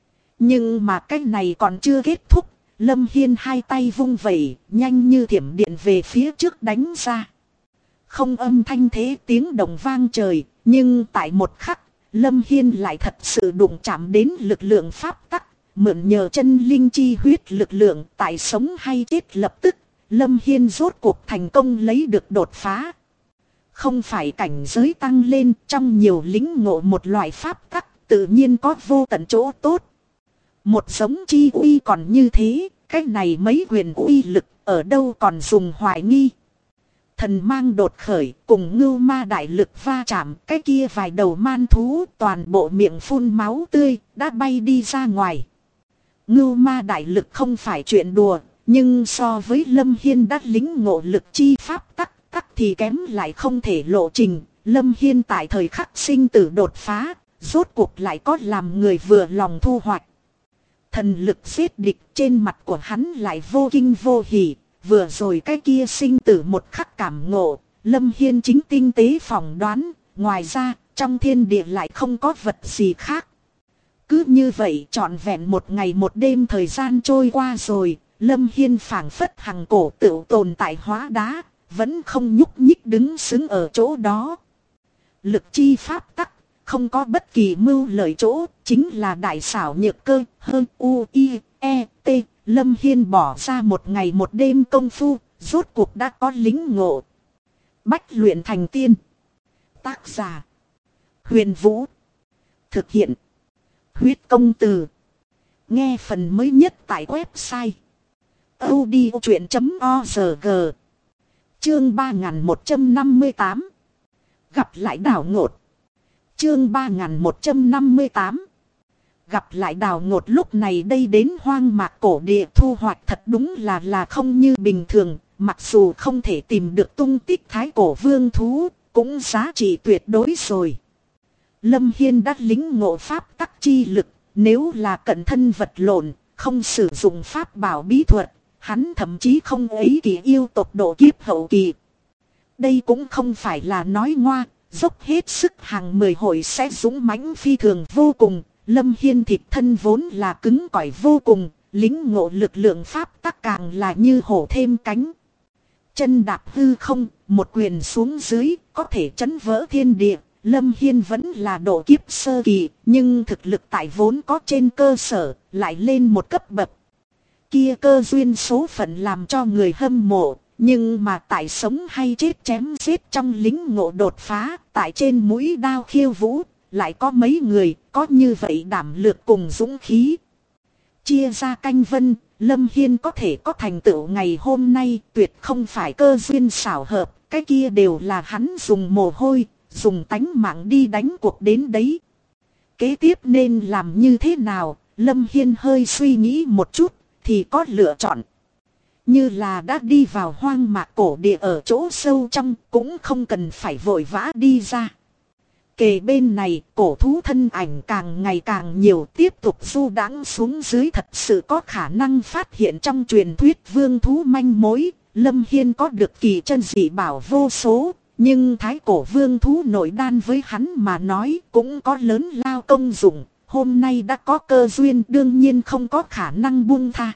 Nhưng mà cái này còn chưa kết thúc, Lâm Hiên hai tay vung vẩy, nhanh như thiểm điện về phía trước đánh ra. Không âm thanh thế tiếng động vang trời, nhưng tại một khắc, Lâm Hiên lại thật sự đụng chạm đến lực lượng pháp tắc, mượn nhờ chân linh chi huyết lực lượng tại sống hay chết lập tức, Lâm Hiên rốt cuộc thành công lấy được đột phá. Không phải cảnh giới tăng lên, trong nhiều lĩnh ngộ một loại pháp tắc, tự nhiên có vô tận chỗ tốt. Một giống chi uy còn như thế, cái này mấy quyền uy lực ở đâu còn dùng hoài nghi. Thần mang đột khởi cùng ngưu ma đại lực va chạm, cái kia vài đầu man thú toàn bộ miệng phun máu tươi đã bay đi ra ngoài. Ngưu ma đại lực không phải chuyện đùa, nhưng so với Lâm Hiên đã lĩnh ngộ lực chi pháp tắc thì kém lại không thể lộ trình. Lâm Hiên tại thời khắc sinh tử đột phá, rốt cuộc lại có làm người vừa lòng thu hoạch. Thần lực giết địch, trên mặt của hắn lại vô kinh vô hỉ. Vừa rồi cái kia sinh tử một khắc cảm ngộ, Lâm Hiên chính tinh tế phỏng đoán, ngoài ra, trong thiên địa lại không có vật gì khác. Cứ như vậy trọn vẹn một ngày một đêm thời gian trôi qua rồi, Lâm Hiên phảng phất hằng cổ tựu tồn tại hóa đá, vẫn không nhúc nhích đứng xứng ở chỗ đó. Lực chi pháp tắc, không có bất kỳ mưu lợi chỗ, chính là đại xảo nhược cơ, hơn U-I-E-T. Lâm Hiên bỏ ra một ngày một đêm công phu, rốt cuộc đã có lĩnh ngộ. Bách luyện thành tiên. Tác giả. Huyền Vũ. Thực hiện. Huyết công từ. Nghe phần mới nhất tại website audiochuyện.org. Chương 3158. Gặp lại đào ngột. Chương 3158. Gặp lại đào ngột lúc này đây đến hoang mạc cổ địa thu hoạch thật đúng là không như bình thường. Mặc dù không thể tìm được tung tích thái cổ vương thú, cũng giá trị tuyệt đối rồi. Lâm Hiên đã lính ngộ pháp tắc chi lực, nếu là cận thân vật lộn, không sử dụng pháp bảo bí thuật, hắn thậm chí không ấy kỳ yêu tộc độ kiếp hậu kỳ. Đây cũng không phải là nói ngoa, dốc hết sức hàng 10 hội sẽ dũng mãnh phi thường vô cùng. Lâm Hiên thịt thân vốn là cứng cỏi vô cùng, lính ngộ lực lượng pháp tắc càng là như hổ thêm cánh. Chân đạp hư không, một quyền xuống dưới, có thể chấn vỡ thiên địa. Lâm Hiên vẫn là độ kiếp sơ kỳ, nhưng thực lực tại vốn có trên cơ sở, lại lên một cấp bậc. Kia cơ duyên số phận làm cho người hâm mộ, nhưng mà tại sống hay chết chém giết trong lính ngộ đột phá, tại trên mũi đao khiêu vũ, lại có mấy người có như vậy đảm lược cùng dũng khí. Chia ra canh vân, Lâm Hiên có thể có thành tựu ngày hôm nay tuyệt không phải cơ duyên xảo hợp, cái kia đều là hắn dùng mồ hôi, dùng tánh mạng đi đánh cuộc đến đấy. Kế tiếp nên làm như thế nào, Lâm Hiên hơi suy nghĩ một chút, thì có lựa chọn. Như là đã đi vào hoang mạc cổ địa ở chỗ sâu trong, cũng không cần phải vội vã đi ra. Kề bên này, cổ thú thân ảnh càng ngày càng nhiều, tiếp tục du đãng xuống dưới thật sự có khả năng phát hiện trong truyền thuyết vương thú manh mối. Lâm Hiên có được kỳ chân dị bảo vô số, nhưng thái cổ vương thú nội đan với hắn mà nói cũng có lớn lao công dụng. Hôm nay đã có cơ duyên, đương nhiên không có khả năng buông tha.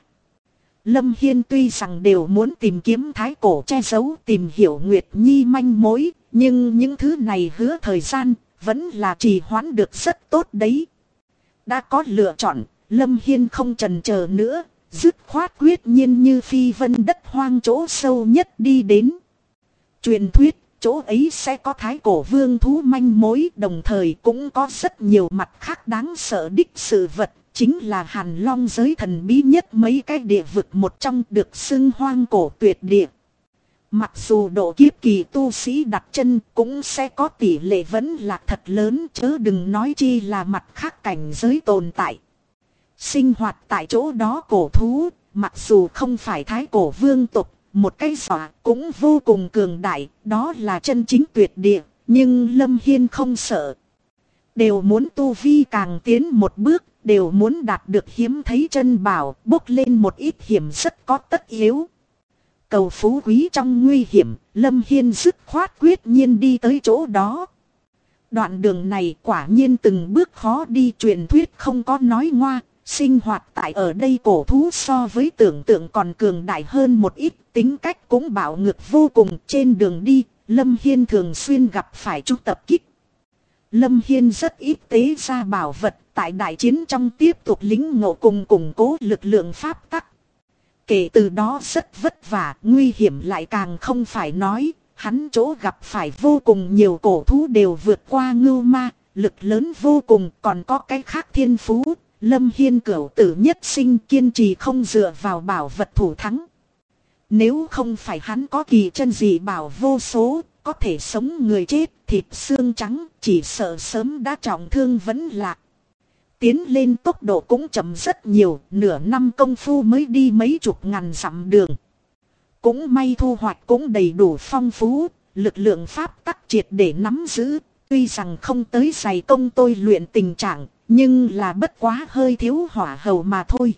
Lâm Hiên tuy rằng đều muốn tìm kiếm thái cổ che giấu, tìm hiểu Nguyệt Nhi manh mối, nhưng những thứ này hứa thời gian, vẫn là trì hoãn được rất tốt đấy. Đã có lựa chọn, Lâm Hiên không chần chờ nữa, dứt khoát quyết nhiên như phi vân đất hoang chỗ sâu nhất đi đến. Truyền thuyết, chỗ ấy sẽ có thái cổ vương thú manh mối, đồng thời cũng có rất nhiều mặt khác đáng sợ đích sự vật. Chính là Hàn Long giới thần bí nhất mấy cái địa vực một trong, được xưng hoang cổ tuyệt địa. Mặc dù độ kiếp kỳ tu sĩ đặt chân cũng sẽ có tỷ lệ vẫn là thật lớn, chớ đừng nói chi là mặt khác cảnh giới tồn tại. Sinh hoạt tại chỗ đó cổ thú, mặc dù không phải thái cổ vương tộc, một cái dọa cũng vô cùng cường đại, đó là chân chính tuyệt địa, nhưng Lâm Hiên không sợ. Đều muốn tu vi càng tiến một bước, đều muốn đạt được hiếm thấy chân bảo, bốc lên một ít hiểm rất có tất yếu. Cầu phú quý trong nguy hiểm, Lâm Hiên dứt khoát quyết nhiên đi tới chỗ đó. Đoạn đường này quả nhiên từng bước khó đi, truyền thuyết không có nói ngoa, sinh hoạt tại ở đây cổ thú so với tưởng tượng còn cường đại hơn một ít, tính cách cũng bạo ngược vô cùng. Trên đường đi, Lâm Hiên thường xuyên gặp phải chúng tập kích. Lâm Hiên rất ít tế ra bảo vật, tại đại chiến trong tiếp tục lính ngộ cùng củng cố lực lượng pháp tắc. Kể từ đó rất vất vả, nguy hiểm lại càng không phải nói, hắn chỗ gặp phải vô cùng nhiều cổ thú đều vượt qua ngưu ma, lực lớn vô cùng, còn có cái khác thiên phú. Lâm Hiên cửu tử nhất sinh, kiên trì không dựa vào bảo vật thủ thắng. Nếu không phải hắn có kỳ chân dị bảo vô số, có thể sống người chết, thịt xương trắng, chỉ sợ sớm đã trọng thương vẫn lạc. Tiến lên tốc độ cũng chậm rất nhiều, nửa năm công phu mới đi mấy chục ngàn dặm đường. Cũng may thu hoạch cũng đầy đủ phong phú, lực lượng pháp tắc triệt để nắm giữ. Tuy rằng không tới dày công tôi luyện tình trạng, nhưng là bất quá hơi thiếu hỏa hầu mà thôi.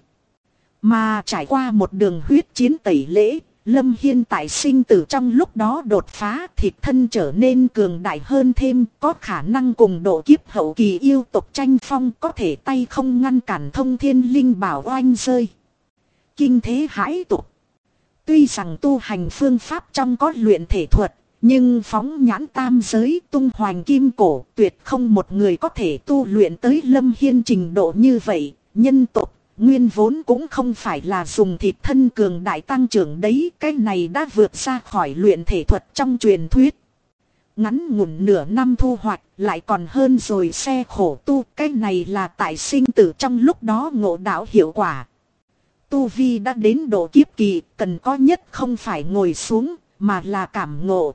Mà trải qua một đường huyết chiến tẩy lễ, Lâm Hiên tại sinh tử trong lúc đó đột phá, thịt thân trở nên cường đại hơn thêm, có khả năng cùng độ kiếp hậu kỳ yêu tộc tranh phong, có thể tay không ngăn cản thông thiên linh bảo oanh rơi. Kinh thế hãi tục. Tuy rằng tu hành phương pháp trong có luyện thể thuật, nhưng phóng nhãn tam giới tung hoành kim cổ, tuyệt không một người có thể tu luyện tới Lâm Hiên trình độ như vậy. Nhân tộc nguyên vốn cũng không phải là dùng thịt thân cường đại tăng trưởng đấy, cái này đã vượt ra khỏi luyện thể thuật trong truyền thuyết. Ngắn ngủn nửa năm thu hoạch lại còn hơn rồi xe khổ tu. Cái này là tại sinh tử trong lúc đó ngộ đạo hiệu quả. Tu vi đã đến độ kiếp kỳ, cần có nhất không phải ngồi xuống, mà là cảm ngộ.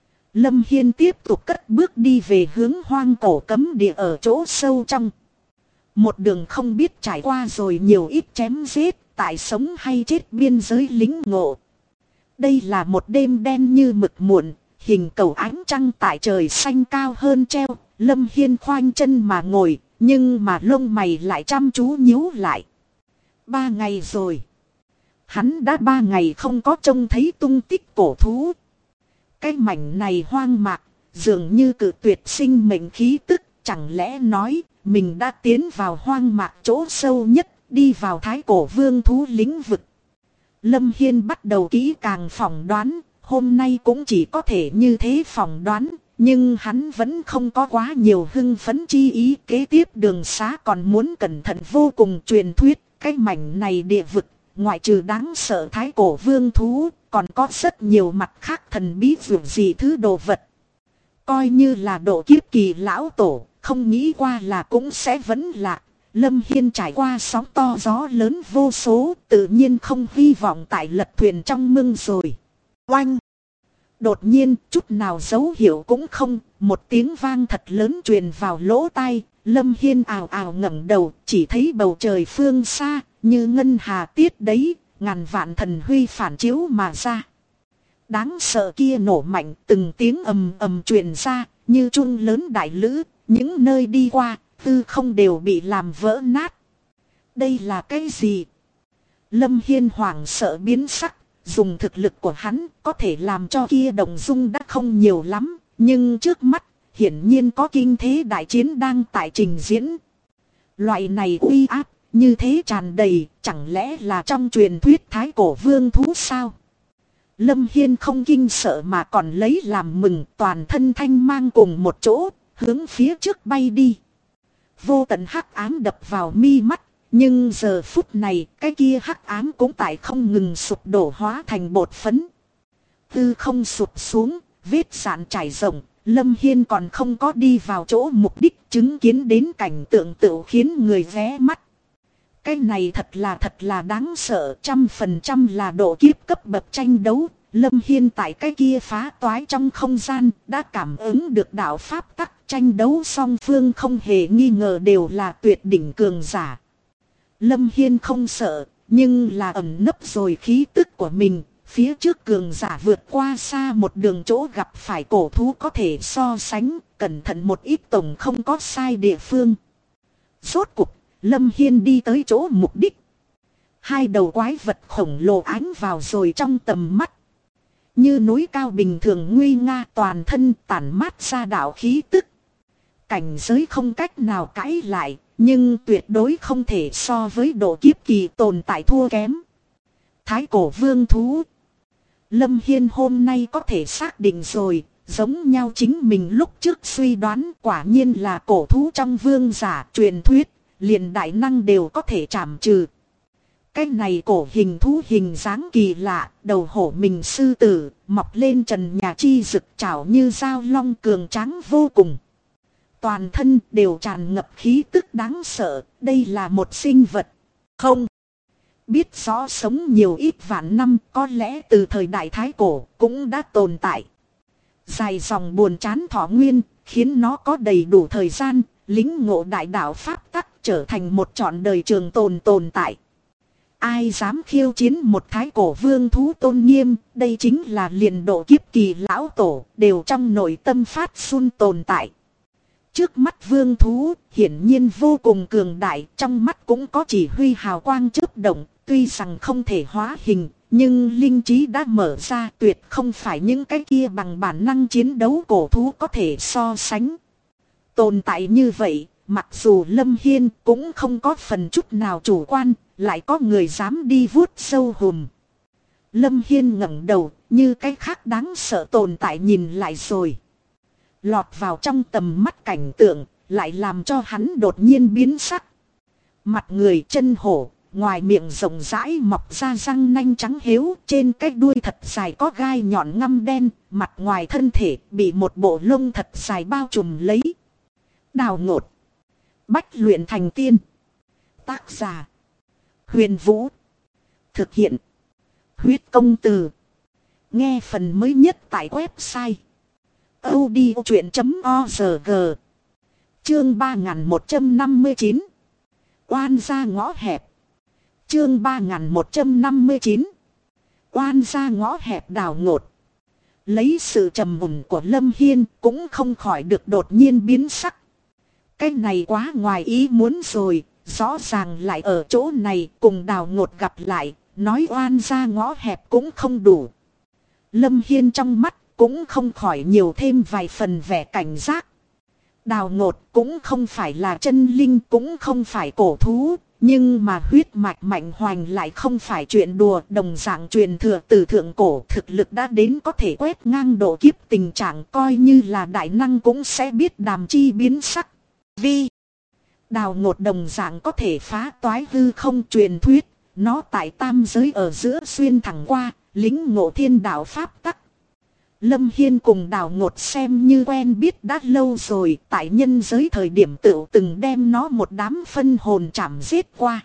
Lâm Hiên tiếp tục cất bước đi về hướng hoang cổ cấm địa ở chỗ sâu trong. Một đường không biết trải qua rồi nhiều ít chém giết, tại sống hay chết biên giới lính ngộ. Đây là một đêm đen như mực muộn, hình cầu ánh trăng tại trời xanh cao hơn treo. Lâm Hiên khoanh chân mà ngồi, nhưng mà lông mày lại chăm chú nhíu lại. 3 ngày rồi. Hắn đã 3 ngày không có trông thấy tung tích cổ thú. Cái mảnh này hoang mạc, dường như cự tuyệt sinh mệnh khí tức. Chẳng lẽ nói, mình đã tiến vào hoang mạc chỗ sâu nhất, đi vào thái cổ vương thú lĩnh vực. Lâm Hiên bắt đầu kỹ càng phỏng đoán, hôm nay cũng chỉ có thể như thế phỏng đoán. Nhưng hắn vẫn không có quá nhiều hưng phấn chi ý. Kế tiếp đường xá còn muốn cẩn thận vô cùng. Truyền thuyết, cái mảnh này địa vực, ngoại trừ đáng sợ thái cổ vương thú, còn có rất nhiều mặt khác thần bí vượt gì thứ đồ vật. Coi như là độ kiếp kỳ lão tổ, không nghĩ qua là cũng sẽ vẫn lạc. Lâm Hiên trải qua sóng to gió lớn vô số, tự nhiên không hy vọng tại lật thuyền trong mưng rồi. Oanh! Đột nhiên, chút nào dấu hiệu cũng không, một tiếng vang thật lớn truyền vào lỗ tai. Lâm Hiên ào ào ngẩng đầu, chỉ thấy bầu trời phương xa, như ngân hà tiết đấy, ngàn vạn thần huy phản chiếu mà ra. Đáng sợ kia nổ mạnh, từng tiếng ầm ầm truyền ra, như chuông lớn đại lữ, những nơi đi qua, tư không đều bị làm vỡ nát. Đây là cái gì? Lâm Hiên hoảng sợ biến sắc, dùng thực lực của hắn có thể làm cho kia động dung đã không nhiều lắm, nhưng trước mắt, hiển nhiên có kinh thế đại chiến đang tại trình diễn. Loại này uy áp, như thế tràn đầy, chẳng lẽ là trong truyền thuyết thái cổ vương thú sao? Lâm Hiên không kinh sợ mà còn lấy làm mừng, toàn thân thanh mang cùng một chỗ, hướng phía trước bay đi. Vô tận hắc ám đập vào mi mắt, nhưng giờ phút này, cái kia hắc ám cũng tại không ngừng sụp đổ hóa thành bột phấn. Tư không sụp xuống, vết sạn trải rộng, Lâm Hiên còn không có đi vào chỗ mục đích, chứng kiến đến cảnh tượng tựu khiến người ghé mắt. Cái này thật là đáng sợ, 100% là độ kiếp cấp bậc tranh đấu. Lâm Hiên tại cái kia phá toái trong không gian, đã cảm ứng được đạo pháp tắc, tranh đấu song phương không hề nghi ngờ đều là tuyệt đỉnh cường giả. Lâm Hiên không sợ, nhưng là ẩn nấp rồi khí tức của mình. Phía trước cường giả vượt qua xa một đường chỗ gặp phải cổ thú có thể so sánh, cẩn thận một ít tổng không có sai địa phương. Rốt cuộc, Lâm Hiên đi tới chỗ mục đích. 2 đầu quái vật khổng lồ ánh vào rồi trong tầm mắt. Như núi cao bình thường nguy nga, toàn thân tản mát ra đạo khí tức. Cảnh giới không cách nào cãi lại, nhưng tuyệt đối không thể so với độ kiếp kỳ tồn tại thua kém. Thái cổ vương thú. Lâm Hiên hôm nay có thể xác định rồi, giống nhau chính mình lúc trước suy đoán, quả nhiên là cổ thú trong vương giả truyền thuyết, liền đại năng đều có thể trảm trừ. Cái này cổ hình thú hình dáng kỳ lạ, đầu hổ mình sư tử, mọc lên trần nhà chi rực trảo như dao long, cường tráng vô cùng. Toàn thân đều tràn ngập khí tức đáng sợ, đây là một sinh vật. Không biết rõ sống nhiều ít vạn năm, có lẽ từ thời đại thái cổ cũng đã tồn tại. Dài dòng buồn chán thọ nguyên, khiến nó có đầy đủ thời gian, lĩnh ngộ đại đạo pháp tắc, trở thành một trọn đời trường tồn tại. Ai dám khiêu chiến một thái cổ vương thú tôn nghiêm, đây chính là liền độ kiếp kỳ lão tổ, đều trong nội tâm phát run tồn tại. Trước mắt vương thú, hiển nhiên vô cùng cường đại, trong mắt cũng có chỉ huy hào quang chớp động, tuy rằng không thể hóa hình, nhưng linh trí đã mở ra, tuyệt không phải những cái kia bằng bản năng chiến đấu cổ thú có thể so sánh. Tồn tại như vậy, mặc dù Lâm Hiên cũng không có phần chút nào chủ quan, lại có người dám đi vuốt sâu hùm. Lâm Hiên ngẩng đầu, như cái khác đáng sợ tồn tại nhìn lại rồi. Lọt vào trong tầm mắt cảnh tượng, lại làm cho hắn đột nhiên biến sắc. Mặt người chân hổ, ngoài miệng rộng rãi mọc ra răng nanh trắng héo, trên cái đuôi thật dài có gai nhọn ngăm đen, mặt ngoài thân thể bị một bộ lông thật dài bao trùm lấy. Đào Ngột. Bách luyện thành tiên. Tác giả: Huyền Vũ. Thực hiện: Huyết Công Từ. Nghe phần mới nhất tại website audiochuyện.org. Chương 3159. Oan gia ngõ hẹp. Chương 3159. Oan gia ngõ hẹp. Đào Ngột lấy sự trầm mùn của Lâm Hiên cũng không khỏi được đột nhiên biến sắc. Cái này quá ngoài ý muốn rồi, rõ ràng lại ở chỗ này cùng Đào Ngột gặp lại, nói oan gia ngõ hẹp cũng không đủ. Lâm Hiên trong mắt cũng không khỏi nhiều thêm vài phần vẻ cảnh giác. Đào Ngột cũng không phải là chân linh, cũng không phải cổ thú, nhưng mà huyết mạch mạnh hoành lại không phải chuyện đùa. Đồng dạng truyền thừa từ thượng cổ, thực lực đã đến có thể quét ngang độ kiếp tình trạng, coi như là đại năng cũng sẽ biết đàm chi biến sắc. Vì Đào Ngột đồng dạng có thể phá toái hư không. Truyền thuyết nó tại tam giới ở giữa xuyên thẳng qua, lĩnh ngộ thiên đạo pháp tắc. Lâm Hiên cùng Đào Ngột xem như quen biết đã lâu rồi, tại nhân giới thời điểm tựu từng đem nó một đám phân hồn chảm giết qua.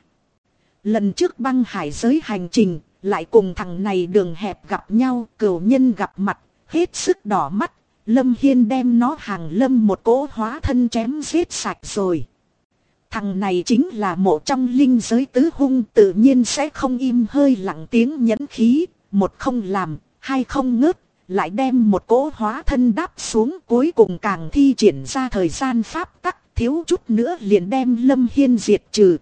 Lần trước băng hải giới hành trình, lại cùng thằng này đường hẹp gặp nhau, cửu nhân gặp mặt, hết sức đỏ mắt. Lâm Hiên đem nó hàng lâm một cỗ hóa thân chém giết sạch rồi. Thằng này chính là mộ trong linh giới tứ hung, tự nhiên sẽ không im hơi lặng tiếng nhẫn khí, một không làm, hai không ngớt. Lại đem một cỗ hóa thân đáp xuống, cuối cùng càng thi triển ra thời gian pháp tắc, thiếu chút nữa liền đem Lâm Hiên diệt trừ.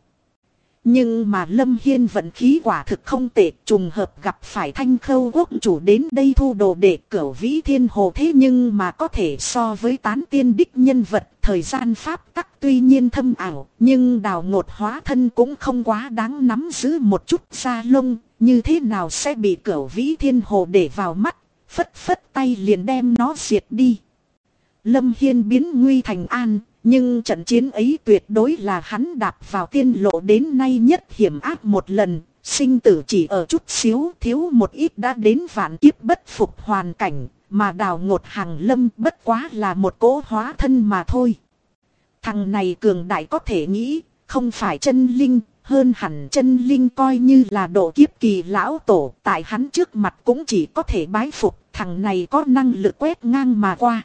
Nhưng mà Lâm Hiên vận khí quả thực không tệ, trùng hợp gặp phải Thanh Khâu quốc chủ đến đây thu đồ để Cửu Vĩ Thiên Hồ, thế nhưng mà có thể so với tán tiên đích nhân vật. Thời gian pháp tắc tuy nhiên thâm ảo, nhưng Đào Ngột hóa thân cũng không quá đáng nắm giữ một chút da lông, như thế nào sẽ bị Cửu Vĩ Thiên Hồ để vào mắt. Phất phất tay liền đem nó diệt đi. Lâm Hiên biến nguy thành an, nhưng trận chiến ấy tuyệt đối là hắn đạp vào tiên lộ đến nay nhất hiểm ác một lần. Sinh tử chỉ ở chút xíu, thiếu một ít đã đến vạn kiếp bất phục hoàn cảnh, mà Đào Ngột hàng lâm bất quá là một cỗ hóa thân mà thôi. Thằng này cường đại có thể nghĩ, không phải chân linh. Hơn hẳn chân linh, coi như là độ kiếp kỳ lão tổ, tại hắn trước mặt cũng chỉ có thể bái phục. Thằng này có năng lực quét ngang mà qua.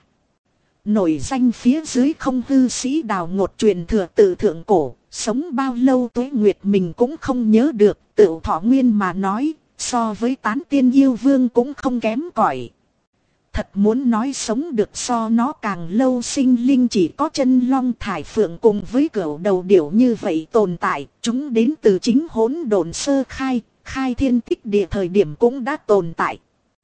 Nổi danh phía dưới không hư sĩ Đào Ngột truyền thừa từ thượng cổ, sống bao lâu tuế nguyệt mình cũng không nhớ được. Tự thọ nguyên mà nói, so với tán tiên yêu vương cũng không kém cỏi. Thật muốn nói sống được so nó càng lâu sinh linh chỉ có chân long thải phượng cùng với cửu đầu điểu như vậy tồn tại. Chúng đến từ chính hỗn độn sơ khai, khai thiên tích địa thời điểm cũng đã tồn tại.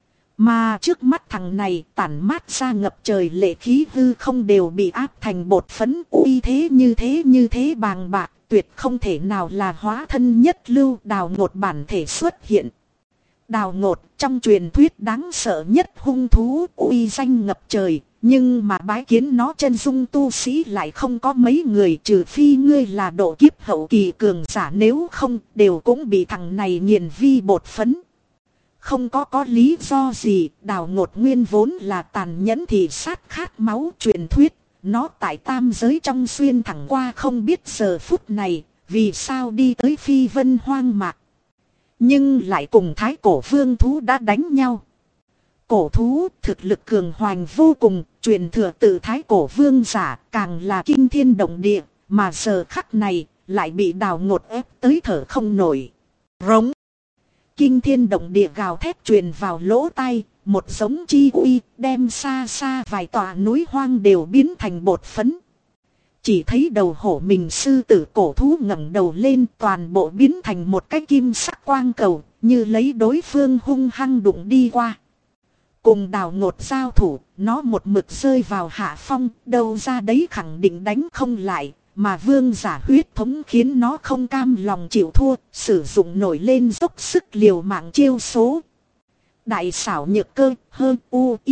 Mà trước mắt thằng này tản mát ra ngập trời lệ khí, hư không đều bị áp thành bột phấn, uy thế như thế bàng bạc, tuyệt không thể nào là hóa thân nhất lưu. Đào Ngột bản thể xuất hiện. Đào Ngột trong truyền thuyết đáng sợ nhất hung thú, uy danh ngập trời, nhưng mà bái kiến nó chân dung tu sĩ lại không có mấy người, trừ phi ngươi là độ kiếp hậu kỳ cường giả, nếu không đều cũng bị thằng này nghiền vi bột phấn. Không có lý do gì, Đào Ngột nguyên vốn là tàn nhẫn thì sát khát máu. Truyền thuyết nó tại tam giới trong xuyên thẳng qua, không biết giờ phút này vì sao đi tới phi vân hoang mạc, nhưng lại cùng thái cổ vương thú đã đánh nhau. Cổ thú thực lực cường hoành vô cùng, truyền thừa từ thái cổ vương giả, càng là kinh thiên động địa, mà giờ khắc này lại bị Đào Ngột ép tới thở không nổi. Rống. Kinh thiên động địa gào thét truyền vào lỗ tai, một giống chi uy đem xa xa vài tòa núi hoang đều biến thành bột phấn. Chỉ thấy đầu hổ mình sư tử cổ thú ngẩng đầu lên, toàn bộ biến thành một cái kim sắc quang cầu, như lấy đối phương hung hăng đụng đi qua. Cùng Đào Ngột giao thủ, nó một mực rơi vào hạ phong, đâu ra đấy khẳng định đánh không lại. Mà vương giả huyết thống khiến nó không cam lòng chịu thua, sử dụng nổi lên dốc sức liều mạng chiêu số. Đại xảo nhược cơ hơn u i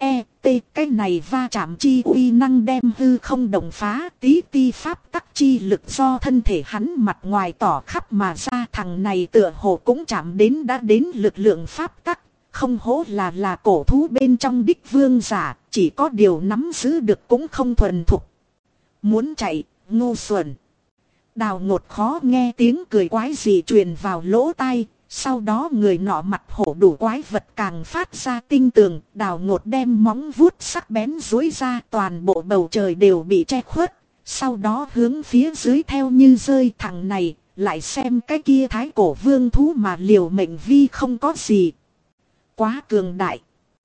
cái này va chạm chi uy năng đem hư không đồng phá, tí ti pháp tắc chi lực do thân thể hắn mặt ngoài tỏ khắp mà ra. Thằng này tựa hồ cũng chạm đến đã đến lực lượng pháp tắc, không hổ là cổ thú bên trong đích vương giả, chỉ có điều nắm giữ được cũng không thuần thục. Muốn chạy, ngu xuẩn. Đào Ngột khó nghe tiếng cười quái dị truyền vào lỗ tai. Sau đó người nọ mặt hổ đủ quái vật càng phát ra tinh tường. Đào Ngột đem móng vuốt sắc bén duỗi ra, toàn bộ bầu trời đều bị che khuất. Sau đó hướng phía dưới theo như rơi. Thằng này lại xem cái kia thái cổ vương thú mà liều mệnh vi không có gì. Quá cường đại.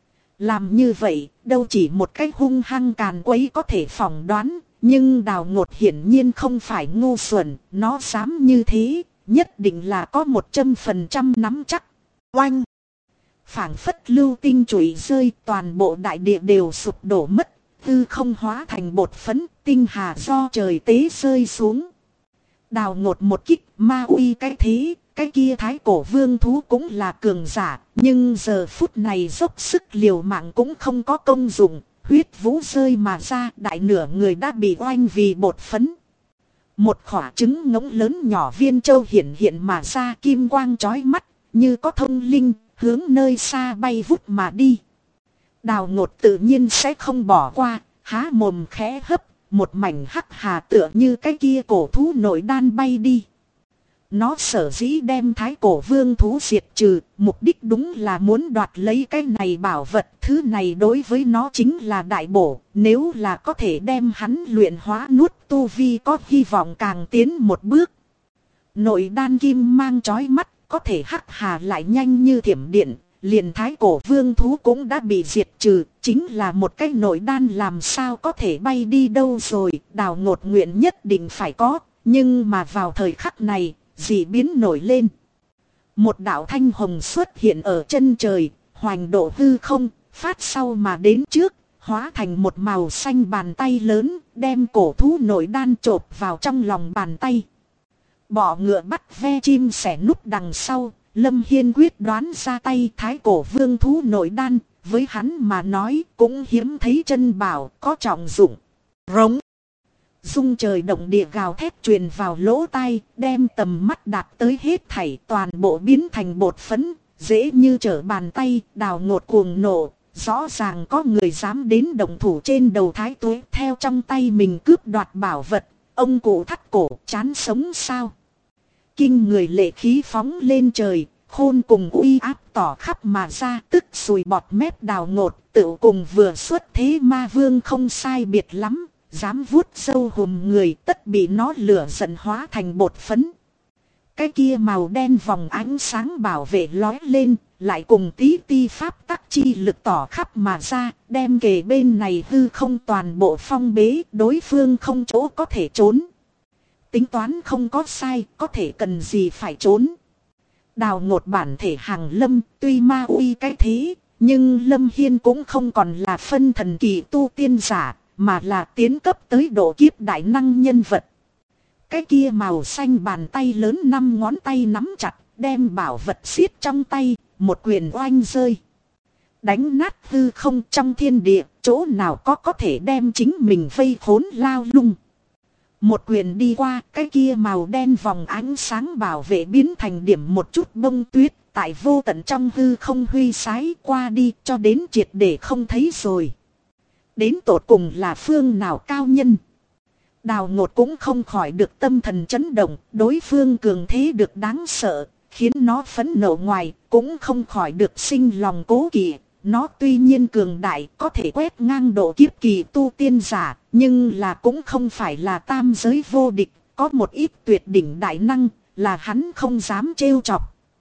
Làm như vậy đâu chỉ một cái hung hăng càn quấy có thể phỏng đoán. Nhưng Đào Ngột hiển nhiên không phải ngu xuẩn. Nó dám như thế, nhất định là có 100% nắm chắc. Oanh! Phảng phất lưu tinh chùy rơi, toàn bộ đại địa đều sụp đổ mất. Hư không hóa thành bột phấn, tinh hà do trời tế rơi xuống. Đào Ngột một kích, ma uy cái thế. Cái kia thái cổ vương thú cũng là cường giả. Nhưng giờ phút này dốc sức liều mạng cũng không có công dụng. Huyết vũ rơi mà ra, đại nửa người đã bị oanh vì bột phấn. Một quả trứng ngỗng lớn nhỏ viên châu hiện mà ra, kim quang chói mắt, như có thông linh, hướng nơi xa bay vút mà đi. Đào Ngột tự nhiên sẽ không bỏ qua, há mồm khẽ hấp, một mảnh hắc hà tựa như cái kia cổ thú nội đan bay đi. Nó sở dĩ đem thái cổ vương thú diệt trừ, mục đích đúng là muốn đoạt lấy cái này bảo vật. Thứ này đối với nó chính là đại bổ, nếu là có thể đem hắn luyện hóa nuốt tu vi có hy vọng càng tiến một bước. Nội đan kim mang chói mắt, có thể hắc hà lại nhanh như thiểm điện, liền thái cổ vương thú cũng đã bị diệt trừ, chính là một cái nội đan làm sao có thể bay đi đâu rồi. Đào Ngột nguyện nhất định phải có, nhưng mà vào thời khắc này, dị biến nổi lên. Một đạo thanh hồng xuất hiện ở chân trời, hoành độ hư không, phát sau mà đến trước, hóa thành một màu xanh bàn tay lớn, đem cổ thú nội đan chộp vào trong lòng bàn tay. Bọ ngựa bắt ve chim sẻ núp đằng sau, Lâm Hiên quyết đoán ra tay. Thái cổ vương thú nội đan, với hắn mà nói cũng hiếm thấy chân bảo, có trọng dụng. Rống. Dung trời động địa gào thét truyền vào lỗ tai, đem tầm mắt đạt tới hết thảy, toàn bộ biến thành bột phấn, dễ như trở bàn tay. Đào Ngột cuồng nộ, rõ ràng có người dám đến động thủ trên đầu thái tuế, theo trong tay mình cướp đoạt bảo vật. Ông cụ thắt cổ, chán sống sao? Kinh người lệ khí phóng lên trời, khôn cùng uy áp tỏ khắp mà ra, tức sùi bọt mép. Đào Ngột tự cùng vừa xuất thế ma vương không sai biệt lắm. Dám vuốt sâu hùm người, tất bị nó lửa giận hóa thành bột phấn. Cái kia màu đen vòng ánh sáng bảo vệ lói lên, lại cùng tí ti pháp tắc chi lực tỏ khắp mà ra, đem kề bên này hư không toàn bộ phong bế, đối phương không chỗ có thể trốn. Tính toán không có sai, có thể cần gì phải trốn. Đào Ngột bản thể hàng lâm, tuy ma uy cái thế, nhưng Lâm Hiên cũng không còn là phân thần kỳ tu tiên giả, mà là tiến cấp tới độ kiếp đại năng nhân vật. Cái kia màu xanh bàn tay lớn 5 ngón tay nắm chặt, đem bảo vật xiết trong tay, một quyền oanh rơi. Đánh nát hư không trong thiên địa, chỗ nào có thể đem chính mình vây khốn lao lung. Một quyền đi qua, cái kia màu đen vòng ánh sáng bảo vệ biến thành điểm một chút bông tuyết, tại vô tận trong hư không huy sái qua đi, cho đến triệt để không thấy rồi. Đến tột cùng là phương nào cao nhân? Đào Ngột cũng không khỏi được tâm thần chấn động, đối phương cường thế được đáng sợ, khiến nó phẫn nộ ngoài, cũng không khỏi được sinh lòng cố kỵ. Nó tuy nhiên cường đại, có thể quét ngang độ kiếp kỳ tu tiên giả, nhưng là cũng không phải là tam giới vô địch, có một ít tuyệt đỉnh đại năng, là hắn không dám trêu chọc.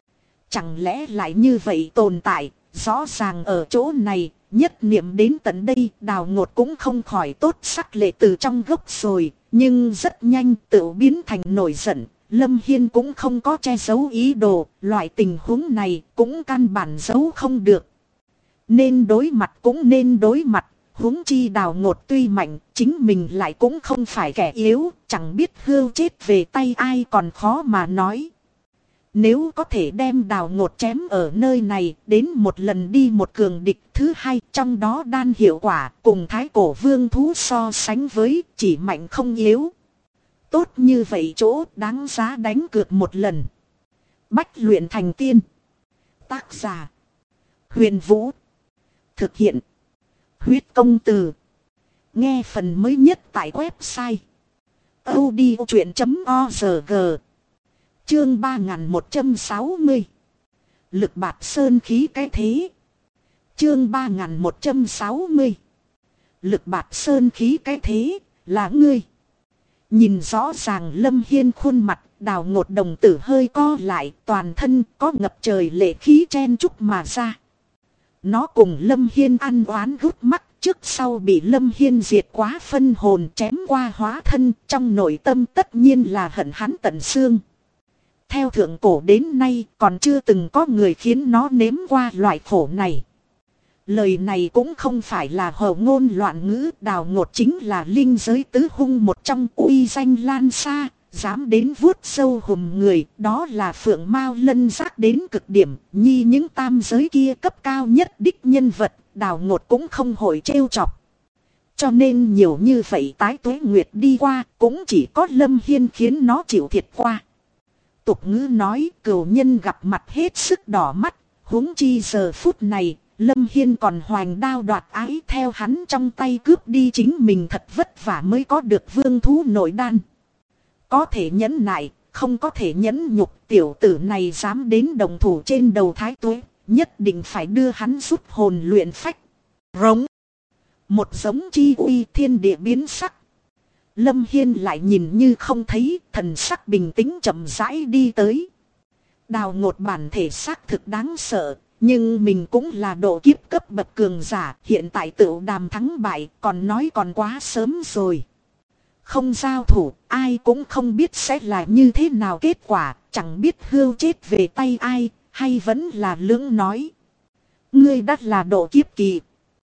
Chẳng lẽ lại như vậy tồn tại, rõ ràng ở chỗ này. Nhất niệm đến tận đây, Đào Ngột cũng không khỏi tốt sắc lệ từ trong gốc rồi, nhưng rất nhanh tự biến thành nổi giận. Lâm Hiên cũng không có che giấu ý đồ, loại tình huống này cũng căn bản giấu không được. Nên đối mặt cũng nên đối mặt, huống chi Đào Ngột tuy mạnh, chính mình lại cũng không phải kẻ yếu, chẳng biết hưu chết về tay ai còn khó mà nói. Nếu có thể đem Đào Ngột chém ở nơi này đến một lần đi một cường địch thứ hai, trong đó đan hiệu quả cùng thái cổ vương thú so sánh với chỉ mạnh không yếu. Tốt như vậy chỗ đáng giá đánh cược một lần. Bách luyện thành tiên. Tác giả: Huyền Vũ. Thực hiện: Huyết Công Từ. Nghe phần mới nhất tại website audiochuyện.org. Chương 3160. Lực bạt sơn khí cái thế. Chương 3160. Lực bạt sơn khí cái thế là ngươi. Nhìn rõ ràng Lâm Hiên khuôn mặt, Đào Ngột đồng tử hơi co lại, toàn thân có ngập trời lệ khí chen chúc mà ra. Nó cùng Lâm Hiên ăn oán gút mắt, trước sau bị Lâm Hiên diệt quá phân hồn chém qua hóa thân, trong nội tâm tất nhiên là hận hắn tận xương. Theo thượng cổ đến nay còn chưa từng có người khiến nó nếm qua loại khổ này. Lời này cũng không phải là hầu ngôn loạn ngữ, Đào Ngột chính là linh giới tứ hung một trong, uy danh lan xa, dám đến vuốt sâu hùm người, đó là phượng mao lân giác đến cực điểm, nhi những tam giới kia cấp cao nhất đích nhân vật, Đào Ngột cũng không hội trêu chọc. Cho nên nhiều như vậy tái tuế nguyệt đi qua, cũng chỉ có Lâm Hiên khiến nó chịu thiệt qua. Tục ngữ nói cừu nhân gặp mặt hết sức đỏ mắt, huống chi giờ phút này, Lâm Hiên còn hoành đao đoạt ái theo hắn trong tay cướp đi chính mình thật vất vả mới có được vương thú nội đan. Có thể nhẫn nại, không có thể nhẫn nhục, tiểu tử này dám đến đồng thủ trên đầu thái tuế, nhất định phải đưa hắn rút hồn luyện phách. Rống. Một giống chi uy thiên địa biến sắc. Lâm Hiên lại nhìn như không thấy, thần sắc bình tĩnh chậm rãi đi tới. Đào Ngột bản thể xác thực đáng sợ, nhưng mình cũng là độ kiếp cấp bậc cường giả, hiện tại tựu đàm thắng bại, còn nói còn quá sớm rồi. Không giao thủ, ai cũng không biết sẽ là như thế nào kết quả, chẳng biết hưu chết về tay ai, hay vẫn là lưỡng nói. Ngươi đắt là độ kiếp kỳ.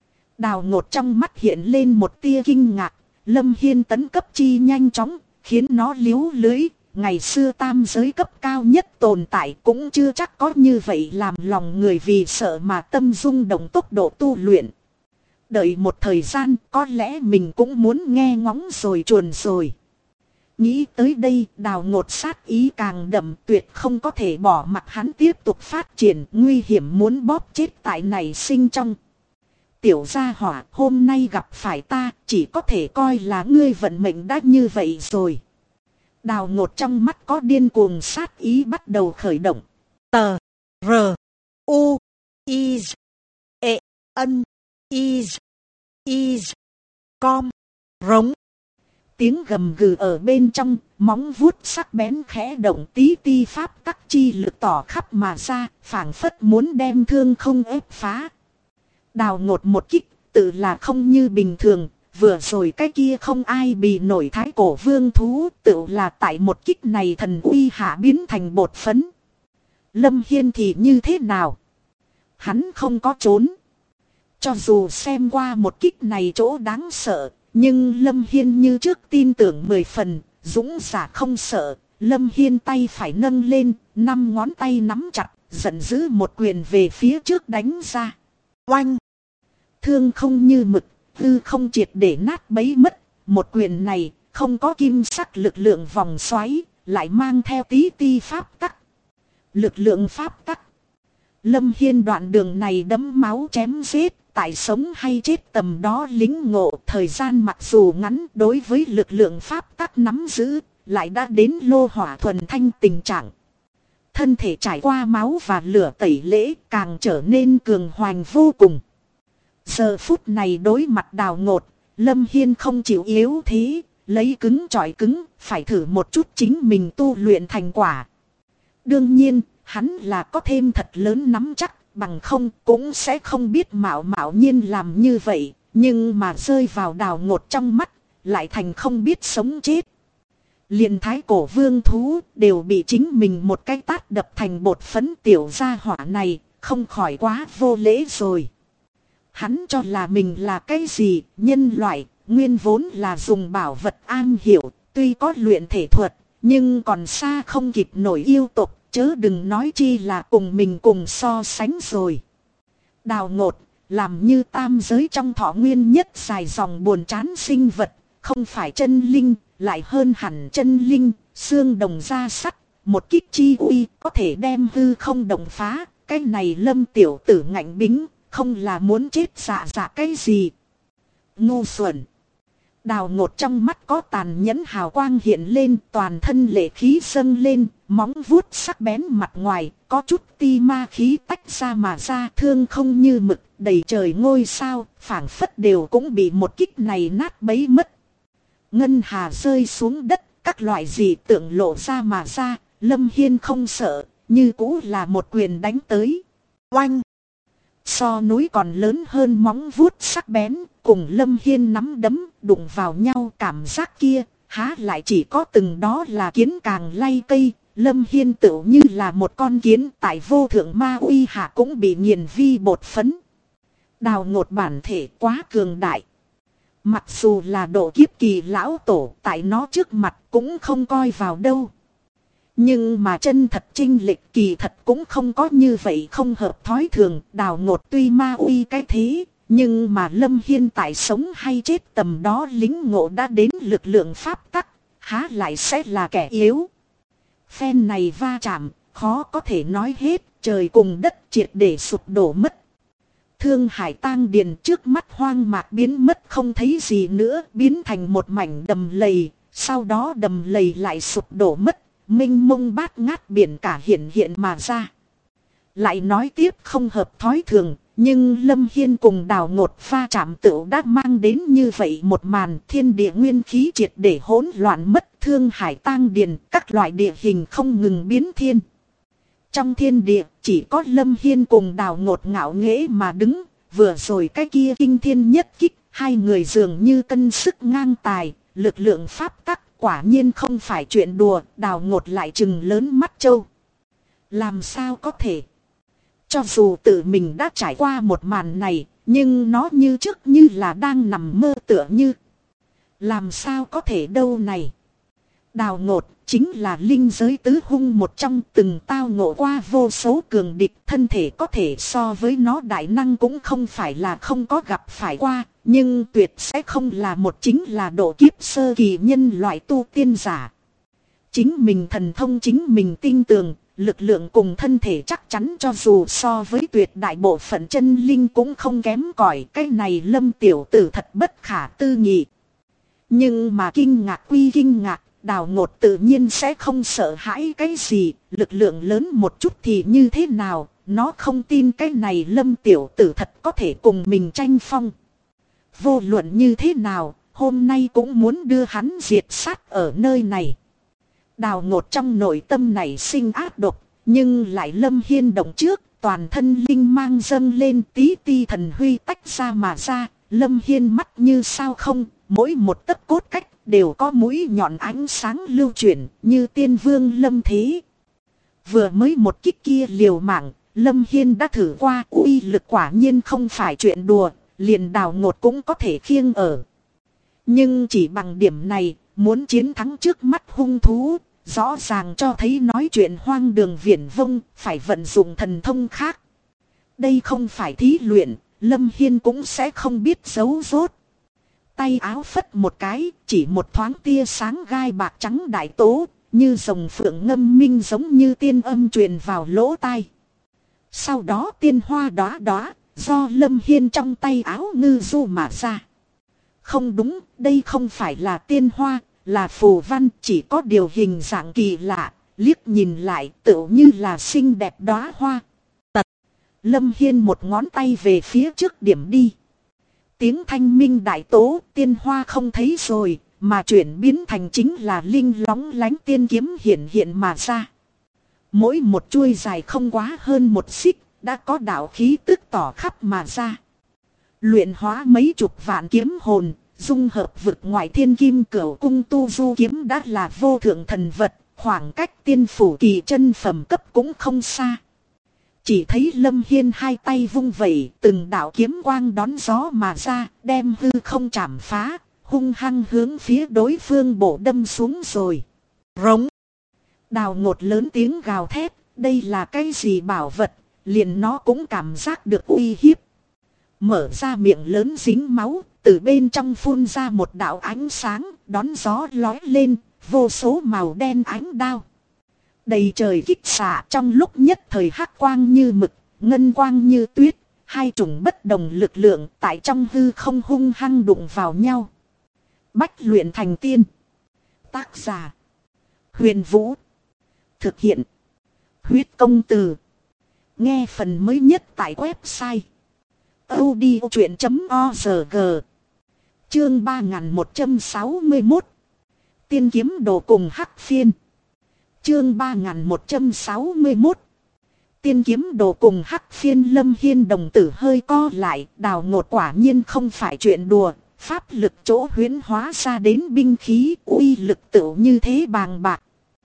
Đào Ngột trong mắt hiện lên một tia kinh ngạc. Lâm Hiên tấn cấp chi nhanh chóng, khiến nó liếu lưới. Ngày xưa tam giới cấp cao nhất tồn tại cũng chưa chắc có như vậy, làm lòng người vì sợ mà tâm rung động tốc độ tu luyện. Đợi một thời gian có lẽ mình cũng muốn nghe ngóng rồi chuồn rồi. Nghĩ tới đây, Đào Ngột sát ý càng đậm, tuyệt không có thể bỏ mặc hắn tiếp tục phát triển, nguy hiểm muốn bóp chết tại này sinh trong. Tiểu gia hỏa, hôm nay gặp phải ta, chỉ có thể coi là ngươi vận mệnh đã như vậy rồi. Đào Ngột trong mắt có điên cuồng sát ý bắt đầu khởi động. Tờ, R, U, I, E, N, I, I, Com, rống. Tiếng gầm gừ ở bên trong, móng vuốt sắc bén khẽ động, tí ti pháp tắc chi lực tỏ khắp mà ra, phảng phất muốn đem thương không ép phá. Đào Ngột một kích, tự là không như bình thường, vừa rồi cái kia không ai bị nổi thái cổ vương thú, tự là tại một kích này thần uy hạ biến thành bột phấn. Lâm Hiên thì như thế nào? Hắn không có trốn. Cho dù xem qua một kích này chỗ đáng sợ, nhưng Lâm Hiên như trước tin tưởng 10 phần, dũng giả không sợ. Lâm Hiên tay phải nâng lên, 5 ngón tay nắm chặt, giận dữ một quyền về phía trước đánh ra. Oanh! Thương không như mực, hư không triệt để nát bấy mất. Một quyền này không có kim sắc lực lượng vòng xoáy, lại mang theo tí ti pháp tắc. Lực lượng pháp tắc. Lâm Hiên đoạn đường này đấm máu chém giết, tại sống hay chết tầm đó lính ngộ. Thời gian mặc dù ngắn, đối với lực lượng pháp tắc nắm giữ, lại đã đến lô hỏa thuần thanh tình trạng. Thân thể trải qua máu và lửa tẩy lễ, càng trở nên cường hoành vô cùng. Giờ phút này đối mặt Đào Ngột, Lâm Hiên không chịu yếu thế, lấy cứng chọi cứng, phải thử một chút chính mình tu luyện thành quả. Đương nhiên, hắn là có thêm thật lớn nắm chắc, bằng không cũng sẽ không biết mạo mạo nhiên làm như vậy, nhưng mà rơi vào Đào Ngột trong mắt, lại thành không biết sống chết. Liền thái cổ vương thú đều bị chính mình một cái tát đập thành bột phấn, tiểu gia hỏa này, không khỏi quá vô lễ rồi. Hắn cho là mình là cái gì, nhân loại, nguyên vốn là dùng bảo vật an hiểu, tuy có luyện thể thuật, nhưng còn xa không kịp nổi yêu tục, chớ đừng nói chi là cùng mình cùng so sánh rồi. Đào Ngột, làm như tam giới trong thọ nguyên nhất dài dòng buồn chán sinh vật, không phải chân linh, lại hơn hẳn chân linh, xương đồng da sắt, một kích chi uy có thể đem hư không đồng phá, cái này Lâm tiểu tử ngạnh bính, không là muốn chết dạ cái gì. Ngu xuẩn. Đào Ngột trong mắt có tàn nhẫn hào quang hiện lên, toàn thân lệ khí dâng lên, móng vuốt sắc bén mặt ngoài, có chút ti ma khí tách ra mà ra, thương không như mực, đầy trời ngôi sao, phảng phất đều cũng bị một kích này nát bấy mất. Ngân hà rơi xuống đất, các loại dị tượng lộ ra mà ra, Lâm Hiên không sợ, như cũ là một quyền đánh tới. Oanh! So núi còn lớn hơn móng vuốt sắc bén, cùng Lâm Hiên nắm đấm, đụng vào nhau, cảm giác kia, há lại chỉ có từng đó là kiến càng lay cây. Lâm Hiên tựu như là một con kiến tại vô thượng ma uy hạ cũng bị nghiền vi bột phấn. Đào Ngột bản thể quá cường đại. Mặc dù là độ kiếp kỳ lão tổ, tại nó trước mặt cũng không coi vào đâu. Nhưng mà chân thật chênh lệch kỳ thật cũng không có như vậy, không hợp thói thường. Đào Ngột tuy ma uy cái thế, nhưng mà Lâm Hiên tại sống hay chết tầm đó lính ngộ đã đến lực lượng pháp tắc, há lại sẽ là kẻ yếu. Phen này va chạm, khó có thể nói hết, trời cùng đất triệt để sụp đổ mất. Thương Hải tang điền trước mắt hoang mạc biến mất không thấy gì nữa, biến thành một mảnh đầm lầy, sau đó đầm lầy lại sụp đổ mất, mênh mông bát ngát biển cả hiện hiện mà ra. Lại nói tiếp không hợp thói thường, nhưng Lâm Hiên cùng Đào Ngột va chạm tựu đã mang đến như vậy một màn, thiên địa nguyên khí triệt để hỗn loạn mất, thương hải tang điền, các loại địa hình không ngừng biến thiên. Trong thiên địa, chỉ có Lâm Hiên cùng Đào Ngột ngạo nghễ mà đứng, vừa rồi cái kia kinh thiên nhất kích, hai người dường như cân sức ngang tài, lực lượng pháp tắc, quả nhiên không phải chuyện đùa. Đào Ngột lại trừng lớn mắt trâu. Làm sao có thể? Cho dù tự mình đã trải qua một màn này, nhưng nó như trước như là đang nằm mơ tựa như. Làm sao có thể đâu này? Đào Ngột chính là linh giới tứ hung một trong, từng tao ngộ qua vô số cường địch, thân thể có thể so với nó đại năng cũng không phải là không có gặp phải qua, nhưng tuyệt sẽ không là một chính là độ kiếp sơ kỳ nhân loại tu tiên giả. Chính mình thần thông chính mình tin tưởng, lực lượng cùng thân thể chắc chắn cho dù so với tuyệt đại bộ phận chân linh cũng không kém cỏi, cái này Lâm tiểu tử thật bất khả tư nghị. Nhưng mà kinh ngạc quy kinh ngạc, Đào Ngột tự nhiên sẽ không sợ hãi cái gì, lực lượng lớn một chút thì như thế nào, nó không tin cái này Lâm tiểu tử thật có thể cùng mình tranh phong. Vô luận như thế nào, hôm nay cũng muốn đưa hắn diệt sát ở nơi này. Đào Ngột trong nội tâm này sinh ác độc, nhưng lại Lâm Hiên động trước, toàn thân linh mang dâng lên, tí ti thần huy tách ra mà ra, Lâm Hiên mắt như sao không, mỗi một tấc cốt cách đều có mũi nhọn ánh sáng lưu chuyển như tiên vương lâm thế. Vừa mới một kích kia liều mạng, Lâm Hiên đã thử qua, uy lực quả nhiên không phải chuyện đùa, liền Đào Ngột cũng có thể khiêng ở. Nhưng chỉ bằng điểm này, muốn chiến thắng trước mắt hung thú, rõ ràng cho thấy nói chuyện hoang đường viển vông, phải vận dụng thần thông khác. Đây không phải thí luyện, Lâm Hiên cũng sẽ không biết giấu rốt. Tay áo phất một cái, chỉ một thoáng tia sáng gai bạc trắng đại tố, như rồng phượng ngâm minh giống như tiên âm truyền vào lỗ tai. Sau đó tiên hoa đóa đóa, do Lâm Hiên trong tay áo ngư du mà ra. Không đúng, đây không phải là tiên hoa, là phù văn, chỉ có điều hình dạng kỳ lạ, liếc nhìn lại tựu như là xinh đẹp đóa hoa. Tật, Lâm Hiên một ngón tay về phía trước điểm đi. Tiếng thanh minh đại tố, tiên hoa không thấy rồi, mà chuyển biến thành chính là linh lóng lánh tiên kiếm hiện hiện mà ra. Mỗi một chuôi dài không quá hơn một xích, đã có đạo khí tức tỏ khắp mà ra. Luyện hóa mấy chục vạn kiếm hồn, dung hợp vực ngoại thiên kim cửu cung tu du kiếm đã là vô thượng thần vật, khoảng cách tiên phủ kỳ chân phẩm cấp cũng không xa. Chỉ thấy Lâm Hiên hai tay vung vẩy, từng đạo kiếm quang đón gió mà ra, đem hư không chảm phá, hung hăng hướng phía đối phương bổ đâm xuống rồi. Rống! Đào Ngột lớn tiếng gào thét, đây là cái gì bảo vật, liền nó cũng cảm giác được uy hiếp. Mở ra miệng lớn dính máu, từ bên trong phun ra một đạo ánh sáng, đón gió lói lên, vô số màu đen ánh đao. Đầy trời kích xạ trong lúc nhất thời hắc quang như mực, ngân quang như tuyết, hai chủng bất đồng lực lượng tại trong hư không hung hăng đụng vào nhau. Bách luyện thành tiên. Tác giả: Huyền Vũ. Thực hiện: Huyết Công Từ. Nghe phần mới nhất tại website audiochuyện.org. Chương 3161. Tiên kiếm đồ cùng hắc phiên. Chương 3161. Tiên kiếm đồ cùng hắc phiên. Lâm Hiên đồng tử hơi co lại, Đào Ngột quả nhiên không phải chuyện đùa. Pháp lực chỗ huyễn hóa ra đến binh khí, uy lực tựu như thế bàng bạc.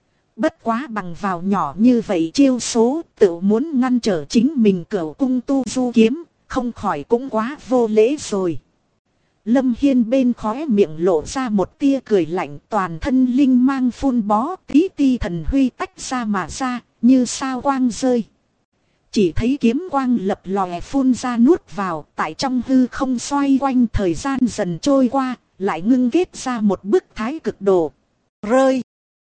Bất quá bằng vào nhỏ như vậy chiêu số, tựu muốn ngăn trở chính mình Cửu Cung Tu Du kiếm, không khỏi cũng quá vô lễ rồi. Lâm Hiên bên khóe miệng lộ ra một tia cười lạnh, toàn thân linh mang phun bó, tí ti thần huy tách ra mà ra, như sao quang rơi. Chỉ thấy kiếm quang lập lòe phun ra nuốt vào, tại trong hư không xoay quanh, thời gian dần trôi qua, lại ngưng kết ra một bức thái cực đồ. Rơi!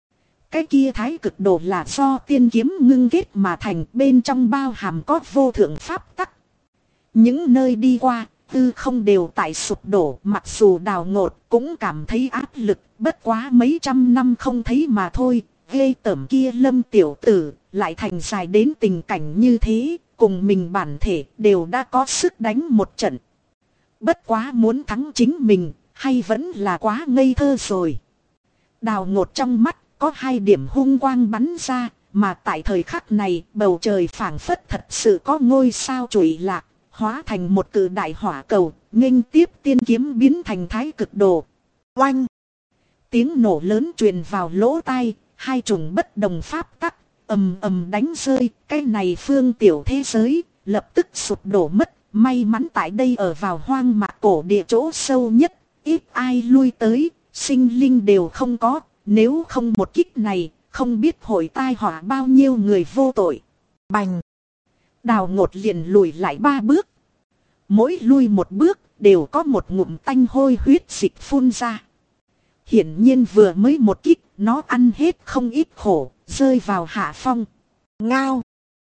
Cái kia thái cực đồ là do tiên kiếm ngưng kết mà thành, bên trong bao hàm có vô thượng pháp tắc. Những nơi đi qua, hư không đều tại sụp đổ, mặc dù Đào Ngột cũng cảm thấy áp lực, bất quá mấy trăm năm không thấy mà thôi. Ghê tởm kia Lâm tiểu tử lại thành dài đến tình cảnh như thế, cùng mình bản thể đều đã có sức đánh một trận. Bất quá muốn thắng chính mình, hay vẫn là quá ngây thơ rồi. Đào Ngột trong mắt có hai điểm hung quang bắn ra, mà tại thời khắc này bầu trời phảng phất thật sự có ngôi sao trụi lạc, hóa thành một cự đại hỏa cầu, nghênh tiếp tiên kiếm biến thành thái cực đồ. Oanh! Tiếng nổ lớn truyền vào lỗ tai, hai chủng bất đồng pháp tắc, ầm ầm đánh rơi, cái này phương tiểu thế giới, lập tức sụp đổ mất. May mắn tại đây ở vào hoang mạc cổ địa chỗ sâu nhất, ít ai lui tới, sinh linh đều không có, nếu không một kích này, không biết hội tai họa bao nhiêu người vô tội. Bành! Đào Ngột liền lùi lại 3 bước. Mỗi lui một bước, đều có một ngụm tanh hôi huyết dịch phun ra. Hiển nhiên vừa mới một kích, nó ăn hết không ít khổ, rơi vào hạ phong. Ngao!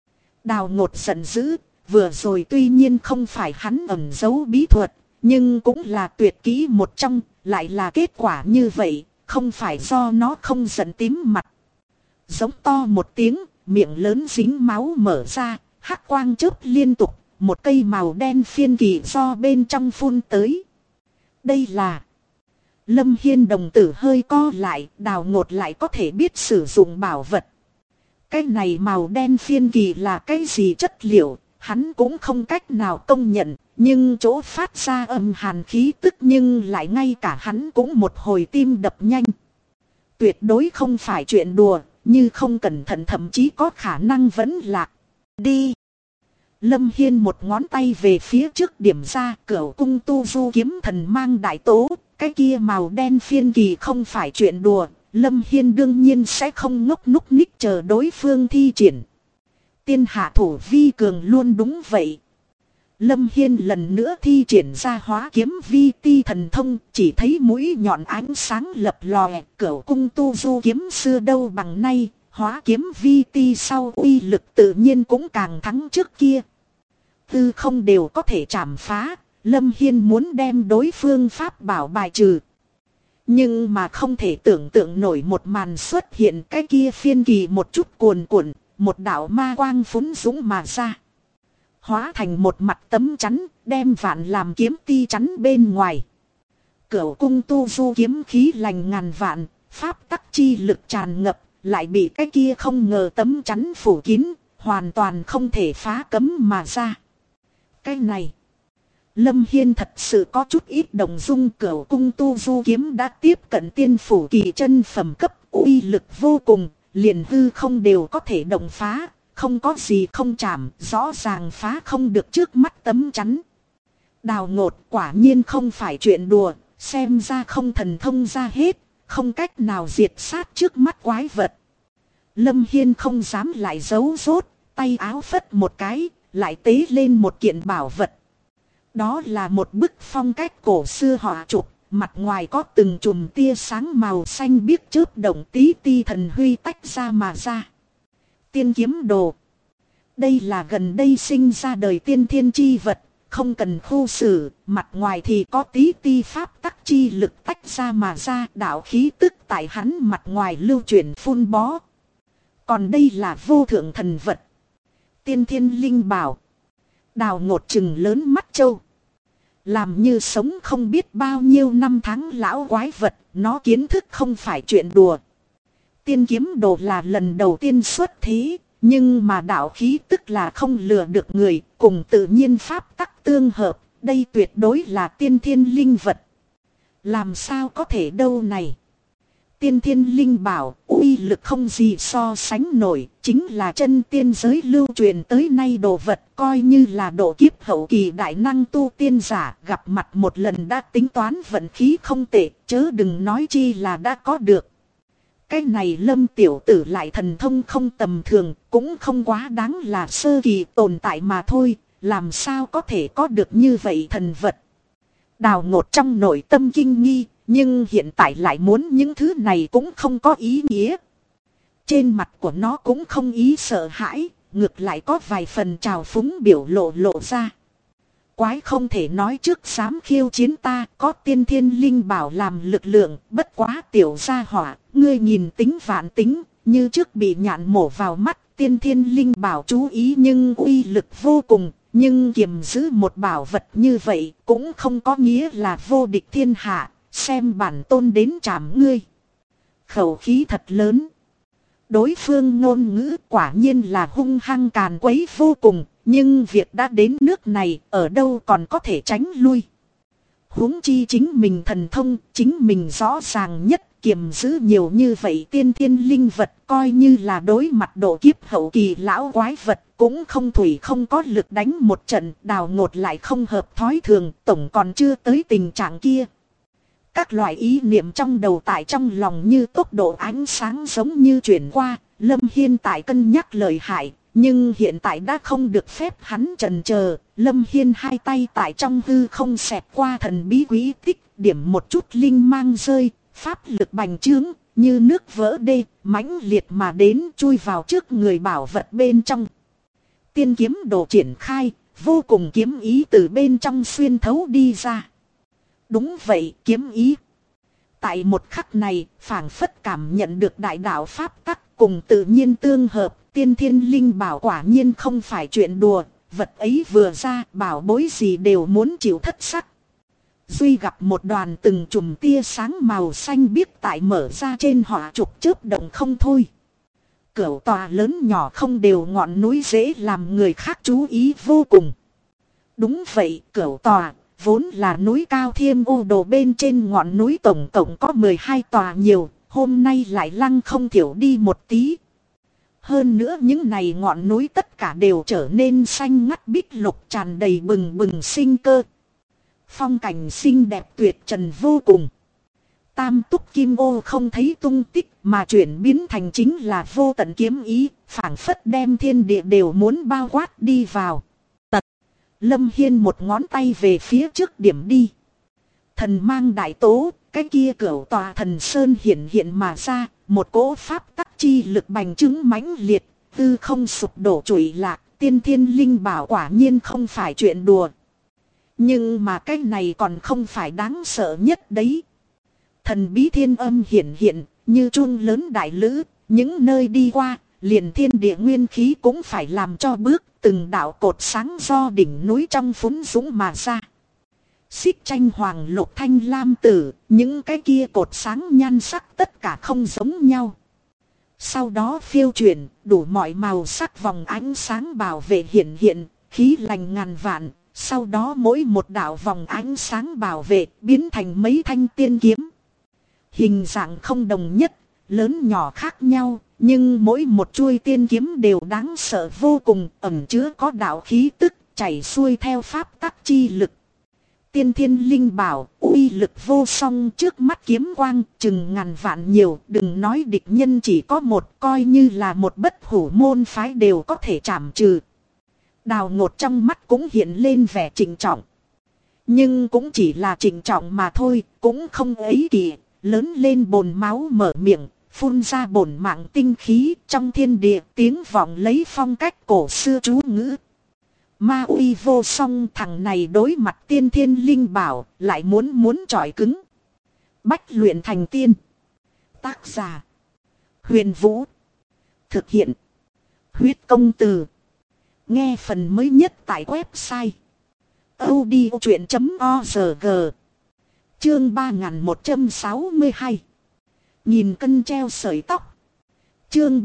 Đào Ngột giận dữ, vừa rồi tuy nhiên không phải hắn ẩn giấu bí thuật, nhưng cũng là tuyệt kỹ một trong, lại là kết quả như vậy, không phải do nó không giận tím mặt. Giống to một tiếng, miệng lớn dính máu mở ra, hắc quang chớp liên tục, một cây màu đen phiên kỳ do bên trong phun tới. Đây là... Lâm Hiên đồng tử hơi co lại, Đào Ngột lại có thể biết sử dụng bảo vật. Cái này màu đen phiên kỳ là cái gì chất liệu, hắn cũng không cách nào công nhận, nhưng chỗ phát ra âm hàn khí tức nhưng lại ngay cả hắn cũng một hồi tim đập nhanh. Tuyệt đối không phải chuyện đùa, như không cẩn thận thậm chí có khả năng vẫn lạc. Đi! Lâm Hiên một ngón tay về phía trước điểm ra, Cửu Cung Tu Du kiếm thần mang đại tố. Cái kia màu đen phiên kỳ không phải chuyện đùa, Lâm Hiên đương nhiên sẽ không ngốc núc ních chờ đối phương thi triển. Tiên hạ thủ vi cường luôn đúng vậy. Lâm Hiên lần nữa thi triển ra hóa kiếm vi ti thần thông, chỉ thấy mũi nhọn ánh sáng lập lòe, Cửu Cung Tu Du kiếm xưa đâu bằng nay, hóa kiếm vi ti sau uy lực tự nhiên cũng càng thắng trước kia. Tư không đều có thể chảm phá, Lâm Hiên muốn đem đối phương pháp bảo bài trừ. Nhưng mà không thể tưởng tượng nổi một màn xuất hiện, cái kia phiên kỳ một chút cuồn cuộn, một đạo ma quang phúng dũng mà ra. Hóa thành một mặt tấm chắn, đem vạn làm kiếm ti chắn bên ngoài. Cửu Cung Tu Du kiếm khí lành ngàn vạn, pháp tắc chi lực tràn ngập, lại bị cái kia không ngờ tấm chắn phủ kín, hoàn toàn không thể phá cấm mà ra. Cái này, Lâm Hiên thật sự có chút ít đồng dung. Cửu Cung Tu Du kiếm đã tiếp cận tiên phủ kỳ chân phẩm cấp, uy lực vô cùng, liền hư không đều có thể động phá, không có gì không chạm, rõ ràng phá không được trước mắt tấm chắn. Đào Ngột quả nhiên không phải chuyện đùa, xem ra không thần thông ra hết, không cách nào diệt sát trước mắt quái vật. Lâm Hiên không dám lại giấu rốt, tay áo phất một cái, lại tế lên một kiện bảo vật. Đó là một bức phong cách cổ xưa họa trục, mặt ngoài có từng chùm tia sáng màu xanh biếc chớp động tí ti thần huy tách ra mà ra. Tiên kiếm đồ. Đây là gần đây sinh ra đời tiên thiên chi vật, không cần khu xử, mặt ngoài thì có tí ti pháp tắc chi lực tách ra mà ra, đạo khí tức tại hắn mặt ngoài lưu chuyển phun bó. Còn đây là vô thượng thần vật. Tiên thiên linh bảo. Đào Ngột trừng lớn mắt châu. Làm như sống không biết bao nhiêu năm tháng lão quái vật, nó kiến thức không phải chuyện đùa. Tiên kiếm đồ là lần đầu tiên xuất thế, nhưng mà đạo khí tức là không lừa được người, cùng tự nhiên pháp tắc tương hợp, đây tuyệt đối là tiên thiên linh vật. Làm sao có thể đâu này? Tiên thiên linh bảo, uy lực không gì so sánh nổi, chính là chân tiên giới lưu truyền tới nay đồ vật, coi như là độ kiếp hậu kỳ đại năng tu tiên giả, gặp mặt một lần đã tính toán vận khí không tệ, chớ đừng nói chi là đã có được. Cái này Lâm tiểu tử lại thần thông không tầm thường, cũng không quá đáng là sơ kỳ tồn tại mà thôi, làm sao có thể có được như vậy thần vật. Đào Ngột trong nội tâm kinh nghi, nhưng hiện tại lại muốn những thứ này cũng không có ý nghĩa. Trên mặt của nó cũng không ý sợ hãi, ngược lại có vài phần trào phúng biểu lộ ra. Quái không thể nói trước dám khiêu chiến ta, có tiên thiên linh bảo làm lực lượng, bất quá tiểu gia hỏa, ngươi nhìn tính vạn tính, như trước bị nhạn mổ vào mắt, tiên thiên linh bảo chú ý nhưng uy lực vô cùng, nhưng kiềm giữ một bảo vật như vậy cũng không có nghĩa là vô địch thiên hạ, xem bản tôn đến chạm ngươi. Khẩu khí thật lớn. Đối phương ngôn ngữ quả nhiên là hung hăng càn quấy vô cùng, nhưng việc đã đến nước này, ở đâu còn có thể tránh lui. Huống chi chính mình thần thông, chính mình rõ ràng nhất, kiềm giữ nhiều như vậy tiên thiên linh vật, coi như là đối mặt độ kiếp hậu kỳ lão quái vật, cũng không thủy không có lực đánh một trận. Đào Ngột lại không hợp thói thường, tổng còn chưa tới tình trạng kia. Các loại ý niệm trong đầu tại trong lòng như tốc độ ánh sáng giống như chuyển qua, Lâm Hiên tại cân nhắc lời hại, nhưng hiện tại đã không được phép hắn chần chờ. Lâm Hiên hai tay tại trong hư không xẹt qua thần bí quý tích, điểm một chút linh mang rơi, pháp lực bành trướng, như nước vỡ đê, mãnh liệt mà đến chui vào trước người bảo vật bên trong. Tiên kiếm đồ triển khai, vô cùng kiếm ý từ bên trong xuyên thấu đi ra. Đúng vậy, kiếm ý. Tại một khắc này, phảng phất cảm nhận được đại đạo pháp tắc cùng tự nhiên tương hợp, tiên thiên linh bảo quả nhiên không phải chuyện đùa, vật ấy vừa ra, bảo bối gì đều muốn chịu thất sắc. Duy gặp một đoàn từng chùm tia sáng màu xanh biếc tại mở ra trên họa trục chớp động không thôi. Cửu tòa lớn nhỏ không đều ngọn núi dễ làm người khác chú ý vô cùng. Đúng vậy, cửu tòa vốn là núi cao Thiêm Ô Đồ bên trên ngọn núi tổng cộng có 12 tòa nhiều, hôm nay lại lăng không thiểu đi một tí. Hơn nữa những này ngọn núi tất cả đều trở nên xanh ngắt bích lục, tràn đầy bừng bừng sinh cơ. Phong cảnh xinh đẹp tuyệt trần vô cùng. Tam túc kim ô không thấy tung tích mà chuyển biến thành chính là vô tận kiếm ý, phảng phất đem thiên địa đều muốn bao quát đi vào. Lâm Hiên một ngón tay về phía trước điểm đi. Thần mang đại tố, cái kia cửu tòa thần sơn hiện hiện mà ra, một cỗ pháp tắc chi lực bành trướng mãnh liệt, tư không sụp đổ trụy lạc, tiên thiên linh bảo quả nhiên không phải chuyện đùa. Nhưng mà cái này còn không phải đáng sợ nhất đấy. Thần bí thiên âm hiện hiện, như chuông lớn đại lữ, những nơi đi qua, liền thiên địa nguyên khí cũng phải làm cho bước, từng đạo cột sáng do đỉnh núi trong phún dũng mà ra. Xích tranh hoàng lục thanh lam tử, những cái kia cột sáng nhan sắc tất cả không giống nhau. Sau đó phiêu chuyển, đủ mọi màu sắc vòng ánh sáng bảo vệ hiện hiện, khí lành ngàn vạn. Sau đó mỗi một đạo vòng ánh sáng bảo vệ biến thành mấy thanh tiên kiếm. Hình dạng không đồng nhất, lớn nhỏ khác nhau, nhưng mỗi một chuôi tiên kiếm đều đáng sợ vô cùng, ẩn chứa có đạo khí tức, chảy xuôi theo pháp tắc chi lực. Tiên thiên linh bảo, uy lực vô song, trước mắt kiếm quang, chừng ngàn vạn nhiều, đừng nói địch nhân chỉ có một, coi như là một bất hủ môn phái đều có thể trảm trừ. Đào Ngột trong mắt cũng hiện lên vẻ trịnh trọng. Nhưng cũng chỉ là trịnh trọng mà thôi, cũng không ấy kỳ, lớn lên bồn máu mở miệng, phun ra bổn mạng tinh khí, trong thiên địa tiếng vọng lấy phong cách cổ xưa chú ngữ. Ma uy vô song, thằng này đối mặt tiên thiên linh bảo, lại muốn chọi cứng. Bách luyện thành tiên. Tác giả: Huyền Vũ. Thực hiện: Huyết Công Từ. Nghe phần mới nhất tại website audiochuyện.org. Chương 3162. Nghìn cân treo sợi tóc. Chương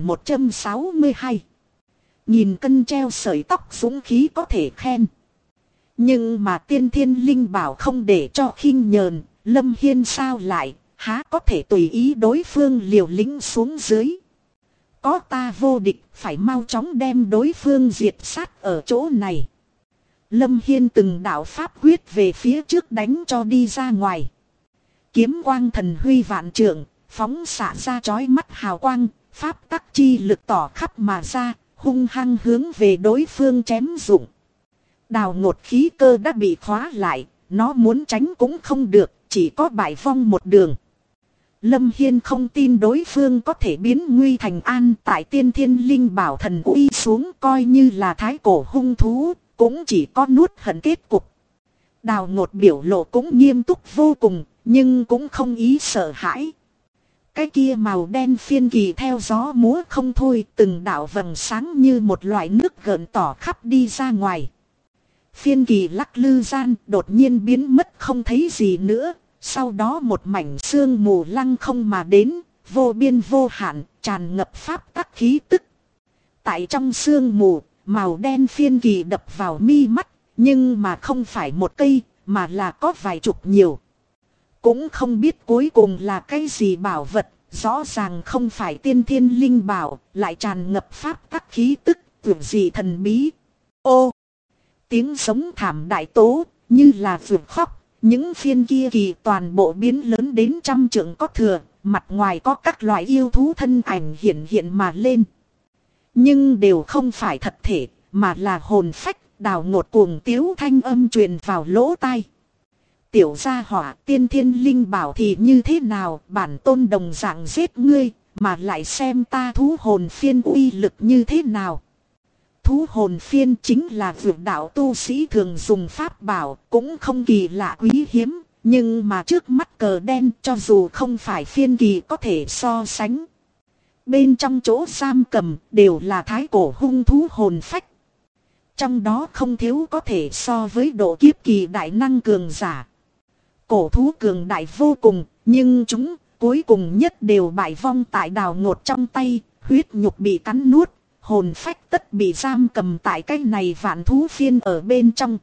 3162. Nghìn cân treo sợi tóc, dũng khí có thể khen. Nhưng mà tiên thiên linh bảo không để cho khinh nhờn, Lâm Hiên sao lại, há có thể tùy ý đối phương liều lĩnh xuống dưới. Có ta vô địch, phải mau chóng đem đối phương diệt sát ở chỗ này. Lâm Hiên từng đạo pháp quyết về phía trước đánh cho đi ra ngoài. Kiếm quang thần huy vạn trượng, phóng xạ ra chói mắt hào quang, pháp tắc chi lực tỏ khắp mà ra, hung hăng hướng về đối phương chém dụng. Đào Ngột khí cơ đã bị khóa lại, nó muốn tránh cũng không được, chỉ có bại vong một đường. Lâm Hiên không tin đối phương có thể biến nguy thành an, tại tiên thiên linh bảo thần uy xuống, coi như là thái cổ hung thú, cũng chỉ có nuốt hận kết cục. Đào Ngột biểu lộ cũng nghiêm túc vô cùng, nhưng cũng không ý sợ hãi. Cái kia màu đen phiên kỳ theo gió múa không thôi, từng đạo vầng sáng như một loại nước gợn tỏ khắp đi ra ngoài. Phiên kỳ lắc lư gian, đột nhiên biến mất không thấy gì nữa, sau đó một mảnh sương mù lăng không mà đến, vô biên vô hạn, tràn ngập pháp tắc khí tức. Tại trong sương mù, màu đen phiên kỳ đập vào mi mắt, nhưng mà không phải một cây, mà là có vài chục nhiều. Cũng không biết cuối cùng là cái gì bảo vật, rõ ràng không phải tiên thiên linh bảo, lại tràn ngập pháp tắc khí tức, tưởng gì thần bí. Ô! Tiếng sống thảm đại tố, như là vượt khóc, những phiên kia kỳ toàn bộ biến lớn đến 100 trượng có thừa, mặt ngoài có các loại yêu thú thân ảnh hiện hiện mà lên. Nhưng đều không phải thật thể, mà là hồn phách. Đào Ngột cuồng tiếu thanh âm truyền vào lỗ tai. Tiểu gia hỏa, tiên thiên linh bảo thì như thế nào, bản tôn đồng dạng giết ngươi, mà lại xem ta thú hồn phiên uy lực như thế nào. Thú hồn phiên chính là vượt đạo tu sĩ thường dùng pháp bảo, cũng không kỳ lạ quý hiếm, nhưng mà trước mắt cờ đen cho dù không phải phiên kỳ có thể so sánh. Bên trong chỗ giam cầm đều là thái cổ hung thú hồn phách. Trong đó không thiếu có thể so với độ kiếp kỳ đại năng cường giả. Cổ thú cường đại vô cùng, nhưng chúng cuối cùng nhất đều bại vong tại Đào Ngột trong tay, huyết nhục bị cắn nuốt, hồn phách tất bị giam cầm tại cái này vạn thú phiên ở bên trong.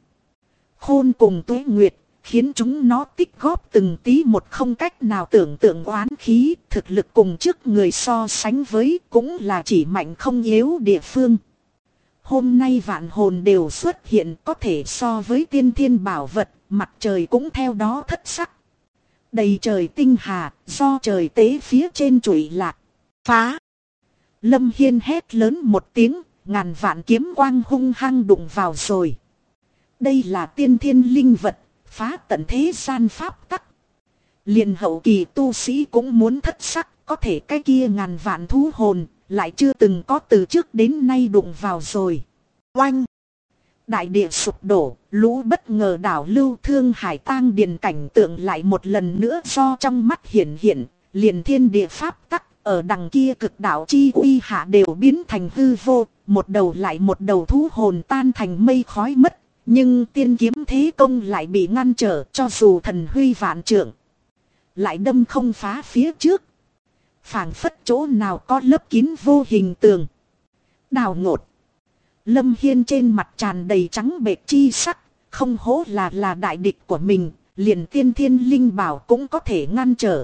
Khôn cùng tuế nguyệt, khiến chúng nó tích góp từng tí một, không cách nào tưởng tượng oán khí, thực lực cùng trước người so sánh với cũng là chỉ mạnh không yếu địa phương. Hôm nay vạn hồn đều xuất hiện, có thể so với tiên thiên bảo vật, mặt trời cũng theo đó thất sắc. Đầy trời tinh hà, do trời tế phía trên trụy lạc. Phá! Lâm Hiên hét lớn một tiếng, ngàn vạn kiếm quang hung hăng đụng vào rồi. Đây là tiên thiên linh vật, phá tận thế gian pháp tắc. Liền hậu kỳ tu sĩ cũng muốn thất sắc, có thể cái kia ngàn vạn thú hồn, lại chưa từng có từ trước đến nay đụng vào rồi. Oanh! Đại địa sụp đổ, lũ bất ngờ đảo lưu, thương hải tang điền cảnh tượng lại một lần nữa do trong mắt hiển hiện, liền thiên địa pháp tắc ở đằng kia cực đạo chi uy hạ đều biến thành hư vô, một đầu lại một đầu thú hồn tan thành mây khói mất, nhưng tiên kiếm thế công lại bị ngăn trở, cho dù thần huy vạn trượng lại đâm không phá phía trước. Phảng phất chỗ nào có lớp kín vô hình tường. Đào Ngột, Lâm Hiên trên mặt tràn đầy trắng bệch chi sắc, không hổ là đại địch của mình, liền tiên thiên linh bảo cũng có thể ngăn trở.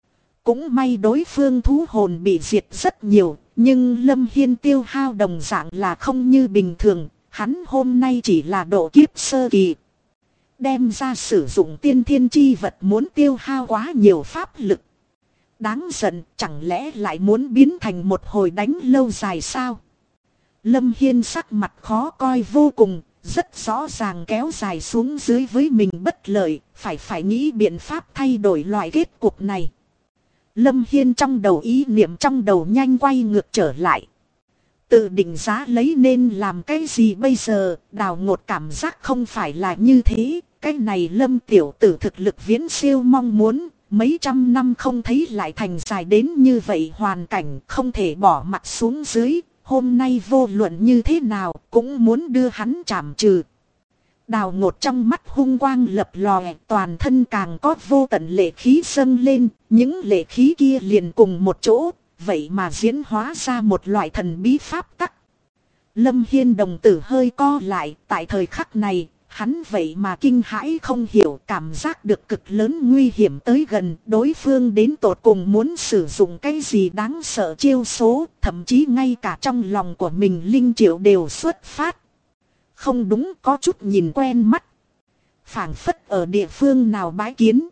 Cũng may đối phương thú hồn bị diệt rất nhiều, nhưng Lâm Hiên tiêu hao đồng dạng là không như bình thường, hắn hôm nay chỉ là độ kiếp sơ kỳ. đem ra sử dụng tiên thiên chi vật muốn tiêu hao quá nhiều pháp lực. Đáng giận, chẳng lẽ lại muốn biến thành một hồi đánh lâu dài sao? Lâm Hiên sắc mặt khó coi vô cùng, rất rõ ràng kéo dài xuống dưới với mình bất lợi, phải nghĩ biện pháp thay đổi loại kết cục này. Lâm Hiên trong đầu ý niệm trong đầu nhanh quay ngược trở lại. Tự định giá lấy nên làm cái gì bây giờ, Đào Ngột cảm giác không phải là như thế. Cái này Lâm tiểu tử thực lực viễn siêu mong muốn, mấy trăm năm không thấy lại thành dài đến như vậy hoàn cảnh không thể bỏ mặt xuống dưới. Hôm nay vô luận như thế nào cũng muốn đưa hắn trảm trừ. Đào Ngột trong mắt hung quang lập lòe, toàn thân càng có vô tận lệ khí dâng lên, những lệ khí kia liền cùng một chỗ, vậy mà diễn hóa ra một loại thần bí pháp tắc. Lâm Hiên đồng tử hơi co lại, tại thời khắc này, hắn vậy mà kinh hãi không hiểu, cảm giác được cực lớn nguy hiểm tới gần, đối phương đến tột cùng muốn sử dụng cái gì đáng sợ chiêu số, thậm chí ngay cả trong lòng của mình linh triệu đều xuất phát. Không đúng, có chút nhìn quen mắt. Phảng phất ở địa phương nào bái kiến.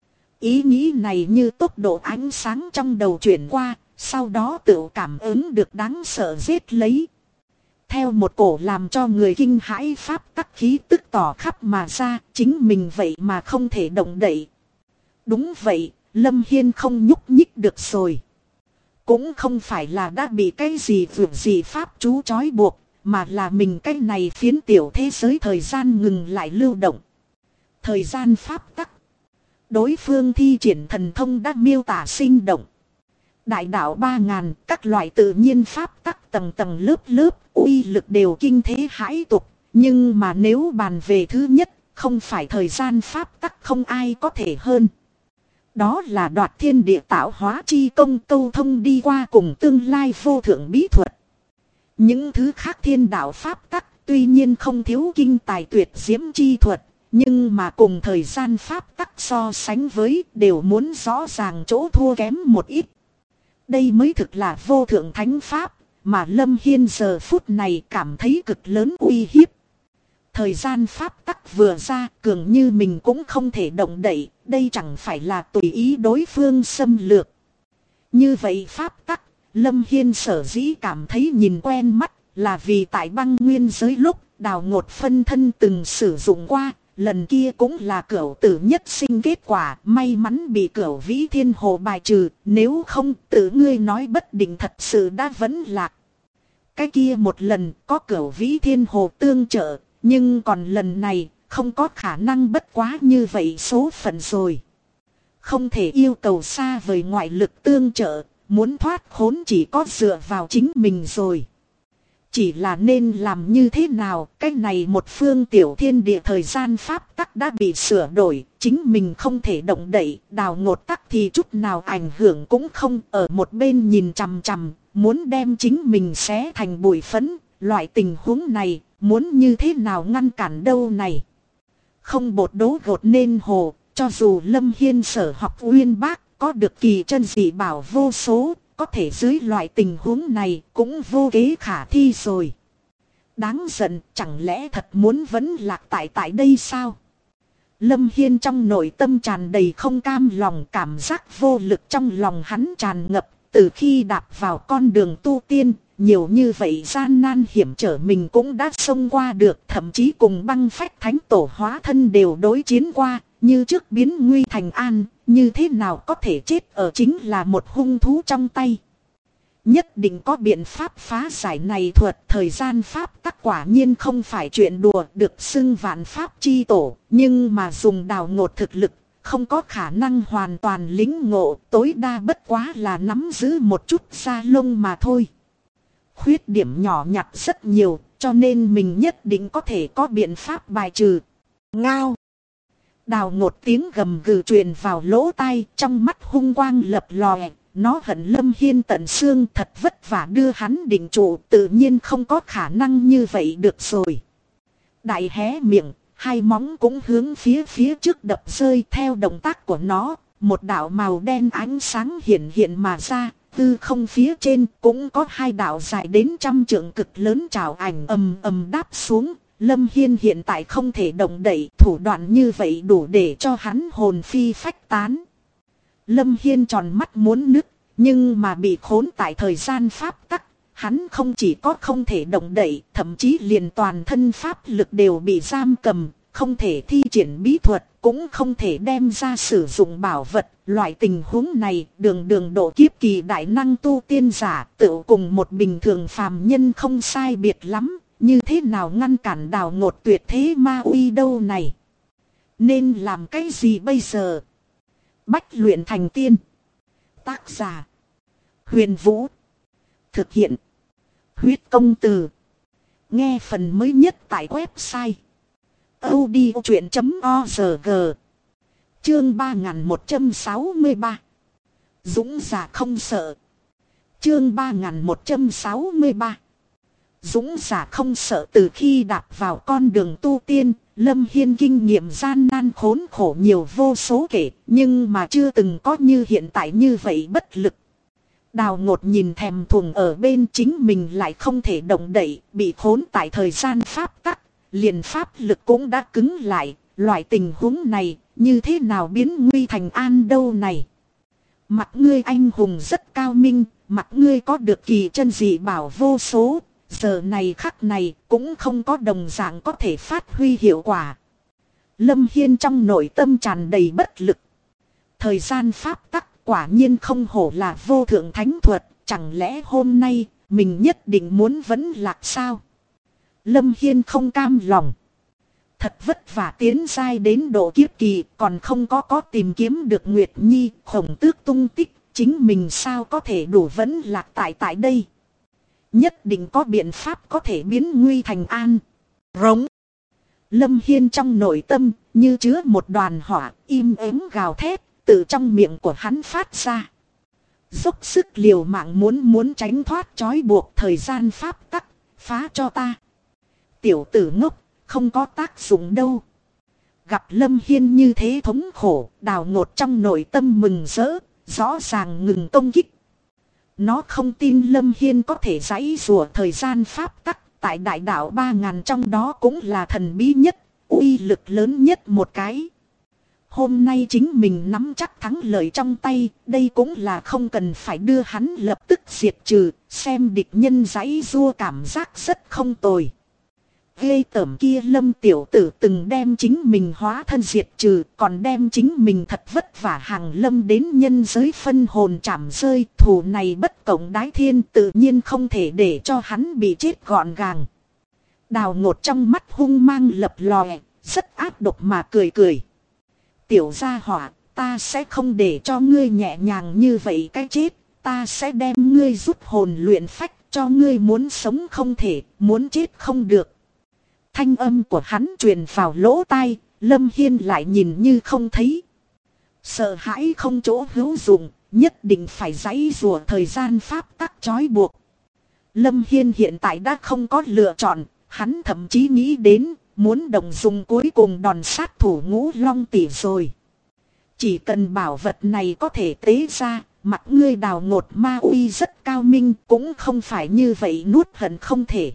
Ý nghĩ này như tốc độ ánh sáng trong đầu chuyển qua, sau đó tự cảm ứng được đáng sợ giết lấy. Theo một cổ làm cho người kinh hãi pháp tắc khí tức tỏ khắp mà ra, chính mình vậy mà không thể động đậy. Đúng vậy, Lâm Hiên không nhúc nhích được rồi. Cũng không phải là đã bị cái gì vượt gì pháp chú trói buộc, mà là mình cái này phiến tiểu thế giới thời gian ngừng lại lưu động. Thời gian pháp tắc. Đối phương thi triển thần thông đã miêu tả sinh động. Đại đạo 3000, các loại tự nhiên pháp tắc tầng tầng lớp lớp, uy lực đều kinh thế hãi tục. Nhưng mà nếu bàn về thứ nhất, không phải thời gian pháp tắc không ai có thể hơn. Đó là đoạt thiên địa tạo hóa chi công, câu thông đi qua cùng tương lai vô thượng bí thuật. Những thứ khác thiên đạo pháp tắc tuy nhiên không thiếu kinh tài tuyệt diễm chi thuật, nhưng mà cùng thời gian pháp tắc so sánh với đều muốn rõ ràng chỗ thua kém một ít. Đây mới thực là vô thượng thánh pháp, mà Lâm Hiên giờ phút này cảm thấy cực lớn uy hiếp. Thời gian pháp tắc vừa ra, cường như mình cũng không thể động đậy, đây chẳng phải là tùy ý đối phương xâm lược. Như vậy pháp tắc, Lâm Hiên sở dĩ cảm thấy nhìn quen mắt, là vì tại băng nguyên giới lúc Đào Ngột phân thân từng sử dụng qua. Lần kia cũng là cửu tử nhất sinh kết quả, may mắn bị cửu vĩ thiên hồ bài trừ, nếu không tự ngươi nói bất định thật sự đã vẫn lạc. Cái kia một lần có cửu vĩ thiên hồ tương trợ, nhưng còn lần này không có khả năng, bất quá như vậy số phận rồi. Không thể yêu cầu xa vời ngoại lực tương trợ, muốn thoát khốn chỉ có dựa vào chính mình rồi. Chỉ là nên làm như thế nào, cái này một phương tiểu thiên địa thời gian pháp tắc đã bị sửa đổi, chính mình không thể động đậy, Đào Ngột tắc thì chút nào ảnh hưởng cũng không, ở một bên nhìn chằm chằm, muốn đem chính mình xé thành bụi phấn, loại tình huống này, muốn như thế nào ngăn cản đâu này. Không bột đố gột nên hồ, cho dù Lâm Hiên sở học uyên bác, có được kỳ chân dị bảo vô số, có thể dưới loại tình huống này cũng vô kế khả thi rồi. Đáng giận, chẳng lẽ thật muốn vẫn lạc tại đây sao? Lâm Hiên trong nội tâm tràn đầy không cam lòng, cảm giác vô lực trong lòng hắn tràn ngập. Từ khi đạp vào con đường tu tiên, nhiều như vậy gian nan hiểm trở mình cũng đã xông qua được. Thậm chí cùng băng phách thánh tổ hóa thân đều đối chiến qua, như trước biến nguy thành an. Như thế nào có thể chết ở chính là một hung thú trong tay. Nhất định có biện pháp phá giải này thuật. Thời gian pháp tắc quả nhiên không phải chuyện đùa, được xưng vạn pháp chi tổ. Nhưng mà dùng Đào Ngột thực lực, không có khả năng hoàn toàn lĩnh ngộ, tối đa bất quá là nắm giữ một chút da lông mà thôi. Khuyết điểm nhỏ nhặt rất nhiều, cho nên mình nhất định có thể có biện pháp bài trừ. Ngao. Đào Ngột tiếng gầm gừ truyền vào lỗ tai, trong mắt hung quang lập lòe. Nó hận Lâm Hiên tận xương, thật vất vả đưa hắn định trụ, tự nhiên không có khả năng như vậy được rồi. Đại hé miệng, hai móng cũng hướng phía trước đập rơi. Theo động tác của nó, một đạo màu đen ánh sáng hiện mà ra. Tư không phía trên cũng có hai đạo dài đến 100 trượng cực lớn trảo ảnh ầm ầm đáp xuống, Lâm Hiên hiện tại không thể động đậy, thủ đoạn như vậy đủ để cho hắn hồn phi phách tán. Lâm Hiên tròn mắt muốn nứt, nhưng mà bị khốn tại thời gian pháp tắc. Hắn không chỉ có không thể động đậy, thậm chí liền toàn thân pháp lực đều bị giam cầm, không thể thi triển bí thuật, cũng không thể đem ra sử dụng bảo vật. Loại tình huống này, đường độ kiếp kỳ đại năng tu tiên giả, tự cùng một bình thường phàm nhân không sai biệt lắm, như thế nào ngăn cản Đào Ngột tuyệt thế ma uy đâu này. Nên làm cái gì bây giờ? Bách luyện thành tiên. Tác giả: Huyền Vũ. Thực hiện: Huyết Công Từ. Nghe phần mới nhất tại website audiochuyện.org. Chương 3163. Dũng giả không sợ. Chương 3163. Dũng giả không sợ. Từ khi đạp vào con đường tu tiên, Lâm Hiên kinh nghiệm gian nan khốn khổ nhiều vô số kể, nhưng mà chưa từng có như hiện tại như vậy bất lực. Đào Ngột nhìn thèm thuồng ở bên chính mình lại không thể động đậy, bị khốn tại thời gian pháp tắc, liền pháp lực cũng đã cứng lại, loại tình huống này như thế nào biến nguy thành an đâu này. Mặt ngươi anh hùng rất cao minh, mặt ngươi có được kỳ chân dị bảo vô số, giờ này khắc này cũng không có đồng dạng có thể phát huy hiệu quả. Lâm Hiên trong nội tâm tràn đầy bất lực. Thời gian pháp tắc quả nhiên không hổ là vô thượng thánh thuật, chẳng lẽ hôm nay mình nhất định muốn vẫn lạc sao? Lâm Hiên không cam lòng. Thật vất vả tiến giai đến độ kiếp kỳ, còn không có tìm kiếm được Nguyệt Nhi, Khổng Tước tung tích, chính mình sao có thể đủ vẫn lạc tại đây? Nhất định có biện pháp có thể biến nguy thành an. Rống. Lâm Hiên trong nội tâm như chứa một đoàn hỏa im ắng gào thét từ trong miệng của hắn phát ra. Dốc sức liều mạng muốn tránh thoát trói buộc thời gian pháp tắc, phá cho ta. Tiểu tử ngốc, không có tác dụng đâu. Gặp Lâm Hiên như thế thống khổ, Đào Ngột trong nội tâm mừng rỡ, rõ ràng ngừng công kích. Nó không tin Lâm Hiên có thể giãy rùa thời gian pháp tắc, tại đại đạo 3000 trong đó cũng là thần bí nhất, uy lực lớn nhất một cái. Hôm nay chính mình nắm chắc thắng lợi trong tay, đây cũng là không cần phải đưa hắn lập tức diệt trừ, xem địch nhân giãy rua cảm giác rất không tồi. Ghê tởm kia Lâm tiểu tử từng đem chính mình hóa thân diệt trừ, còn đem chính mình thật vất vả hàng lâm đến nhân giới phân hồn chảm rơi. Thù này bất cộng đái thiên, tự nhiên không thể để cho hắn bị chết gọn gàng. Đào Ngột trong mắt hung mang lập lòe, rất ác độc mà cười. Tiểu gia hỏa, ta sẽ không để cho ngươi nhẹ nhàng như vậy cái chết, ta sẽ đem ngươi rút hồn luyện phách, cho ngươi muốn sống không thể, muốn chết không được. Thanh âm của hắn truyền vào lỗ tai, Lâm Hiên lại nhìn như không thấy. Sợ hãi không chỗ hữu dụng, nhất định phải giãy rùa thời gian pháp tắc trói buộc. Lâm Hiên hiện tại đã không có lựa chọn, hắn thậm chí nghĩ đến muốn động dùng cuối cùng đòn sát thủ Ngũ Long tỷ rồi. Chỉ cần bảo vật này có thể tế ra, mặt ngươi Đào Ngột ma uy rất cao minh, cũng không phải như vậy nuốt hận không thể.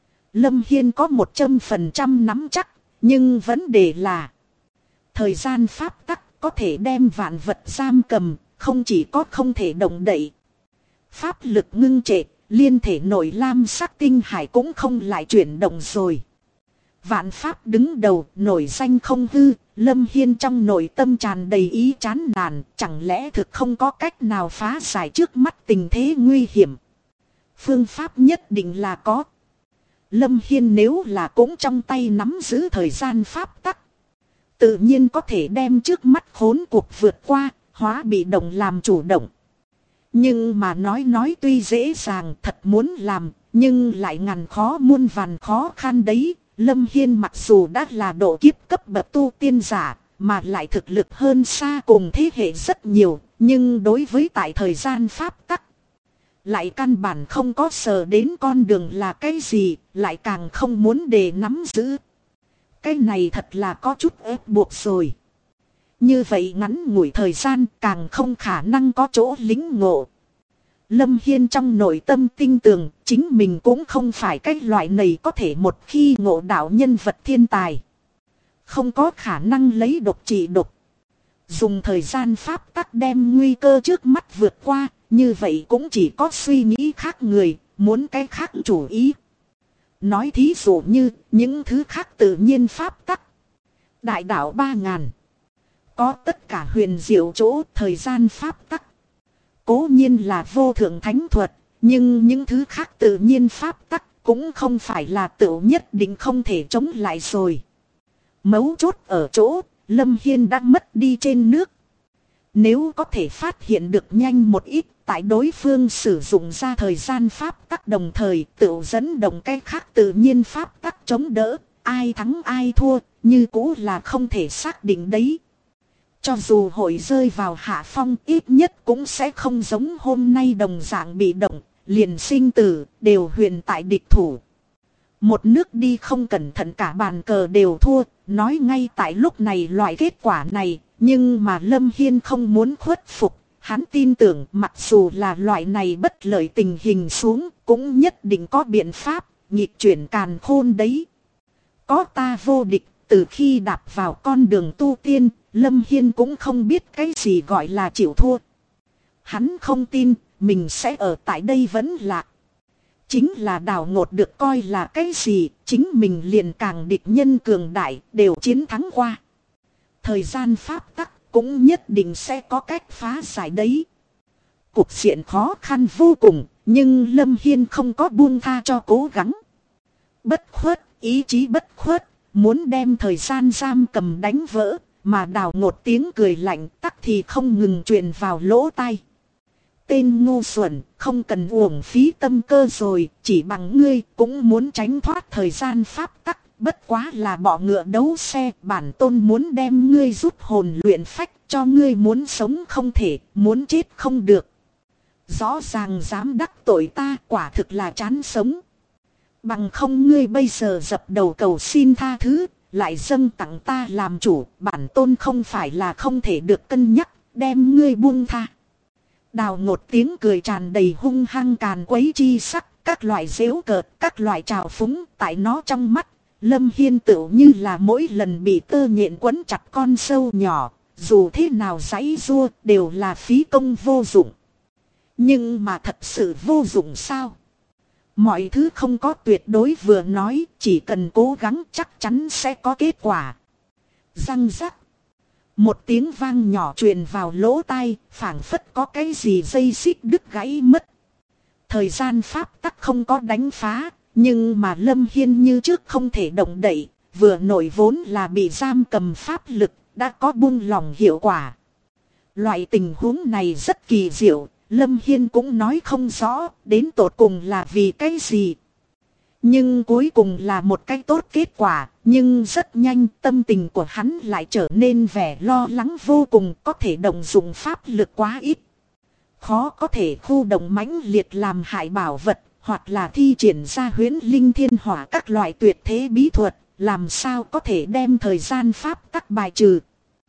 Lâm Hiên có 100% nắm chắc, nhưng vấn đề là thời gian pháp tắc có thể đem vạn vật giam cầm, không chỉ có không thể động đậy. Pháp lực ngưng trệ, liên thể nội lam sắc tinh hải cũng không lại chuyển động rồi. Vạn pháp đứng đầu, nổi danh không hư, Lâm Hiên trong nội tâm tràn đầy ý chán nản, chẳng lẽ thực không có cách nào phá giải trước mắt tình thế nguy hiểm. Phương pháp nhất định là có. Lâm Hiên nếu là cũng trong tay nắm giữ thời gian pháp tắc, tự nhiên có thể đem trước mắt khốn cuộc vượt qua, hóa bị động làm chủ động. Nhưng mà nói tuy dễ dàng, thật muốn làm, nhưng lại ngàn khó muôn vàn khó khăn đấy. Lâm Hiên mặc dù đã là độ kiếp cấp bậc tu tiên giả, mà lại thực lực hơn xa cùng thế hệ rất nhiều, nhưng đối với tại thời gian pháp tắc, lại căn bản không có sờ đến con đường là cái gì, lại càng không muốn để nắm giữ. Cái này thật là có chút ép buộc rồi. Như vậy ngắn ngủi thời gian càng không khả năng có chỗ lính ngộ. Lâm Hiên trong nội tâm tin tưởng chính mình cũng không phải cái loại này có thể một khi ngộ đạo nhân vật thiên tài. Không có khả năng lấy độc trị độc. Dùng thời gian pháp tắc đem nguy cơ trước mắt vượt qua, như vậy cũng chỉ có suy nghĩ khác người, muốn cái khác chủ ý. Nói thí dụ như những thứ khác tự nhiên pháp tắc. Đại đạo 3000. Có tất cả huyền diệu chỗ thời gian pháp tắc. Cố nhiên là vô thượng thánh thuật, nhưng những thứ khác tự nhiên pháp tắc cũng không phải là tự nhất định không thể chống lại rồi. Mấu chốt ở chỗ, Lâm Hiên đã mất đi trên nước. Nếu có thể phát hiện được nhanh một ít, tại đối phương sử dụng ra thời gian pháp tắc đồng thời tự dẫn động cái khác tự nhiên pháp tắc chống đỡ, ai thắng ai thua, như cũ là không thể xác định đấy. Cho dù hội rơi vào hạ phong ít nhất cũng sẽ không giống hôm nay đồng dạng bị động, liền sinh tử, đều huyền tại địch thủ. Một nước đi không cẩn thận cả bàn cờ đều thua, nói ngay tại lúc này loại kết quả này, nhưng mà Lâm Hiên không muốn khuất phục. Hắn tin tưởng mặc dù là loại này bất lợi tình hình xuống, cũng nhất định có biện pháp, nghịch chuyển càn khôn đấy. Có ta vô địch, từ khi đạp vào con đường tu tiên, Lâm Hiên cũng không biết cái gì gọi là chịu thua. Hắn không tin, mình sẽ ở tại đây vẫn lạc. Chính là đào ngột được coi là cái gì, chính mình liền càng địch nhân cường đại, đều chiến thắng qua. Thời gian pháp tắc cũng nhất định sẽ có cách phá giải đấy. Cuộc diện khó khăn vô cùng, nhưng Lâm Hiên không có buông tha cho cố gắng. Bất khuất, ý chí bất khuất, muốn đem thời gian giam cầm đánh vỡ, mà đào ngột tiếng cười lạnh tắc thì không ngừng truyền vào lỗ tai. Tên ngu xuẩn, không cần uổng phí tâm cơ rồi, chỉ bằng ngươi cũng muốn tránh thoát thời gian pháp tắc. Bất quá là bọ ngựa đấu xe, bản tôn muốn đem ngươi rút hồn luyện phách, cho ngươi muốn sống không thể, muốn chết không được. Rõ ràng dám đắc tội ta, quả thực là chán sống. Bằng không ngươi bây giờ dập đầu cầu xin tha thứ, lại dâng tặng ta làm chủ, bản tôn không phải là không thể được cân nhắc, đem ngươi buông tha. Đào ngột tiếng cười tràn đầy hung hăng càn quấy chi sắc, các loại giễu cợt, các loại trào phúng, tại nó trong mắt. Lâm Hiên tựu như là mỗi lần bị tơ nhện quấn chặt con sâu nhỏ, dù thế nào giãy giụa đều là phí công vô dụng. Nhưng mà thật sự vô dụng sao? Mọi thứ không có tuyệt đối vừa nói, chỉ cần cố gắng chắc chắn sẽ có kết quả. Răng rắc. Một tiếng vang nhỏ truyền vào lỗ tai, phảng phất có cái gì dây xích đứt gãy mất. Thời gian pháp tắc không có đánh phá. Nhưng mà Lâm Hiên như trước không thể động đậy, vừa nổi vốn là bị giam cầm pháp lực, đã có buông lỏng hiệu quả. Loại tình huống này rất kỳ diệu, Lâm Hiên cũng nói không rõ, đến tột cùng là vì cái gì. Nhưng cuối cùng là một cái tốt kết quả, nhưng rất nhanh tâm tình của hắn lại trở nên vẻ lo lắng vô cùng, có thể động dụng pháp lực quá ít. Khó có thể khu động mãnh liệt làm hại bảo vật. Hoặc là thi triển ra huyễn linh thiên hỏa các loại tuyệt thế bí thuật, làm sao có thể đem thời gian pháp tắc bài trừ.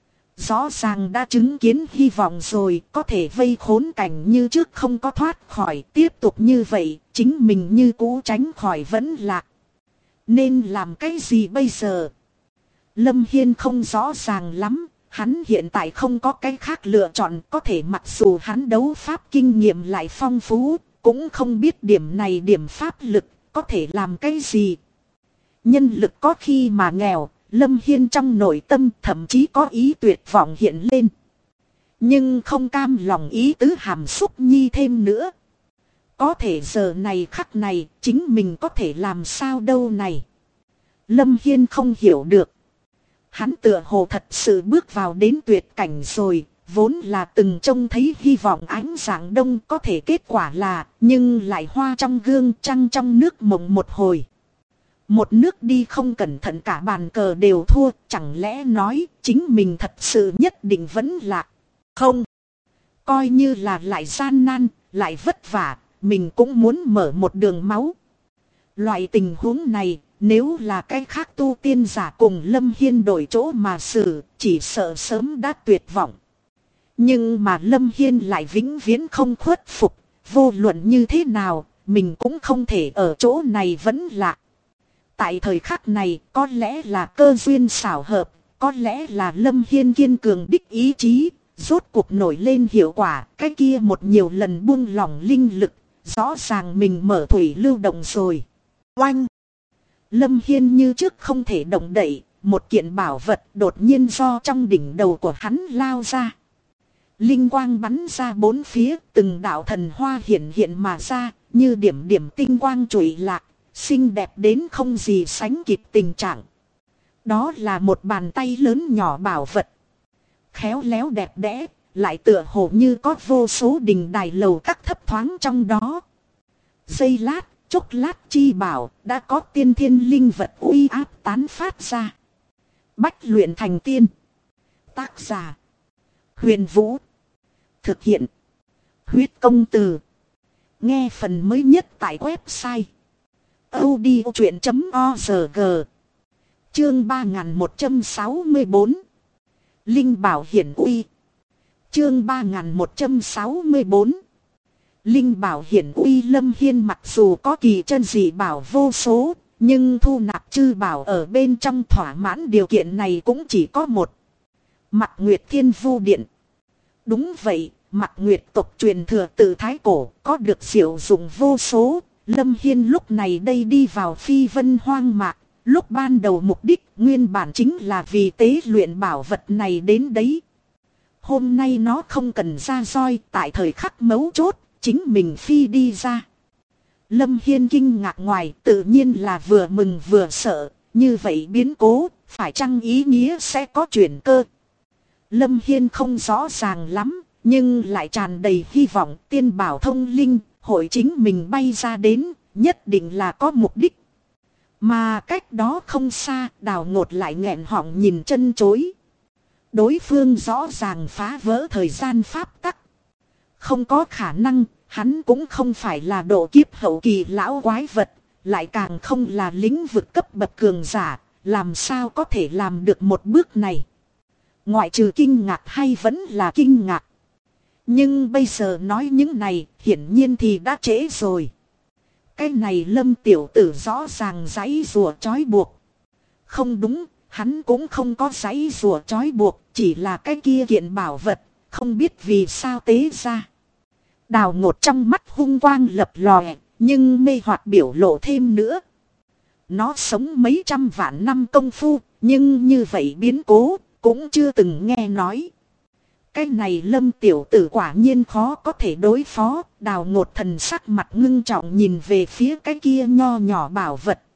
Rõ ràng đã chứng kiến hy vọng rồi, có thể vây khốn cảnh như trước không có thoát khỏi, tiếp tục như vậy, chính mình như cũ tránh khỏi vẫn lạc. Nên làm cái gì bây giờ? Lâm Hiên không rõ ràng lắm, hắn hiện tại không có cái khác lựa chọn, có thể mặc dù hắn đấu pháp kinh nghiệm lại phong phú. Cũng không biết điểm này điểm pháp lực có thể làm cái gì. Nhân lực có khi mà nghèo, Lâm Hiên trong nội tâm thậm chí có ý tuyệt vọng hiện lên. Nhưng không cam lòng ý tứ hàm xúc nhi thêm nữa. Có thể giờ này khắc này chính mình có thể làm sao đâu này. Lâm Hiên không hiểu được. Hắn tựa hồ thật sự bước vào đến tuyệt cảnh rồi. Vốn là từng trông thấy hy vọng ánh sáng đông có thể kết quả là, nhưng lại hoa trong gương trăng trong nước mộng một hồi. Một nước đi không cẩn thận cả bàn cờ đều thua, chẳng lẽ nói chính mình thật sự nhất định vẫn lạc. Không, coi như là lại gian nan, lại vất vả, mình cũng muốn mở một đường máu. Loại tình huống này, nếu là cái khác tu tiên giả cùng Lâm Hiên đổi chỗ mà xử, chỉ sợ sớm đã tuyệt vọng. Nhưng mà Lâm Hiên lại vĩnh viễn không khuất phục, vô luận như thế nào, mình cũng không thể ở chỗ này vẫn lạ. Tại thời khắc này, có lẽ là cơ duyên xảo hợp, có lẽ là Lâm Hiên kiên cường đích ý chí, rốt cuộc nổi lên hiệu quả. Cái kia một nhiều lần buông lỏng linh lực, rõ ràng mình mở thủy lưu động rồi. Oanh! Lâm Hiên như trước không thể động đậy, một kiện bảo vật đột nhiên do trong đỉnh đầu của hắn lao ra. Linh quang bắn ra bốn phía, từng đạo thần hoa hiện hiện mà ra, như điểm điểm tinh quang trụy lạc, xinh đẹp đến không gì sánh kịp tình trạng. Đó là một bàn tay lớn nhỏ bảo vật. Khéo léo đẹp đẽ, lại tựa hồ như có vô số đình đài lầu các thấp thoáng trong đó. Giây lát, chốc lát chi bảo, đã có tiên thiên linh vật uy áp tán phát ra. Bách luyện thành tiên. Tác giả: Huyền Vũ. Thực hiện: Huyết Công Từ. Nghe phần mới nhất tại website audiochuyện.org. Chương 3164. Linh bảo hiển uy. Chương 3164. Linh bảo hiển uy. Lâm Hiên mặc dù có kỳ chân dị bảo vô số, nhưng thu nạp chư bảo ở bên trong thỏa mãn điều kiện này cũng chỉ có một. Mặc Nguyệt Thiên Vu Điện. Đúng vậy, Mặc Nguyệt tộc truyền thừa từ thái cổ, có được diệu dụng vô số. Lâm Hiên lúc này đây đi vào phi vân hoang mạc, lúc ban đầu mục đích nguyên bản chính là vì tế luyện bảo vật này đến đấy. Hôm nay nó không cần ra roi, tại thời khắc mấu chốt, chính mình phi đi ra. Lâm Hiên kinh ngạc ngoài, tự nhiên là vừa mừng vừa sợ, như vậy biến cố, phải chăng ý nghĩa sẽ có chuyển cơ. Lâm Hiên không rõ ràng lắm, nhưng lại tràn đầy hy vọng tiên bảo thông linh, hội chính mình bay ra đến, nhất định là có mục đích. Mà cách đó không xa, Đào Ngột lại nghẹn họng nhìn chân chối. Đối phương rõ ràng phá vỡ thời gian pháp tắc. Không có khả năng, hắn cũng không phải là độ kiếp hậu kỳ lão quái vật, lại càng không là lĩnh vực cấp bậc cường giả, làm sao có thể làm được một bước này. Ngoại trừ kinh ngạc hay vẫn là kinh ngạc. Nhưng bây giờ nói những này, hiển nhiên thì đã trễ rồi. Cái này Lâm tiểu tử rõ ràng giãy rùa trói buộc. Không đúng, hắn cũng không có giãy rùa trói buộc, chỉ là cái kia kiện bảo vật, không biết vì sao tế ra. Đào Ngột trong mắt hung quang lập lòe, nhưng mê hoặc biểu lộ thêm nữa. Nó sống mấy trăm vạn năm công phu, nhưng như vậy biến cố, cũng chưa từng nghe nói. Cái này Lâm tiểu tử quả nhiên khó có thể đối phó. Đào Ngột thần sắc mặt ngưng trọng nhìn về phía cái kia nho nhỏ bảo vật.